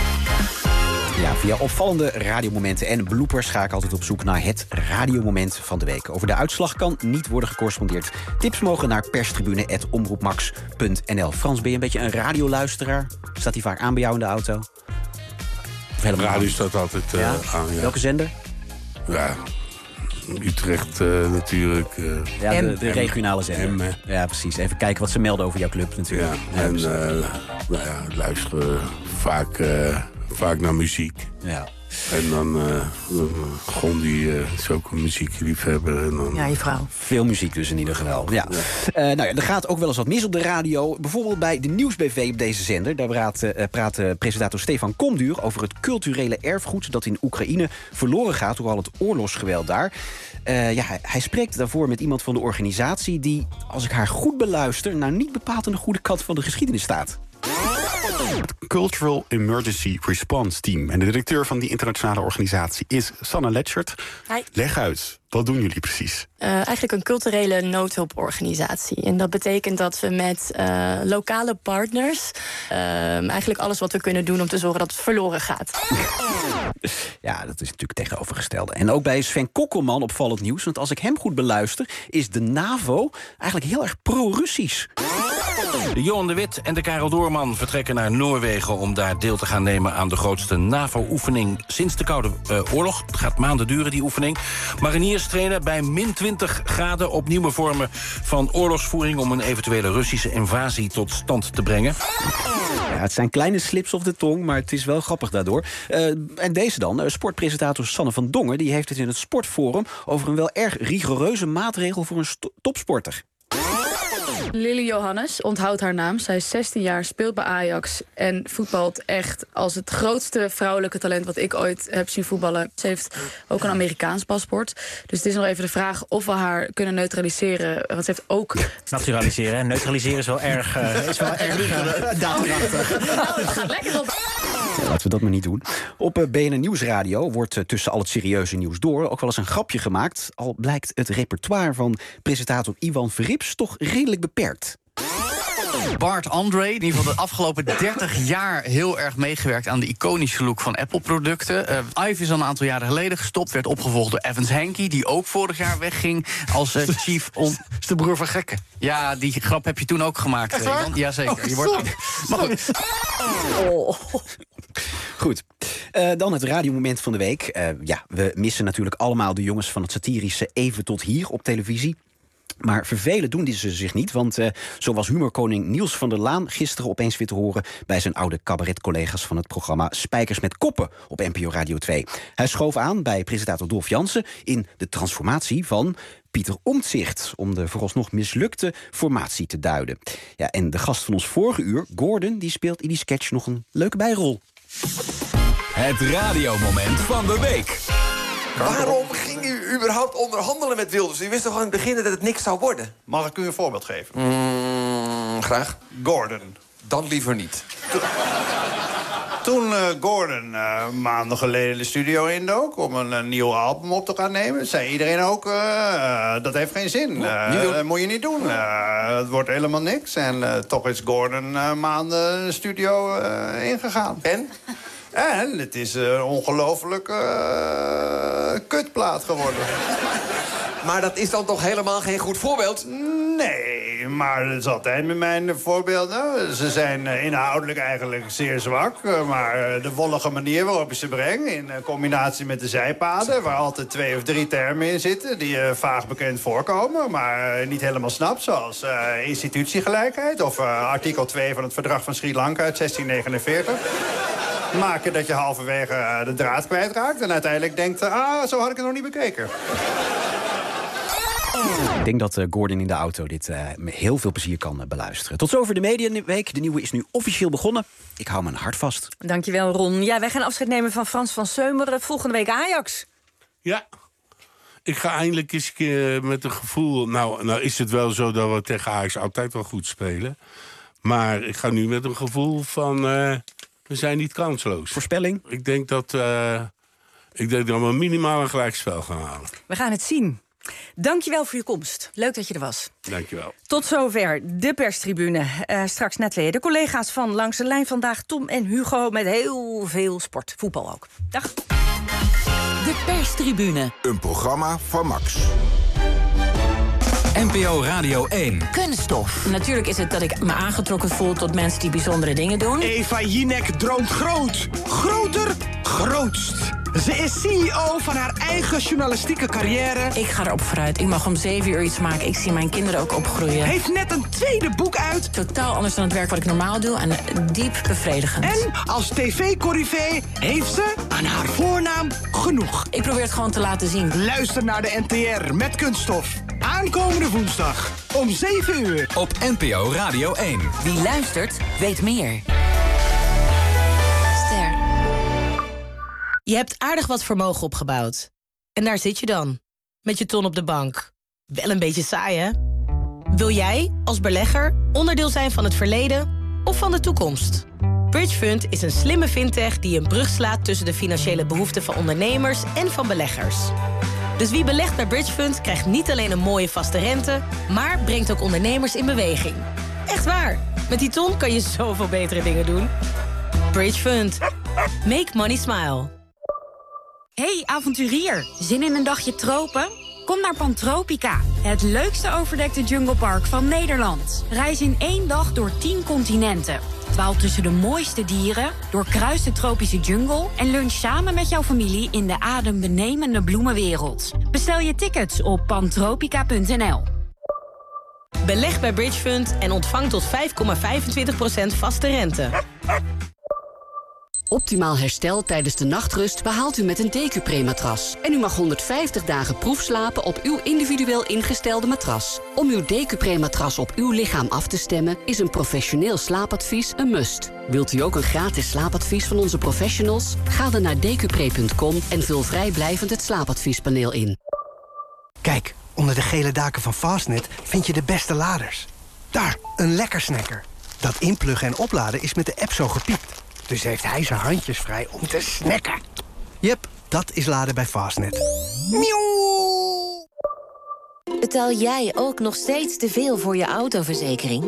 Ja, via opvallende radiomomenten en bloopers ga ik altijd op zoek naar het radiomoment van de week. Over de uitslag kan niet worden gecorrespondeerd. Tips mogen naar perstribune punt omroepmax punt n l. Frans, ben je een beetje een radioluisteraar? Staat die vaak aan bij jou in de auto? Radio staat altijd uh, ja? aan, ja. Welke zender? Ja, Utrecht uh, natuurlijk. Uh, ja, de, de regionale zender. M. Ja, precies. Even kijken wat ze melden over jouw club natuurlijk. Ja, ja en uh, nou ja, luisteren vaak... Uh, Vaak naar muziek. Ja. En dan uh, Gondi uh, is ook een muziekliefhebber. En dan... Ja, je vrouw. Veel muziek dus in ieder geval. Ja. Ja. Uh, nou ja, er gaat ook wel eens wat mis op de radio. Bijvoorbeeld bij de Nieuwsbv op deze zender. Daar praat, uh, praat uh, presentator Stefan Komduur over het culturele erfgoed dat in Oekraïne verloren gaat door al het oorlogsgeweld daar. Uh, ja, hij, hij spreekt daarvoor met iemand van de organisatie die, als ik haar goed beluister, nou niet bepaald aan de goede kant van de geschiedenis staat. Het Cultural Emergency Response Team. En de directeur van die internationale organisatie is Sanne Letchert. Hi. Leg uit, wat doen jullie precies? Uh, eigenlijk een culturele noodhulporganisatie. En dat betekent dat we met uh, lokale partners... Uh, eigenlijk alles wat we kunnen doen om te zorgen dat het verloren gaat. Ja, dat is natuurlijk tegenovergestelde. En ook bij Sven Kokkelman opvallend nieuws. Want als ik hem goed beluister, is de NAVO eigenlijk heel erg pro-Russisch. De Johan de Wit en de Karel Doorman vertrekken naar Noorwegen om daar deel te gaan nemen aan de grootste NAVO-oefening sinds de Koude uh, Oorlog. Het gaat maanden duren, die oefening. Mariniers trainen bij min twintig graden op nieuwe vormen van oorlogsvoering om een eventuele Russische invasie tot stand te brengen. Ja, het zijn kleine slips op de tong, maar het is wel grappig daardoor. Uh, en deze dan, uh, sportpresentator Sanne van Dongen, die heeft het in het Sportforum over een wel erg rigoureuze maatregel voor een topsporter. Lily Johannes, onthoud haar naam. Zij is zestien jaar, speelt bij Ajax en voetbalt echt als het grootste vrouwelijke talent wat ik ooit heb zien voetballen. Ze heeft ook een Amerikaans paspoort. Dus het is nog even de vraag of we haar kunnen neutraliseren. Want ze heeft ook... Naturaliseren en neutraliseren is wel erg... Uh, is wel erg uh, daadkrachtig. Nou, het gaat lekker op. Ja, laten we dat maar niet doen. Op B N N Nieuwsradio wordt uh, tussen al het serieuze nieuws door ook wel eens een grapje gemaakt. Al blijkt het repertoire van presentator Iwan Verrips toch redelijk beperkt. Bart André, in ieder geval de afgelopen dertig jaar heel erg meegewerkt aan de iconische look van Apple-producten. Uh, Ive is al een aantal jaren geleden gestopt, werd opgevolgd door Evans Henke, die ook vorig jaar wegging als uh, chief... On... is de broer van Gekken. Ja, die grap heb je toen ook gemaakt, uh, Jan. Jazeker. Oh, je wordt... Maar goed. Oh. Goed. Uh, dan het radiomoment van de week. Uh, ja, we missen natuurlijk allemaal de jongens van het satirische Even tot hier op televisie. Maar vervelen doen die ze zich niet, want uh, zo was humorkoning Niels van der Laan gisteren opeens weer te horen bij zijn oude cabaretcollega's van het programma Spijkers met Koppen op N P O Radio twee. Hij schoof aan bij presentator Dolf Jansen in de transformatie van Pieter Omtzigt, om de vooralsnog mislukte formatie te duiden. Ja, en de gast van ons vorige uur, Gordon, die speelt in die sketch nog een leuke bijrol. Het radiomoment van de week. Waarom ging u überhaupt onderhandelen met Wilders? U wist toch al in het begin dat het niks zou worden? Mag ik u een voorbeeld geven? Mm, graag. Gordon. Dan liever niet. Toen uh, Gordon uh, maanden geleden de studio indook om een, een nieuw album op te gaan nemen, zei iedereen ook, uh, uh, dat heeft geen zin. Uh, dat moet je niet doen. Uh, het wordt helemaal niks. En uh, toch is Gordon uh, maanden de studio uh, ingegaan. En? En het is een ongelofelijke uh, kutplaat geworden. Maar dat is dan toch helemaal geen goed voorbeeld? Nee, nee, maar dat is altijd met mijn voorbeelden. Ze zijn uh, inhoudelijk eigenlijk zeer zwak. Uh, maar uh, de wollige manier waarop je ze brengt... in uh, combinatie met de zijpaden... waar altijd twee of drie termen in zitten... die uh, vaag bekend voorkomen, maar uh, niet helemaal snapt. Zoals uh, institutiegelijkheid of uh, artikel twee van het verdrag van Sri Lanka uit zestien negenenveertig... maken dat je halverwege uh, de draad kwijtraakt... en uiteindelijk denkt, ah, zo had ik het nog niet bekeken. Ik denk dat uh, Gordon in de auto dit uh, met heel veel plezier kan uh, beluisteren. Tot zover de Mediaweek. De nieuwe is nu officieel begonnen. Ik hou mijn hart vast. Dankjewel, Ron. Ja, wij gaan afscheid nemen van Frans van Seumeren. Volgende week Ajax. Ja. Ik ga eindelijk eens uh, met een gevoel... Nou, nou is het wel zo dat we tegen Ajax altijd wel goed spelen. Maar ik ga nu met een gevoel van... Uh, we zijn niet kansloos. Voorspelling? Ik denk dat, uh, ik denk dat we minimaal een gelijkspel gaan halen. We gaan het zien. Dankjewel voor je komst. Leuk dat je er was. Dankjewel. Tot zover de perstribune. Uh, straks net weer de collega's van Langs de Lijn vandaag. Tom en Hugo met heel veel sport. Voetbal ook. Dag. De perstribune. Een programma van Max. N P O Radio één. Kunststof. Natuurlijk is het dat ik me aangetrokken voel tot mensen die bijzondere dingen doen. Eva Jinek droomt groot. Groter, grootst. Ze is C E O van haar eigen journalistieke carrière. Ik ga erop vooruit. Ik mag om zeven uur iets maken. Ik zie mijn kinderen ook opgroeien. Heeft net een tweede boek uit. Totaal anders dan het werk wat ik normaal doe. En diep bevredigend. En als tv-corrivee heeft ze aan haar voornaam genoeg. Ik probeer het gewoon te laten zien. Luister naar de N T R met Kunststof. Aankomende woensdag om zeven uur. Op N P O Radio één. Wie luistert, weet meer. Ster. Je hebt aardig wat vermogen opgebouwd. En daar zit je dan, met je ton op de bank. Wel een beetje saai, hè? Wil jij, als belegger, onderdeel zijn van het verleden of van de toekomst? Bridgefund is een slimme fintech die een brug slaat tussen de financiële behoeften van ondernemers en van beleggers. Dus wie belegt bij Bridgefund krijgt niet alleen een mooie vaste rente, maar brengt ook ondernemers in beweging. Echt waar, met die ton kan je zoveel betere dingen doen. Bridgefund. Make money smile. Hey avonturier, zin in een dagje tropen? Kom naar Pantropica, het leukste overdekte junglepark van Nederland. Reis in één dag door tien continenten. Dwaal tussen de mooiste dieren, doorkruis de tropische jungle en lunch samen met jouw familie in de adembenemende bloemenwereld. Bestel je tickets op pantropica punt n l. Beleg bij Bridgefund en ontvang tot vijf komma vijfentwintig procent vaste rente. Optimaal herstel tijdens de nachtrust behaalt u met een Decupre-matras. En u mag honderdvijftig dagen proefslapen op uw individueel ingestelde matras. Om uw Decupre-matras op uw lichaam af te stemmen is een professioneel slaapadvies een must. Wilt u ook een gratis slaapadvies van onze professionals? Ga dan naar decupre punt com en vul vrijblijvend het slaapadviespaneel in. Kijk, onder de gele daken van Fastnet vind je de beste laders. Daar, een lekker snacker. Dat inpluggen en opladen is met de app zo gepiept. Dus heeft hij zijn handjes vrij om te snacken. Jep, dat is laden bij Fastnet. Betaal jij ook nog steeds te veel voor je autoverzekering?